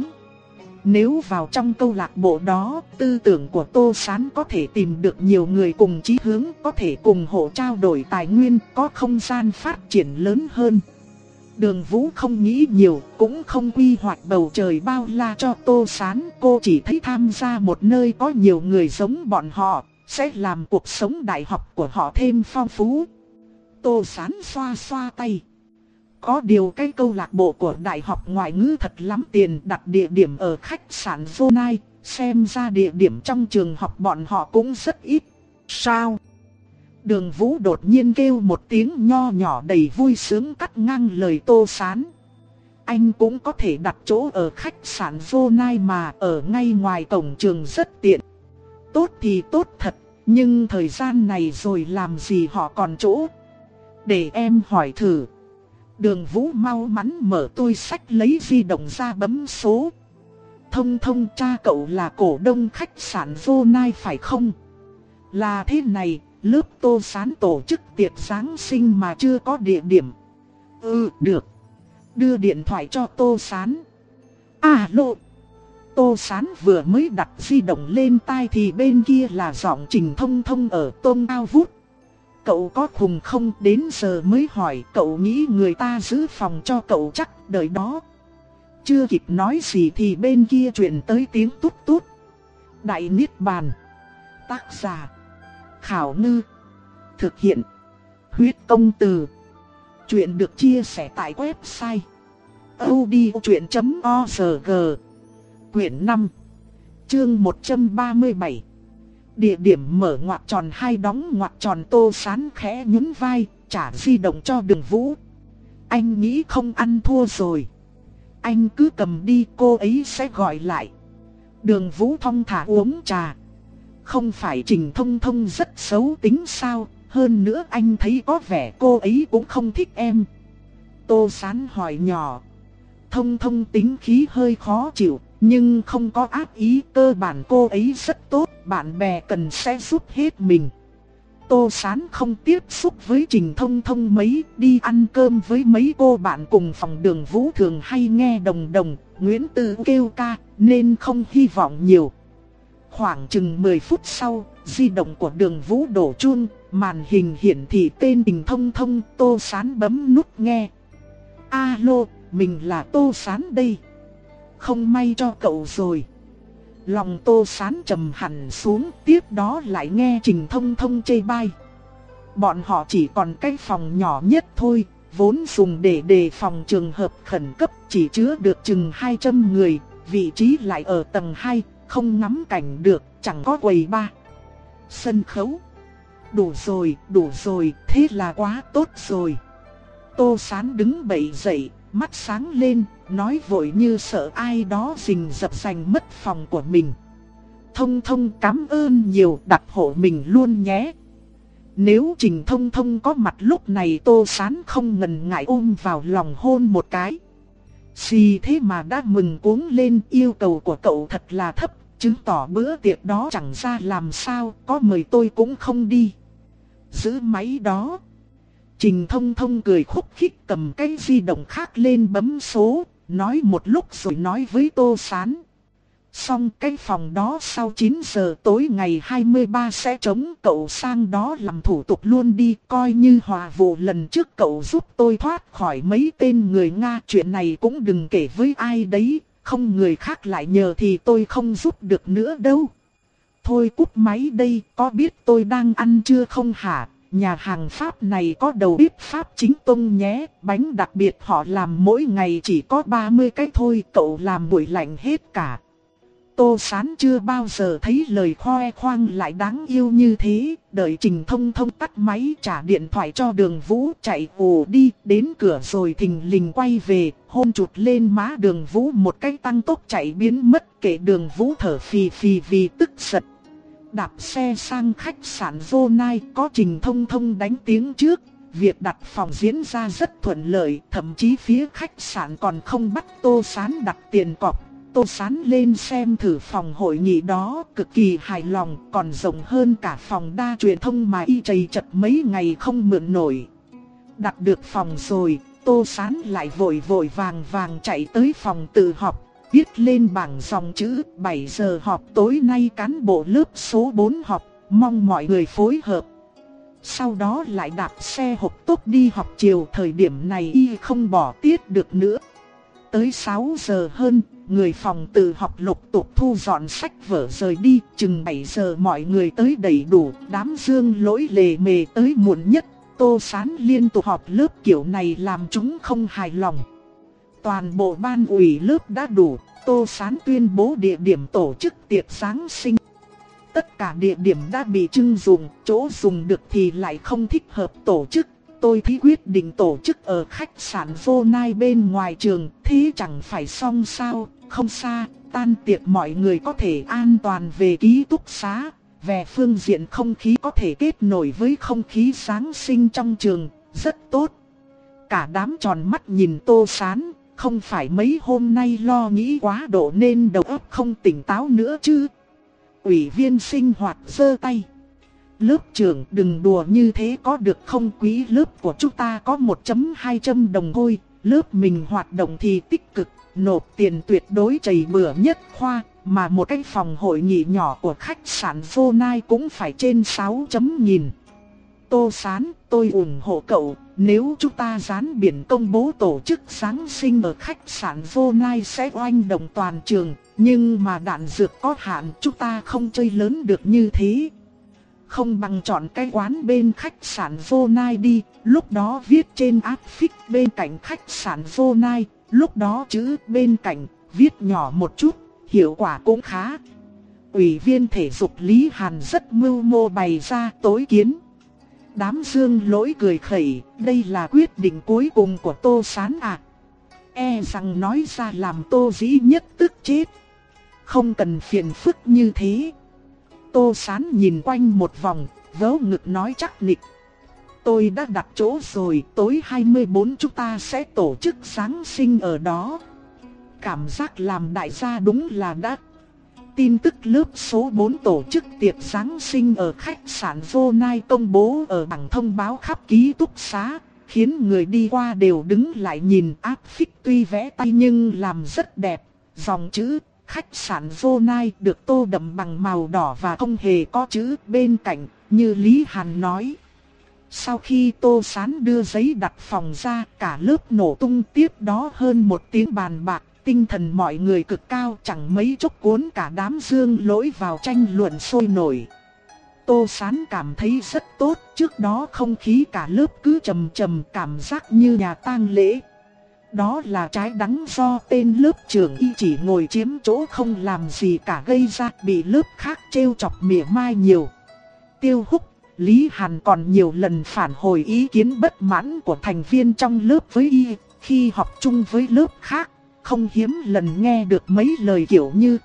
Nếu vào trong câu lạc bộ đó, tư tưởng của Tô Sán có thể tìm được nhiều người cùng chí hướng, có thể cùng hộ trao đổi tài nguyên, có không gian phát triển lớn hơn. Đường Vũ không nghĩ nhiều, cũng không quy hoạch bầu trời bao la cho Tô Sán. Cô chỉ thấy tham gia một nơi có nhiều người giống bọn họ, sẽ làm cuộc sống đại học của họ thêm phong phú. Tô Sán xoa xoa tay. Có điều cái câu lạc bộ của đại học ngoại ngữ thật lắm tiền, đặt địa điểm ở khách sạn Zonai, xem ra địa điểm trong trường học bọn họ cũng rất ít. Sao? Đường Vũ đột nhiên kêu một tiếng nho nhỏ đầy vui sướng cắt ngang lời Tô Sán. Anh cũng có thể đặt chỗ ở khách sạn Zonai mà, ở ngay ngoài cổng trường rất tiện. Tốt thì tốt thật, nhưng thời gian này rồi làm gì họ còn chỗ. Để em hỏi thử. Đường Vũ mau mắn mở túi sách lấy di động ra bấm số. Thông thông, cha cậu là cổ đông khách sạn Zonai phải không? Là thế này, lớp Tô Sán tổ chức tiệc Giáng sinh mà chưa có địa điểm. Ừ, được. Đưa điện thoại cho Tô Sán. Alo. Tô Sán vừa mới đặt di động lên tai thì bên kia là giọng Trình Thông Thông ở tông ao vút. Cậu có khùng không, đến giờ mới hỏi, cậu nghĩ người ta giữ phòng cho cậu chắc, đợi đó. Chưa kịp nói gì thì bên kia truyền tới tiếng tút tút. Đại Niết Bàn. Tác giả Khảo Ngư. Thực hiện Huyết Công Từ. Chuyện được chia sẻ tại website audiochuyện chấm org. Quyển năm, chương một trăm ba mươi bảy. Địa điểm mở ngoặc tròn hai đóng ngoặc tròn. Tô Sán khẽ nhún vai, trả di động cho Đường Vũ. Anh nghĩ không ăn thua rồi. Anh cứ cầm đi, cô ấy sẽ gọi lại. Đường Vũ thong thả uống trà. Không phải Trình Thông Thông rất xấu tính sao? Hơn nữa anh thấy có vẻ cô ấy cũng không thích em. Tô Sán hỏi nhỏ. Thông Thông tính khí hơi khó chịu, nhưng không có ác ý, cơ bản cô ấy rất tốt, bạn bè cần sẽ giúp hết mình. Tô Sán không tiếp xúc với Trình Thông Thông mấy, đi ăn cơm với mấy cô bạn cùng phòng. Đường Vũ thường hay nghe Đồng Đồng, Nguyễn Tư kêu ca, nên không hy vọng nhiều. Khoảng chừng mười phút sau, di động của Đường Vũ đổ chuông, màn hình hiển thị tên Trình Thông Thông. Tô Sán bấm nút nghe. Alo, mình là Tô Sán đây. Không may cho cậu rồi. Lòng Tô Sán trầm hẳn xuống, tiếp đó lại nghe Trình Thông Thông chê bai. Bọn họ chỉ còn cái phòng nhỏ nhất thôi, vốn dùng để đề phòng trường hợp khẩn cấp, chỉ chứa được chừng hai trăm người, vị trí lại ở tầng hai, không ngắm cảnh được, chẳng có quầy bar, sân khấu. Đủ rồi, đủ rồi, thế là quá tốt rồi. Tô Sán đứng bậy dậy, mắt sáng lên, nói vội như sợ ai đó rình rập giành mất phòng của mình. Thông Thông cảm ơn nhiều, đặt hộ mình luôn nhé. Nếu Trình Thông Thông có mặt lúc này, Tô Sán không ngần ngại ôm vào lòng hôn một cái. Gì thế mà đã mừng cuống lên, yêu cầu của cậu thật là thấp, chứng tỏ bữa tiệc đó chẳng ra làm sao, có mời tôi cũng không đi. Giữ máy đó. Trình Thông Thông cười khúc khích cầm cái di động khác lên bấm số, nói một lúc rồi nói với Tô Sán. Xong cái phòng đó sau chín giờ tối ngày hai mươi ba sẽ trống, cậu sang đó làm thủ tục luôn đi, coi như hòa vụ lần trước cậu giúp tôi thoát khỏi mấy tên người Nga. Chuyện này cũng đừng kể với ai đấy, không người khác lại nhờ thì tôi không giúp được nữa đâu. Thôi cúp máy đây, có biết tôi đang ăn chưa không hả? Nhà hàng Pháp này có đầu bếp Pháp chính tông nhé, bánh đặc biệt họ làm mỗi ngày chỉ có ba mươi cái thôi, cậu làm nguội lạnh hết cả. Tô Sán chưa bao giờ thấy lời khoe khoang lại đáng yêu như thế, đợi Trình Thông Thông tắt máy trả điện thoại cho Đường Vũ chạy ù đi, đến cửa rồi thình lình quay về, hôn chụt lên má Đường Vũ một cái tăng tốc chạy biến mất, kệ Đường Vũ thở phì phì vì tức giận. Đạp xe sang khách sạn Vô Nai, có Trình Thông Thông đánh tiếng trước, việc đặt phòng diễn ra rất thuận lợi, thậm chí phía khách sạn còn không bắt Tô Sán đặt tiền cọc. Tô Sán lên xem thử phòng hội nghị đó, cực kỳ hài lòng, còn rộng hơn cả phòng đa truyền thông mà y trầy chật mấy ngày không mượn nổi. Đặt được phòng rồi, Tô Sán lại vội vội vàng vàng chạy tới phòng tự họp, viết lên bảng dòng chữ bảy giờ họp tối nay cán bộ lớp số bốn họp, mong mọi người phối hợp. Sau đó lại đạp xe hộp tốc đi học chiều, thời điểm này y không bỏ tiết được nữa. Tới sáu giờ hơn, người phòng tự học lục tục thu dọn sách vở rời đi, chừng bảy giờ mọi người tới đầy đủ, đám Dương Lỗi lề mề tới muộn nhất. Tô Sán liên tục họp lớp kiểu này làm chúng không hài lòng. Toàn bộ ban ủy lớp đã đủ, Tô Sán tuyên bố địa điểm tổ chức tiệc Giáng sinh. Tất cả địa điểm đã bị trưng dụng, chỗ dùng được thì lại không thích hợp tổ chức. Tôi thì quyết định tổ chức ở khách sạn Vô Nai bên ngoài trường, thế chẳng phải xong sao, không xa, tan tiệc mọi người có thể an toàn về ký túc xá. Về phương diện không khí có thể kết nối với không khí Giáng sinh trong trường, rất tốt. Cả đám tròn mắt nhìn Tô Sán, không phải mấy hôm nay lo nghĩ quá độ nên đầu óc không tỉnh táo nữa chứ. Ủy viên sinh hoạt giơ tay. Lớp trưởng đừng đùa như thế có được không, quý lớp của chúng ta có một phẩy hai đồng thôi, lớp mình hoạt động thì tích cực, nộp tiền tuyệt đối chảy bừa nhất khoa, mà một cái phòng hội nghị nhỏ của khách sạn Vô Nai cũng phải trên sáu chấm nghìn. Tô Sán, tôi ủng hộ cậu, nếu chúng ta dán biển công bố tổ chức Giáng sinh ở khách sạn Vô Nai sẽ oanh động toàn trường, nhưng mà đạn dược có hạn, chúng ta không chơi lớn được như thế. Không bằng chọn cái quán bên khách sạn Vô Nai đi, lúc đó viết trên áp phích bên cạnh khách sạn Vô Nai, lúc đó chữ bên cạnh, viết nhỏ một chút, hiệu quả cũng khá. Ủy viên thể dục Lý Hàn rất mưu mô bày ra tối kiến. Đám Dương Lỗi cười khẩy, đây là quyết định cuối cùng của Tô Sán à. E rằng nói ra làm Tô Dĩ nhất tức chết. Không cần phiền phức như thế. Tô Sán nhìn quanh một vòng, vớ ngực nói chắc nịch. Tôi đã đặt chỗ rồi, tối hai mươi tư chúng ta sẽ tổ chức Giáng sinh ở đó. Cảm giác làm đại gia đúng là đã. Tin tức lớp số bốn tổ chức tiệc Giáng sinh ở khách sạn Vô Nai công bố ở bảng thông báo khắp ký túc xá, khiến người đi qua đều đứng lại nhìn. Áp phích tuy vẽ tay nhưng làm rất đẹp, dòng chữ khách sạn Vô Nai được tô đậm bằng màu đỏ và không hề có chữ bên cạnh, như Lý Hàn nói. Sau khi Tô Sán đưa giấy đặt phòng ra, cả lớp nổ tung, tiếp đó hơn một tiếng bàn bạc. Tinh thần mọi người cực cao, chẳng mấy chốc cuốn cả đám Dương Lỗi vào tranh luận sôi nổi. Tô Sán cảm thấy rất tốt, trước đó không khí cả lớp cứ trầm trầm, cảm giác như nhà tang lễ. Đó là trái đắng do tên lớp trưởng y chỉ ngồi chiếm chỗ không làm gì cả gây ra, bị lớp khác trêu chọc mỉa mai nhiều. Tiêu Húc, Lý Hàn còn nhiều lần phản hồi ý kiến bất mãn của thành viên trong lớp với y, khi học chung với lớp khác. Không hiếm lần nghe được mấy lời kiểu như: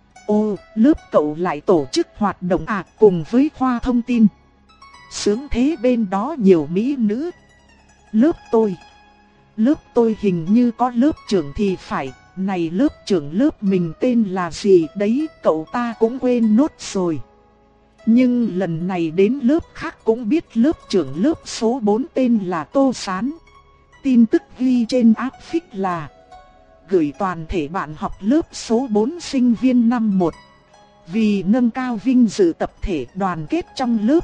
ô, lớp cậu lại tổ chức hoạt động à, cùng với khoa thông tin. Sướng thế bên đó nhiều mỹ nữ. Lớp tôi, lớp tôi hình như có lớp trưởng thì phải, này lớp trưởng lớp mình tên là gì đấy, cậu ta cũng quên nốt rồi. Nhưng lần này đến lớp khác cũng biết lớp trưởng lớp số bốn tên là Tô Sán. Tin tức ghi trên áp phích là gửi toàn thể bạn học lớp số bốn sinh viên năm một. Vì nâng cao vinh dự tập thể đoàn kết trong lớp.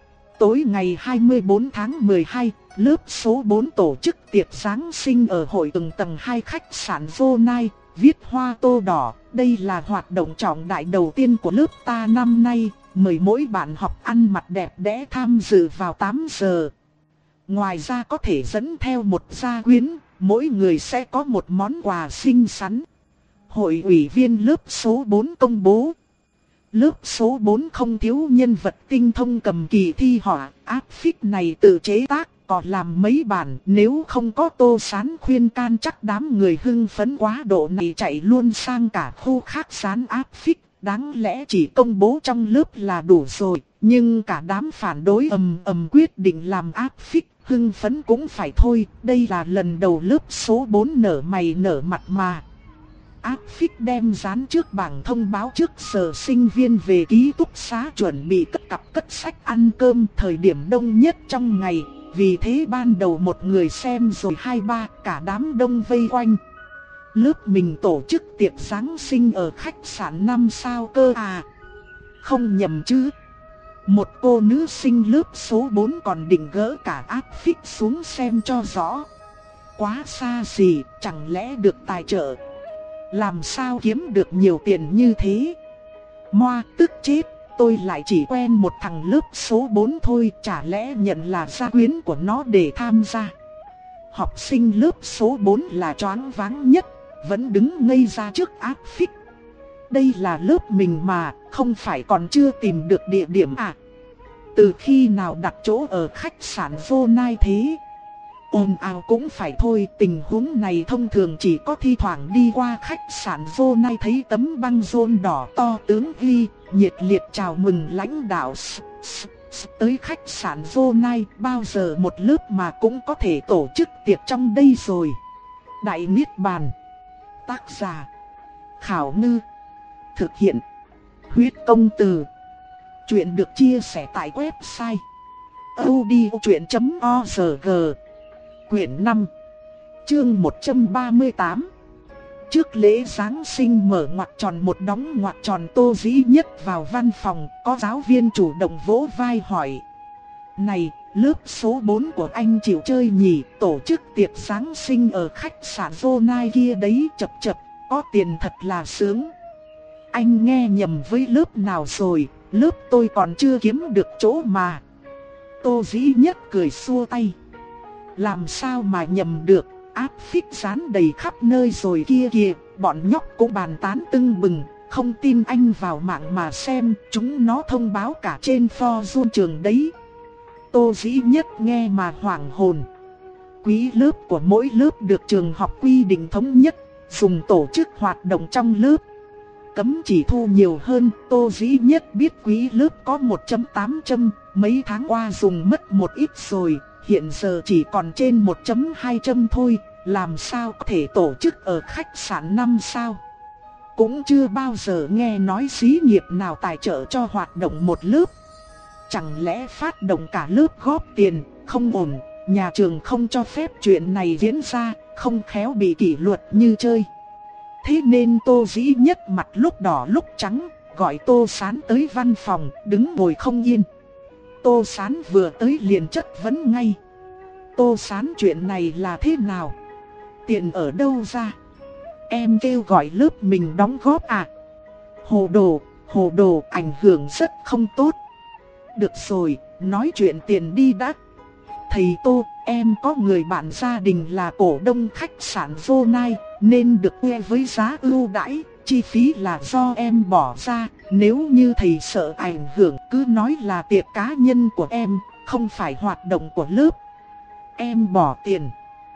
Tối ngày hai mươi tư tháng mười hai, lớp số bốn tổ chức tiệc Giáng sinh ở hội tầng tầng hai khách sạn Vô Nai, viết hoa tô đỏ. Đây là hoạt động trọng đại đầu tiên của lớp ta năm nay, mời mỗi bạn học ăn mặc đẹp đẽ tham dự vào tám giờ. Ngoài ra có thể dẫn theo một gia quyến, mỗi người sẽ có một món quà xinh xắn. Hội ủy viên lớp số bốn công bố. Lớp số bốn không thiếu nhân vật tinh thông cầm kỳ thi họa, áp phích này tự chế tác, còn làm mấy bản, nếu không có Tô Sán khuyên can chắc đám người hưng phấn quá độ này chạy luôn sang cả khu khác dán áp phích, đáng lẽ chỉ công bố trong lớp là đủ rồi, nhưng cả đám phản đối ầm ầm quyết định làm áp phích, hưng phấn cũng phải thôi, đây là lần đầu lớp số bốn nở mày nở mặt mà. Áp phích đem dán trước bảng thông báo trước giờ sinh viên về ký túc xá chuẩn bị cất cặp cất sách ăn cơm thời điểm đông nhất trong ngày. Vì thế ban đầu một người xem rồi hai ba cả đám đông vây quanh. Lớp mình tổ chức tiệc Giáng sinh ở khách sạn năm sao cơ à? Không nhầm chứ? Một cô nữ sinh lớp số bốn còn định gỡ cả áp phích xuống xem cho rõ. Quá xa xỉ, chẳng lẽ được tài trợ? Làm sao kiếm được nhiều tiền như thế? Moa tức chết, tôi lại chỉ quen một thằng lớp số bốn thôi, chả lẽ nhận là gia quyến của nó để tham gia. Học sinh lớp số bốn là choáng váng nhất, vẫn đứng ngây ra trước áp phích. Đây là lớp mình mà, không phải còn chưa tìm được địa điểm à? Từ khi nào đặt chỗ ở khách sạn Vô Nai thế? Ồn ào cũng phải thôi, tình huống này thông thường chỉ có thi thoảng đi qua khách sạn Vô Nai thấy tấm băng rôn đỏ to tướng ghi, nhiệt liệt chào mừng lãnh đạo s, s, s, tới khách sạn Vô Nai, bao giờ một lớp mà cũng có thể tổ chức tiệc trong đây rồi. Đại Niết Bàn. Tác giả Khảo Ngư. Thực hiện Huyết Công Từ. Chuyện được chia sẻ tại website audiochuyện chấm org. Quyển năm, chương một trăm ba mươi tám. Trước lễ Giáng sinh mở ngoặc tròn một đóng ngoặc tròn, Tô Dĩ Nhất vào văn phòng, có giáo viên chủ động vỗ vai hỏi: "Này, lớp số bốn của anh chịu chơi nhỉ, tổ chức tiệc Giáng sinh ở khách sạn Vô Nai kia đấy, chập chập, có tiền thật là sướng." "Anh nghe nhầm với lớp nào rồi, lớp tôi còn chưa kiếm được chỗ mà." Tô Dĩ Nhất cười xua tay: "Làm sao mà nhầm được, áp phích dán đầy khắp nơi rồi kia kìa, bọn nhóc cũng bàn tán tưng bừng, không tin anh vào mạng mà xem, chúng nó thông báo cả trên forum trường đấy." Tô Dĩ Nhất nghe mà hoảng hồn. Quý lớp của mỗi lớp được trường học quy định thống nhất, dùng tổ chức hoạt động trong lớp, cấm chỉ thu nhiều hơn. Tô Dĩ Nhất biết quý lớp có một phẩy tám chấm, mấy tháng qua dùng mất một ít rồi, hiện giờ chỉ còn trên một phẩy hai chấm thôi, làm sao có thể tổ chức ở khách sạn năm sao. Cũng chưa bao giờ nghe nói xí nghiệp nào tài trợ cho hoạt động một lớp. Chẳng lẽ phát động cả lớp góp tiền, không ổn, nhà trường không cho phép chuyện này diễn ra, không khéo bị kỷ luật như chơi. Thế nên Tô Dĩ Nhất mặt lúc đỏ lúc trắng, gọi Tô Sán tới văn phòng, đứng ngồi không yên. Tô Sán vừa tới liền chất vấn ngay: "Tô Sán, chuyện này là thế nào? Tiền ở đâu ra? Em kêu gọi lớp mình đóng góp à? Hồ đồ, hồ đồ, ảnh hưởng rất không tốt." "Được rồi, nói chuyện tiền đi đã. Thầy Tô, em có người bạn gia đình là cổ đông khách sạn Vô Nai, nên được thuê với giá ưu đãi, chi phí là do em bỏ ra, nếu như thầy sợ ảnh hưởng cứ nói là tiệc cá nhân của em, không phải hoạt động của lớp." "Em bỏ tiền."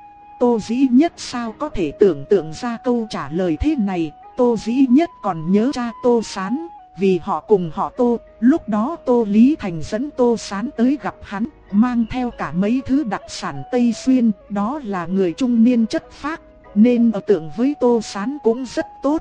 Tô Dĩ Nhất sao có thể tưởng tượng ra câu trả lời thế này. Tô Dĩ Nhất còn nhớ ra Tô Sán, vì họ cùng họ Tô. Lúc đó Tô Lý Thành dẫn Tô Sán tới gặp hắn, mang theo cả mấy thứ đặc sản Tây Xuyên. Đó là người trung niên chất phác, nên ấn tượng với Tô Sán cũng rất tốt.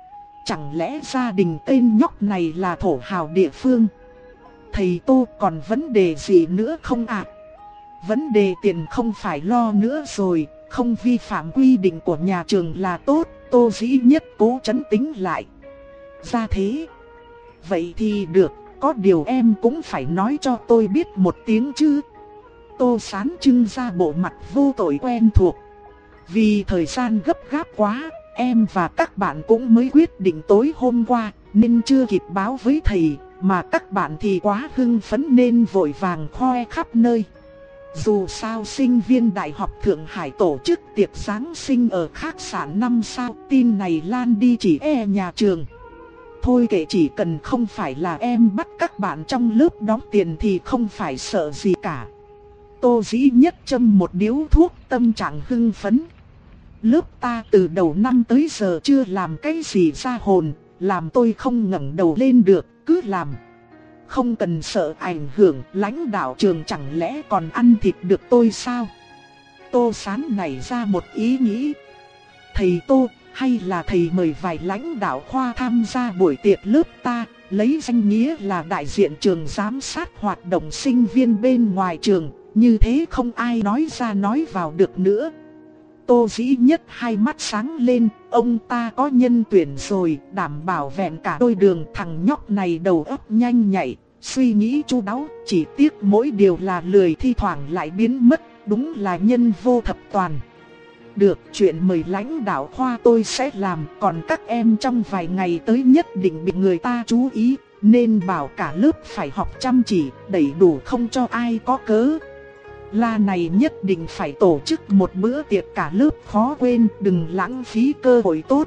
Chẳng lẽ gia đình tên nhóc này là thổ hào địa phương? Thầy Tô còn vấn đề gì nữa không ạ? À? Vấn đề tiền không phải lo nữa rồi, không vi phạm quy định của nhà trường là tốt. Tô Dĩ Nhất cố trấn tĩnh lại. Ra thế. Vậy thì được, có điều em cũng phải nói cho tôi biết một tiếng chứ. Tô Sán trưng ra bộ mặt vô tội quen thuộc. Vì thời gian gấp gáp quá, em và các bạn cũng mới quyết định tối hôm qua, nên chưa kịp báo với thầy. Mà các bạn thì quá hưng phấn nên vội vàng khoe khắp nơi. Dù sao sinh viên Đại học Thượng Hải tổ chức tiệc Giáng sinh ở khách sạn năm sao, tin này lan đi chỉ e nhà trường. Thôi kệ, chỉ cần không phải là em bắt các bạn trong lớp đóng tiền thì không phải sợ gì cả. Tô Dĩ Nhất châm một điếu thuốc, tâm trạng hưng phấn. Lớp ta từ đầu năm tới giờ chưa làm cái gì ra hồn, làm tôi không ngẩng đầu lên được, cứ làm. Không cần sợ ảnh hưởng, lãnh đạo trường chẳng lẽ còn ăn thịt được tôi sao? Tô Sán nảy ra một ý nghĩ. Thầy Tô, hay là thầy mời vài lãnh đạo khoa tham gia buổi tiệc lớp ta, lấy danh nghĩa là đại diện trường giám sát hoạt động sinh viên bên ngoài trường, như thế không ai nói ra nói vào được nữa. Tô Dĩ Nhất hai mắt sáng lên, ông ta có nhân tuyển rồi, đảm bảo vẹn cả đôi đường. Thằng nhóc này đầu óc nhanh nhạy, suy nghĩ chu đáo, chỉ tiếc mỗi điều là lười, thi thoảng lại biến mất, đúng là nhân vô thập toàn. Được, chuyện mời lãnh đạo khoa tôi sẽ làm, còn các em trong vài ngày tới nhất định bị người ta chú ý, nên bảo cả lớp phải học chăm chỉ, đầy đủ không cho ai có cớ. La này nhất định phải tổ chức một bữa tiệc cả lớp khó quên, đừng lãng phí cơ hội tốt.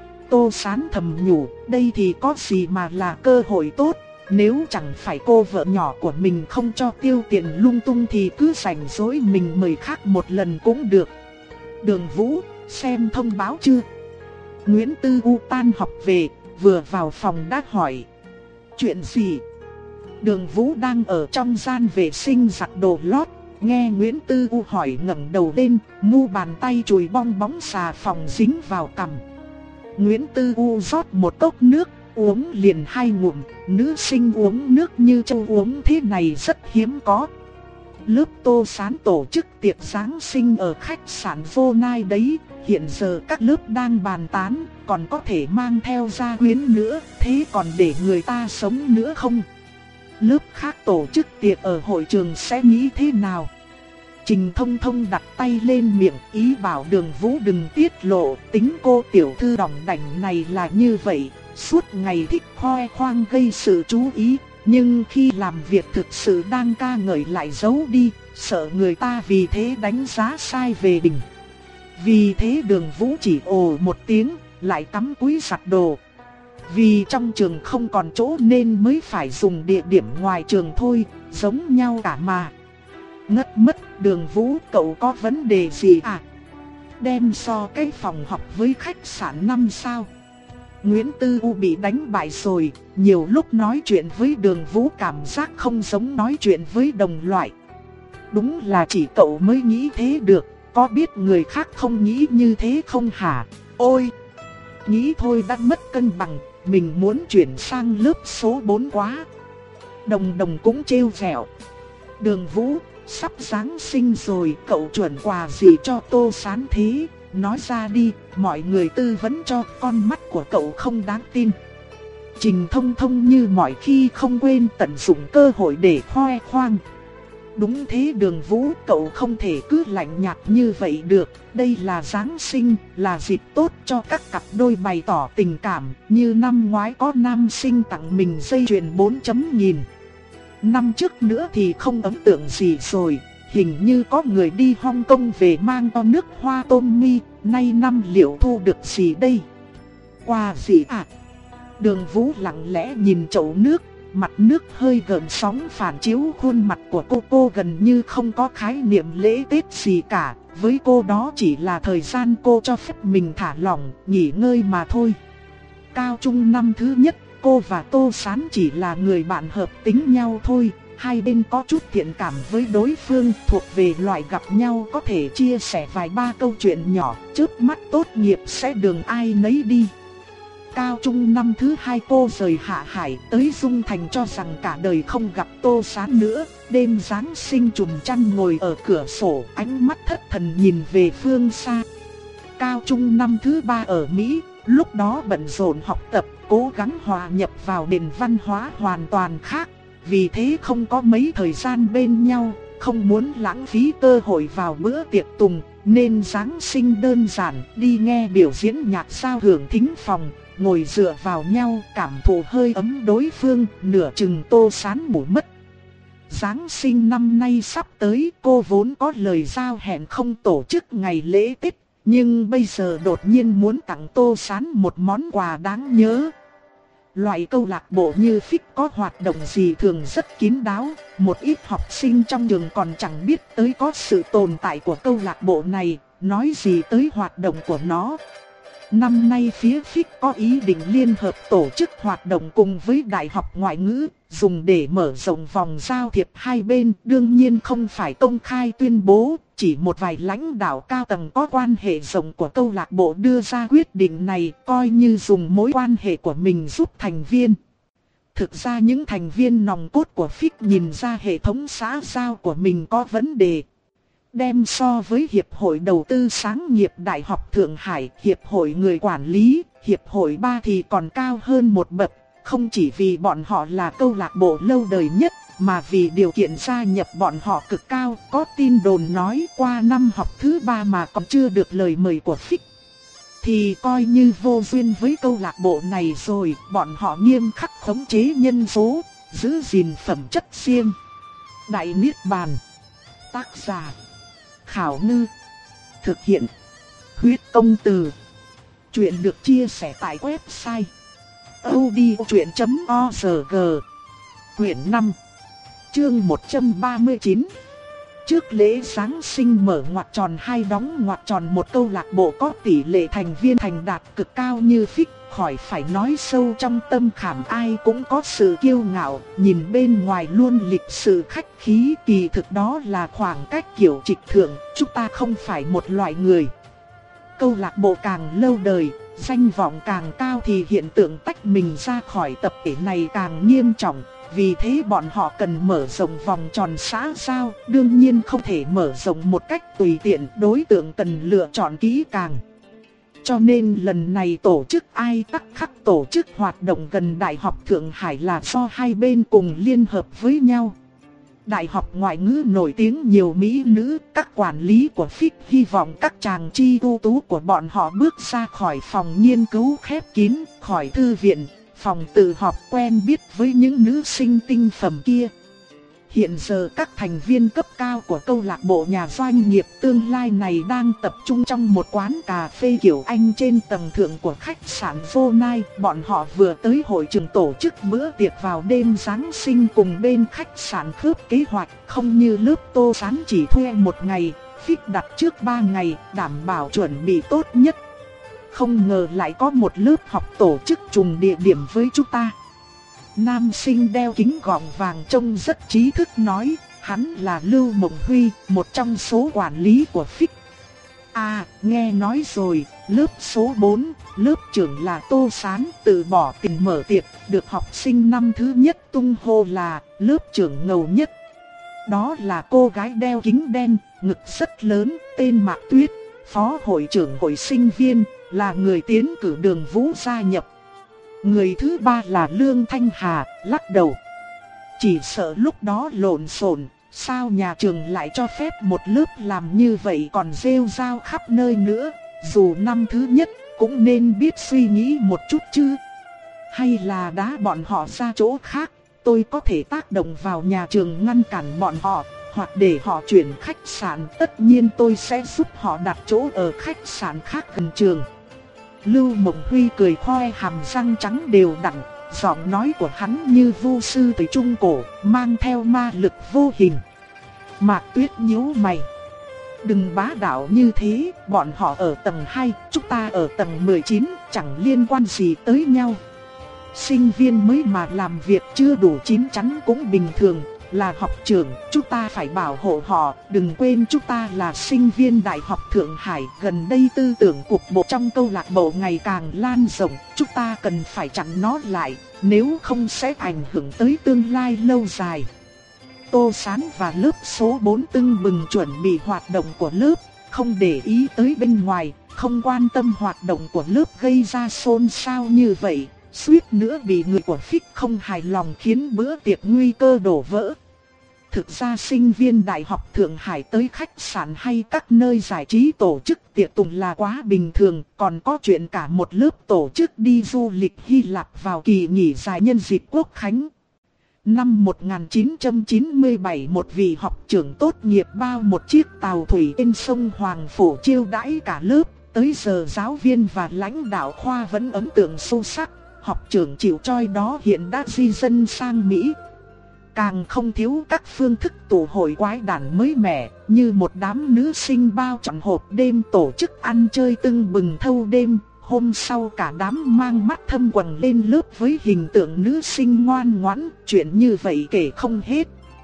Tô Sán thầm nhủ, đây thì có gì mà là cơ hội tốt, nếu chẳng phải cô vợ nhỏ của mình không cho tiêu tiền lung tung thì cứ rảnh rỗi mình mời khác một lần cũng được. Đường Vũ, xem thông báo chưa? Nguyễn Tư U tan học về, vừa vào phòng đã hỏi. Chuyện gì? Đường Vũ đang ở trong gian vệ sinh giặt đồ lót. Nghe Nguyễn Tư U hỏi ngẩng đầu lên, mu bàn tay chùi bong bóng xà phòng dính vào cằm. Nguyễn Tư U rót một cốc nước, uống liền hai ngụm. Nữ sinh uống nước như châu uống thế này rất hiếm có. Lớp Tô Sán tổ chức tiệc Giáng sinh ở khách sạn Vô Nai đấy. Hiện giờ các lớp đang bàn tán, còn có thể mang theo gia quyến nữa, thế còn để người ta sống nữa không? Lớp khác tổ chức tiệc ở hội trường sẽ nghĩ thế nào? Trình Thông Thông đặt tay lên miệng, ý bảo Đường Vũ đừng tiết lộ. Tính cô tiểu thư đỏng đảnh này là như vậy, suốt ngày thích khoe khoang gây sự chú ý, nhưng khi làm việc thực sự đang ca ngợi lại giấu đi, sợ người ta vì thế đánh giá sai về mình. Vì thế Đường Vũ chỉ ồ một tiếng, lại cắm cúi giặt đồ. Vì trong trường không còn chỗ nên mới phải dùng địa điểm ngoài trường thôi, giống nhau cả mà. Ngất mất, Đường Vũ, cậu có vấn đề gì à? Đem so cái phòng học với khách sạn năm sao. Nguyễn Tư U bị đánh bại rồi, nhiều lúc nói chuyện với Đường Vũ cảm giác không giống nói chuyện với đồng loại. Đúng là chỉ cậu mới nghĩ thế được, có biết người khác không nghĩ như thế không hả? Ôi! Nghĩ thôi đã mất cân bằng, mình muốn chuyển sang lớp số bốn quá. Đồng Đồng cũng trêu vẹo. Đường Vũ, sắp Giáng sinh rồi, cậu chuẩn quà gì cho Tô Sán thế? Nói ra đi, mọi người tư vấn cho, con mắt của cậu không đáng tin. Trình Thông Thông như mọi khi không quên tận dụng cơ hội để khoe khoang. Đúng thế Đường Vũ, cậu không thể cứ lạnh nhạt như vậy được. Đây là Giáng sinh, là dịp tốt cho các cặp đôi bày tỏ tình cảm. Như năm ngoái có nam sinh tặng mình dây chuyền bốn chấm nghìn. Năm trước nữa thì không ấn tượng gì rồi. Hình như có người đi Hong Kong về mang to nước hoa tôm mi. Nay năm liệu thu được gì đây? Quà gì à? Đường Vũ lặng lẽ nhìn chậu nước. Mặt nước hơi gợn sóng phản chiếu khuôn mặt của cô. Cô gần như không có khái niệm lễ Tết gì cả. Với cô đó chỉ là thời gian cô cho phép mình thả lỏng, nghỉ ngơi mà thôi. Cao trung năm thứ nhất, cô và Tô Sán chỉ là người bạn hợp tính nhau thôi. Hai bên có chút thiện cảm với đối phương, thuộc về loại gặp nhau có thể chia sẻ vài ba câu chuyện nhỏ, chớp mắt tốt nghiệp sẽ đường ai nấy đi. Cao trung năm thứ hai cô rời Hạ Hải tới Dung Thành cho rằng cả đời không gặp Tô Sán nữa. Đêm Giáng sinh trùm chăn ngồi ở cửa sổ, ánh mắt thất thần nhìn về phương xa. Cao trung năm thứ ba ở Mỹ, lúc đó bận rộn học tập, cố gắng hòa nhập vào nền văn hóa hoàn toàn khác. Vì thế không có mấy thời gian bên nhau, không muốn lãng phí cơ hội vào bữa tiệc tùng, nên Giáng sinh đơn giản đi nghe biểu diễn nhạc giao hưởng thính phòng, ngồi dựa vào nhau cảm thụ hơi ấm đối phương, nửa chừng Tô Sán ngủ mất. Giáng sinh năm nay sắp tới, cô vốn có lời giao hẹn không tổ chức ngày lễ Tết, nhưng bây giờ đột nhiên muốn tặng Tô Sán một món quà đáng nhớ. Loại câu lạc bộ như Phích có hoạt động gì thường rất kín đáo, một ít học sinh trong trường còn chẳng biết tới có sự tồn tại của câu lạc bộ này, nói gì tới hoạt động của nó. Năm nay phía Phích có ý định liên hợp tổ chức hoạt động cùng với Đại học Ngoại ngữ, dùng để mở rộng vòng giao thiệp hai bên, đương nhiên không phải công khai tuyên bố, chỉ một vài lãnh đạo cao tầng có quan hệ rộng của câu lạc bộ đưa ra quyết định này, coi như dùng mối quan hệ của mình giúp thành viên. Thực ra những thành viên nòng cốt của Phích nhìn ra hệ thống xã giao của mình có vấn đề. Đem so với Hiệp hội Đầu tư Sáng nghiệp Đại học Thượng Hải, Hiệp hội Người Quản lý, Hiệp hội ba thì còn cao hơn một bậc, không chỉ vì bọn họ là câu lạc bộ lâu đời nhất, mà vì điều kiện gia nhập bọn họ cực cao. Có tin đồn nói qua năm học thứ ba mà còn chưa được lời mời của Phích, thì coi như vô duyên với câu lạc bộ này rồi. Bọn họ nghiêm khắc khống chế nhân số, giữ gìn phẩm chất riêng. Đại Niết Bàn. Tác giả Khảo Ngư. Thực hiện Huyết Công Từ. Chuyện được chia sẻ tại website audiochuyện chấm org. Quyển năm, chương một trăm ba mươi chín. Trước lễ Giáng sinh mở ngoặc tròn hai đóng ngoặc tròn một câu lạc bộ có tỷ lệ thành viên thành đạt cực cao như Phích, khỏi phải nói sâu trong tâm khảm ai cũng có sự kiêu ngạo, nhìn bên ngoài luôn lịch sự khách khí, kỳ thực đó là khoảng cách kiểu trịch thượng, chúng ta không phải một loại người. Câu lạc bộ càng lâu đời, danh vọng càng cao thì hiện tượng tách mình ra khỏi tập thể này càng nghiêm trọng. Vì thế bọn họ cần mở rộng vòng tròn xã giao, đương nhiên không thể mở rộng một cách tùy tiện, đối tượng cần lựa chọn kỹ càng. Cho nên lần này tổ chức ai tắc khắc tổ chức hoạt động gần Đại học Thượng Hải là do hai bên cùng liên hợp với nhau. Đại học Ngoại ngữ nổi tiếng nhiều mỹ nữ, các quản lý của Phích hy vọng các chàng chi ưu tú của bọn họ bước ra khỏi phòng nghiên cứu khép kín, khỏi thư viện, phòng tự họp, quen biết với những nữ sinh tinh phẩm kia. Hiện giờ các thành viên cấp cao của câu lạc bộ nhà doanh nghiệp tương lai này đang tập trung trong một quán cà phê kiểu Anh trên tầng thượng của khách sạn Vô Nai. Bọn họ vừa tới hội trường tổ chức bữa tiệc vào đêm Giáng sinh cùng bên khách sạn khớp kế hoạch, không như lớp Tô Sán chỉ thuê một ngày, Phích đặt trước ba ngày, đảm bảo chuẩn bị tốt nhất. Không ngờ lại có một lớp học tổ chức trùng địa điểm với chúng ta. Nam sinh đeo kính gọng vàng trông rất trí thức nói, hắn là Lưu Mộng Huy, một trong số quản lý của Phích. À, nghe nói rồi, lớp số bốn, lớp trưởng là Tô Sán, tự bỏ tiền mở tiệc, được học sinh năm thứ nhất tung hô là lớp trưởng ngầu nhất. Đó là cô gái đeo kính đen, ngực rất lớn, tên Mạc Tuyết, phó hội trưởng hội sinh viên, là người tiến cử Đường Vũ gia nhập. Người thứ ba là Lương Thanh Hà, lắc đầu. Chỉ sợ lúc đó lộn xộn, sao nhà trường lại cho phép một lớp làm như vậy còn rêu rao khắp nơi nữa, dù năm thứ nhất cũng nên biết suy nghĩ một chút chứ. Hay là đá bọn họ ra chỗ khác, tôi có thể tác động vào nhà trường ngăn cản bọn họ, hoặc để họ chuyển khách sạn, tất nhiên tôi sẽ giúp họ đặt chỗ ở khách sạn khác gần trường. Lưu Mộng Huy cười khoe hàm răng trắng đều đặn, giọng nói của hắn như vu sư thời trung cổ, mang theo ma lực vô hình. Mạc Tuyết nhíu mày. Đừng bá đạo như thế, bọn họ ở tầng hai, chúng ta ở tầng mười chín, chẳng liên quan gì tới nhau. sinh viên mới mà làm việc chưa đủ chín chắn cũng bình thường. Là học trưởng, chúng ta phải bảo hộ họ. Đừng quên chúng ta là sinh viên Đại học Thượng Hải. Gần đây tư tưởng cục bộ trong câu lạc bộ ngày càng lan rộng. Chúng ta cần phải chặn nó lại, nếu không sẽ ảnh hưởng tới tương lai lâu dài. Tô Sán và lớp số bốn tưng bừng chuẩn bị hoạt động của lớp, không để ý tới bên ngoài, không quan tâm hoạt động của lớp gây ra xôn xao như vậy. Suýt nữa bị người của Phích không hài lòng khiến bữa tiệc nguy cơ đổ vỡ. Thực ra sinh viên Đại học Thượng Hải tới khách sạn hay các nơi giải trí tổ chức tiệc tùng là quá bình thường. Còn có chuyện cả một lớp tổ chức đi du lịch Hy Lạp vào kỳ nghỉ dài nhân dịp Quốc Khánh. Năm một nghìn chín trăm chín mươi bảy, một vị học trưởng tốt nghiệp bao một chiếc tàu thủy trên sông Hoàng Phủ chiêu đãi cả lớp. Tới giờ giáo viên và lãnh đạo khoa vẫn ấn tượng sâu sắc. Học trưởng chịu choi đó hiện đã di dân sang Mỹ. Càng không thiếu các phương thức tụ hội quái đản mới mẻ, như một đám nữ sinh bao trọn hộp đêm tổ chức ăn chơi tưng bừng thâu đêm. Hôm sau cả đám mang mắt thâm quầng lên lớp với hình tượng nữ sinh ngoan ngoãn, chuyện như vậy kể không hết.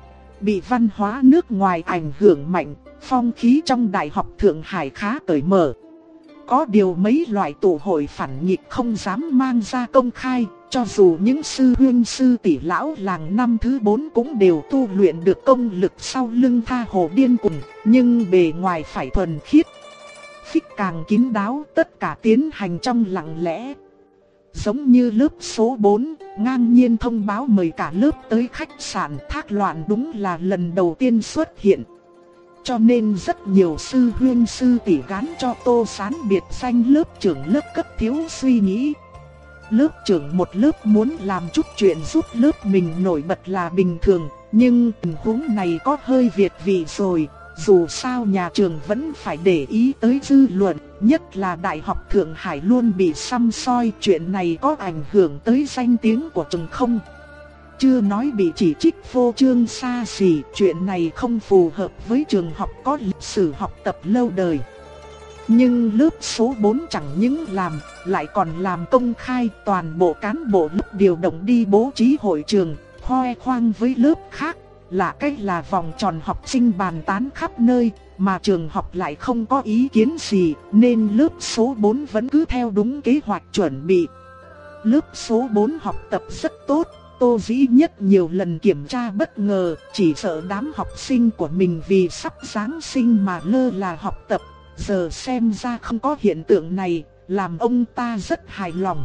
Bị văn hóa nước ngoài ảnh hưởng mạnh, phong khí trong Đại học Thượng Hải khá cởi mở. Có điều mấy loại tụ hội phản nghịch không dám mang ra công khai, cho dù những sư huynh sư tỷ lão làng năm thứ bốn cũng đều tu luyện được công lực sau lưng tha hồ điên cuồng, nhưng bề ngoài phải thuần khiết. Phích càng kín đáo, tất cả tiến hành trong lặng lẽ. Giống như lớp số bốn, ngang nhiên thông báo mời cả lớp tới khách sạn Thác Loạn đúng là lần đầu tiên xuất hiện. Cho nên rất nhiều sư huynh sư tỷ gán cho Tô Sán biệt danh lớp trưởng lớp cấp thiếu suy nghĩ. Lớp trưởng một lớp muốn làm chút chuyện giúp lớp mình nổi bật là bình thường, nhưng tình huống này có hơi việt vị rồi. Dù sao nhà trường vẫn phải để ý tới dư luận, nhất là Đại học Thượng Hải luôn bị săm soi, chuyện này có ảnh hưởng tới danh tiếng của trường không? Chưa nói bị chỉ trích phô trương xa xỉ, chuyện này không phù hợp với trường học có lịch sử học tập lâu đời. Nhưng lớp số bốn chẳng những làm, lại còn làm công khai, toàn bộ cán bộ lớp điều động đi bố trí hội trường, khoe khoang với lớp khác. Là cách là vòng tròn học sinh bàn tán khắp nơi, mà trường học lại không có ý kiến gì, nên lớp số bốn vẫn cứ theo đúng kế hoạch chuẩn bị. Lớp số bốn học tập rất tốt, Tô Dĩ Nhất nhiều lần kiểm tra bất ngờ, chỉ sợ đám học sinh của mình vì sắp Giáng sinh mà lơ là học tập. Giờ xem ra không có hiện tượng này, làm ông ta rất hài lòng.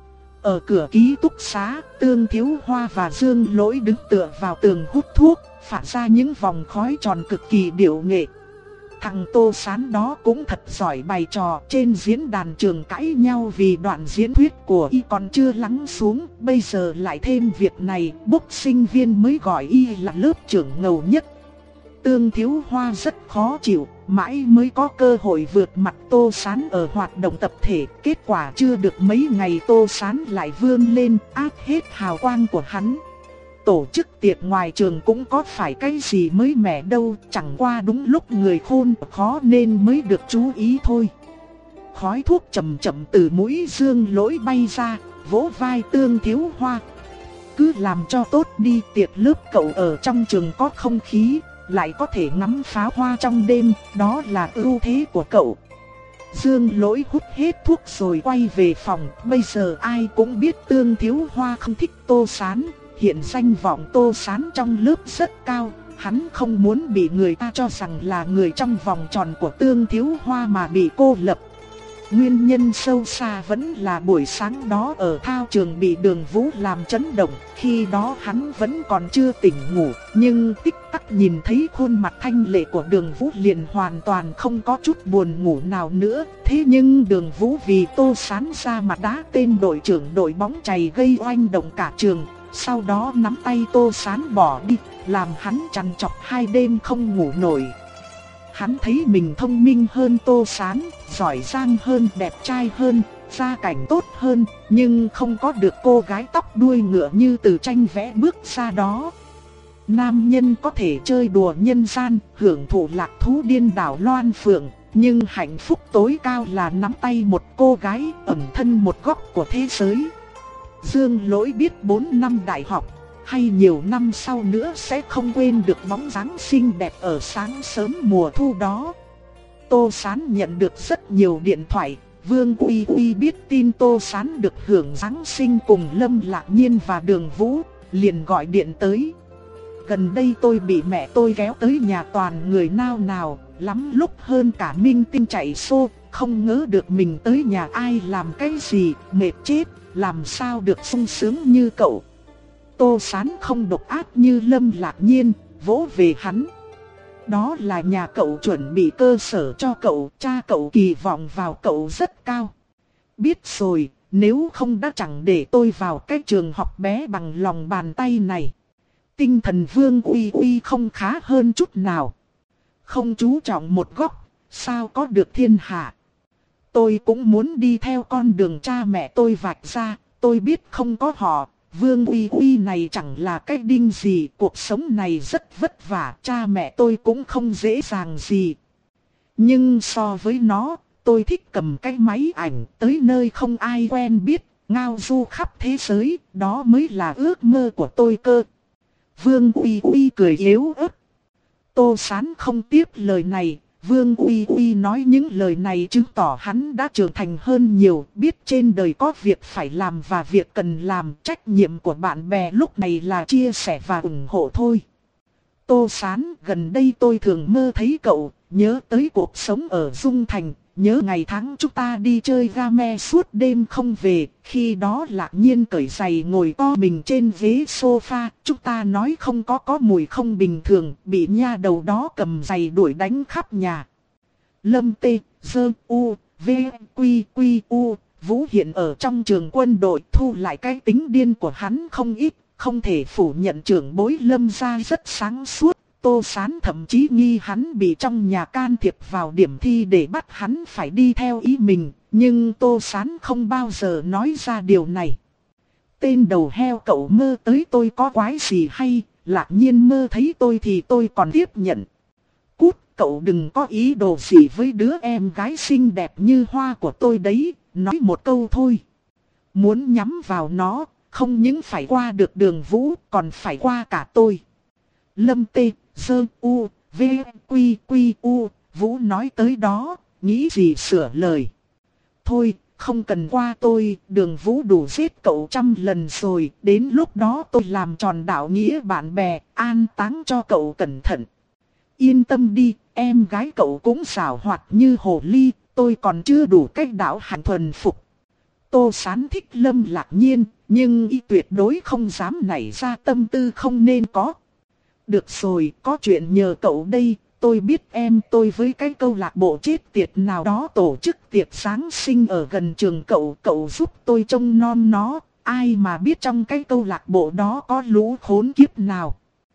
Ở cửa ký túc xá, Tương Thiếu Hoa và Dương Lỗi đứng tựa vào tường hút thuốc, phát ra những vòng khói tròn cực kỳ điệu nghệ. Thằng Tô Sán đó cũng thật giỏi bày trò, trên diễn đàn trường cãi nhau vì đoạn diễn thuyết của y còn chưa lắng xuống, bây giờ lại thêm việc này, bốc sinh viên mới gọi y là lớp trưởng ngầu nhất. Tương Thiếu Hoa rất khó chịu, mãi mới có cơ hội vượt mặt Tô Sán ở hoạt động tập thể, kết quả chưa được mấy ngày Tô Sán lại vươn lên, áp hết hào quang của hắn. Tổ chức tiệc ngoài trường cũng có phải cái gì mới mẻ đâu, chẳng qua đúng lúc người khôn khó nên mới được chú ý thôi. Khói thuốc chậm chậm từ mũi Dương Lỗi bay ra, vỗ vai Tương Thiếu Hoa. Cứ làm cho tốt đi, tiệc lớp cậu ở trong trường có không khí, lại có thể ngắm pháo hoa trong đêm, đó là ưu thế của cậu. Dương Lỗi hút hết thuốc rồi quay về phòng, bây giờ ai cũng biết Tương Thiếu Hoa không thích Tô Sán, hiện danh vọng Tô Sán trong lớp rất cao, hắn không muốn bị người ta cho rằng là người trong vòng tròn của Tương Thiếu Hoa mà bị cô lập. Nguyên nhân sâu xa vẫn là buổi sáng đó ở thao trường bị Đường Vũ làm chấn động, khi đó hắn vẫn còn chưa tỉnh ngủ, nhưng tích tắc nhìn thấy khuôn mặt thanh lệ của Đường Vũ liền hoàn toàn không có chút buồn ngủ nào nữa. Thế nhưng Đường Vũ vì Tô Sán ra mặt đá tên đội trưởng đội bóng chày gây oanh động cả trường, sau đó nắm tay Tô Sán bỏ đi, làm hắn trằn trọc hai đêm không ngủ nổi. Hắn thấy mình thông minh hơn Tô Sán, giỏi giang hơn, đẹp trai hơn, gia cảnh tốt hơn, nhưng không có được cô gái tóc đuôi ngựa như từ tranh vẽ bước ra đó. Nam nhân có thể chơi đùa nhân gian, hưởng thụ lạc thú điên đảo loan phượng, nhưng hạnh phúc tối cao là nắm tay một cô gái ẩn thân một góc của thế giới. Dương Lỗi biết bốn năm đại học, hay nhiều năm sau nữa sẽ không quên được bóng dáng xinh đẹp ở sáng sớm mùa thu đó. Tô Sán nhận được rất nhiều điện thoại. Vương Uy Uy biết tin Tô Sán được hưởng Giáng sinh cùng Lâm Lạc Nhiên và Đường Vũ, liền gọi điện tới. Gần đây tôi bị mẹ tôi kéo tới nhà toàn người nao nào, lắm lúc hơn cả minh tinh chạy xô, không ngờ được mình tới nhà ai làm cái gì, mệt chết, làm sao được sung sướng như cậu. Tô Sán không độc ác như Lâm Lạc Nhiên, vỗ về hắn. Đó là nhà cậu chuẩn bị cơ sở cho cậu, cha cậu kỳ vọng vào cậu rất cao. Biết rồi, nếu không đã chẳng để tôi vào cái trường học bé bằng lòng bàn tay này. Tinh thần Vương Uy Uy không khá hơn chút nào. Không chú trọng một góc, sao có được thiên hạ. Tôi cũng muốn đi theo con đường cha mẹ tôi vạch ra, tôi biết không có họ. Vương Uy Uy này chẳng là cái đinh gì, cuộc sống này rất vất vả, cha mẹ tôi cũng không dễ dàng gì. Nhưng so với nó, tôi thích cầm cái máy ảnh tới nơi không ai quen biết, ngao du khắp thế giới, đó mới là ước mơ của tôi cơ. Vương Uy Uy cười yếu ớt. Tô Sán không tiếp lời này. Vương Uy Uy nói những lời này chứng tỏ hắn đã trưởng thành hơn nhiều, biết trên đời có việc phải làm và việc cần làm, trách nhiệm của bạn bè lúc này là chia sẻ và ủng hộ thôi. Tô Sán, gần đây tôi thường mơ thấy cậu, nhớ tới cuộc sống ở Dung Thành, nhớ ngày tháng chúng ta đi chơi game suốt đêm không về, khi đó Lạc Nhiên cởi giày ngồi co mình trên ghế sofa, chúng ta nói không có có mùi không bình thường, bị nha đầu đó cầm giày đuổi đánh khắp nhà. Lâm Tê, Dơ, U, V, Quy, Quy, U, Vũ hiện ở trong trường quân đội thu lại cái tính điên của hắn không ít, không thể phủ nhận trưởng bối Lâm gia rất sáng suốt. Tô Sán thậm chí nghi hắn bị trong nhà can thiệp vào điểm thi để bắt hắn phải đi theo ý mình, nhưng Tô Sán không bao giờ nói ra điều này. Tên đầu heo cậu mơ tới tôi có quái gì hay, Lạc Nhiên mơ thấy tôi thì tôi còn tiếp nhận. Cút, cậu đừng có ý đồ gì với đứa em gái xinh đẹp như hoa của tôi đấy, nói một câu thôi. Muốn nhắm vào nó, không những phải qua được Đường Vũ, còn phải qua cả tôi. Lâm Tê, Dơ, U, V, Quy, Quy, U, Vũ nói tới đó, nghĩ gì sửa lời. Thôi, không cần qua tôi, Đường Vũ đủ giết cậu trăm lần rồi, đến lúc đó tôi làm tròn đạo nghĩa bạn bè, an táng cho cậu cẩn thận. Yên tâm đi, em gái cậu cũng xảo hoạt như hồ ly, tôi còn chưa đủ cách đạo hạnh thuần phục. Tô Sán thích Lâm Lạc Nhiên, nhưng y tuyệt đối không dám nảy ra tâm tư không nên có. Được rồi, có chuyện nhờ cậu đây, tôi biết em tôi với cái câu lạc bộ chết tiệt nào đó tổ chức tiệc Giáng sinh ở gần trường cậu, cậu giúp tôi trông nom nó, ai mà biết trong cái câu lạc bộ đó có lũ khốn kiếp nào.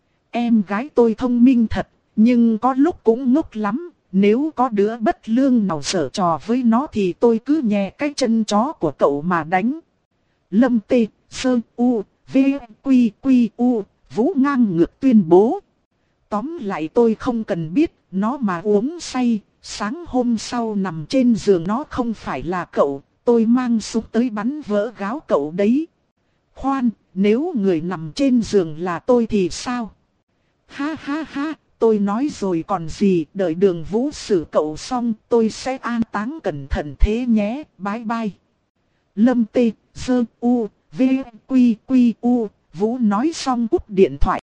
Em gái tôi thông minh thật, nhưng có lúc cũng ngốc lắm, nếu có đứa bất lương nào giở trò với nó thì tôi cứ nhè cái chân chó của cậu mà đánh. Lâm Tê, Sơ, U, V, Quy, Quy, U, Vũ ngang ngược tuyên bố. Tóm lại tôi không cần biết, nó mà uống say, sáng hôm sau nằm trên giường nó không phải là cậu, tôi mang súng tới bắn vỡ gáo cậu đấy. Khoan, nếu người nằm trên giường là tôi thì sao? Ha ha ha, tôi nói rồi còn gì, đợi Đường Vũ xử cậu xong tôi sẽ an táng cẩn thận thế nhé, bye bye. Lâm Tê, Dơ, U, V, Quy, Quy, U, Vũ nói xong cúp điện thoại.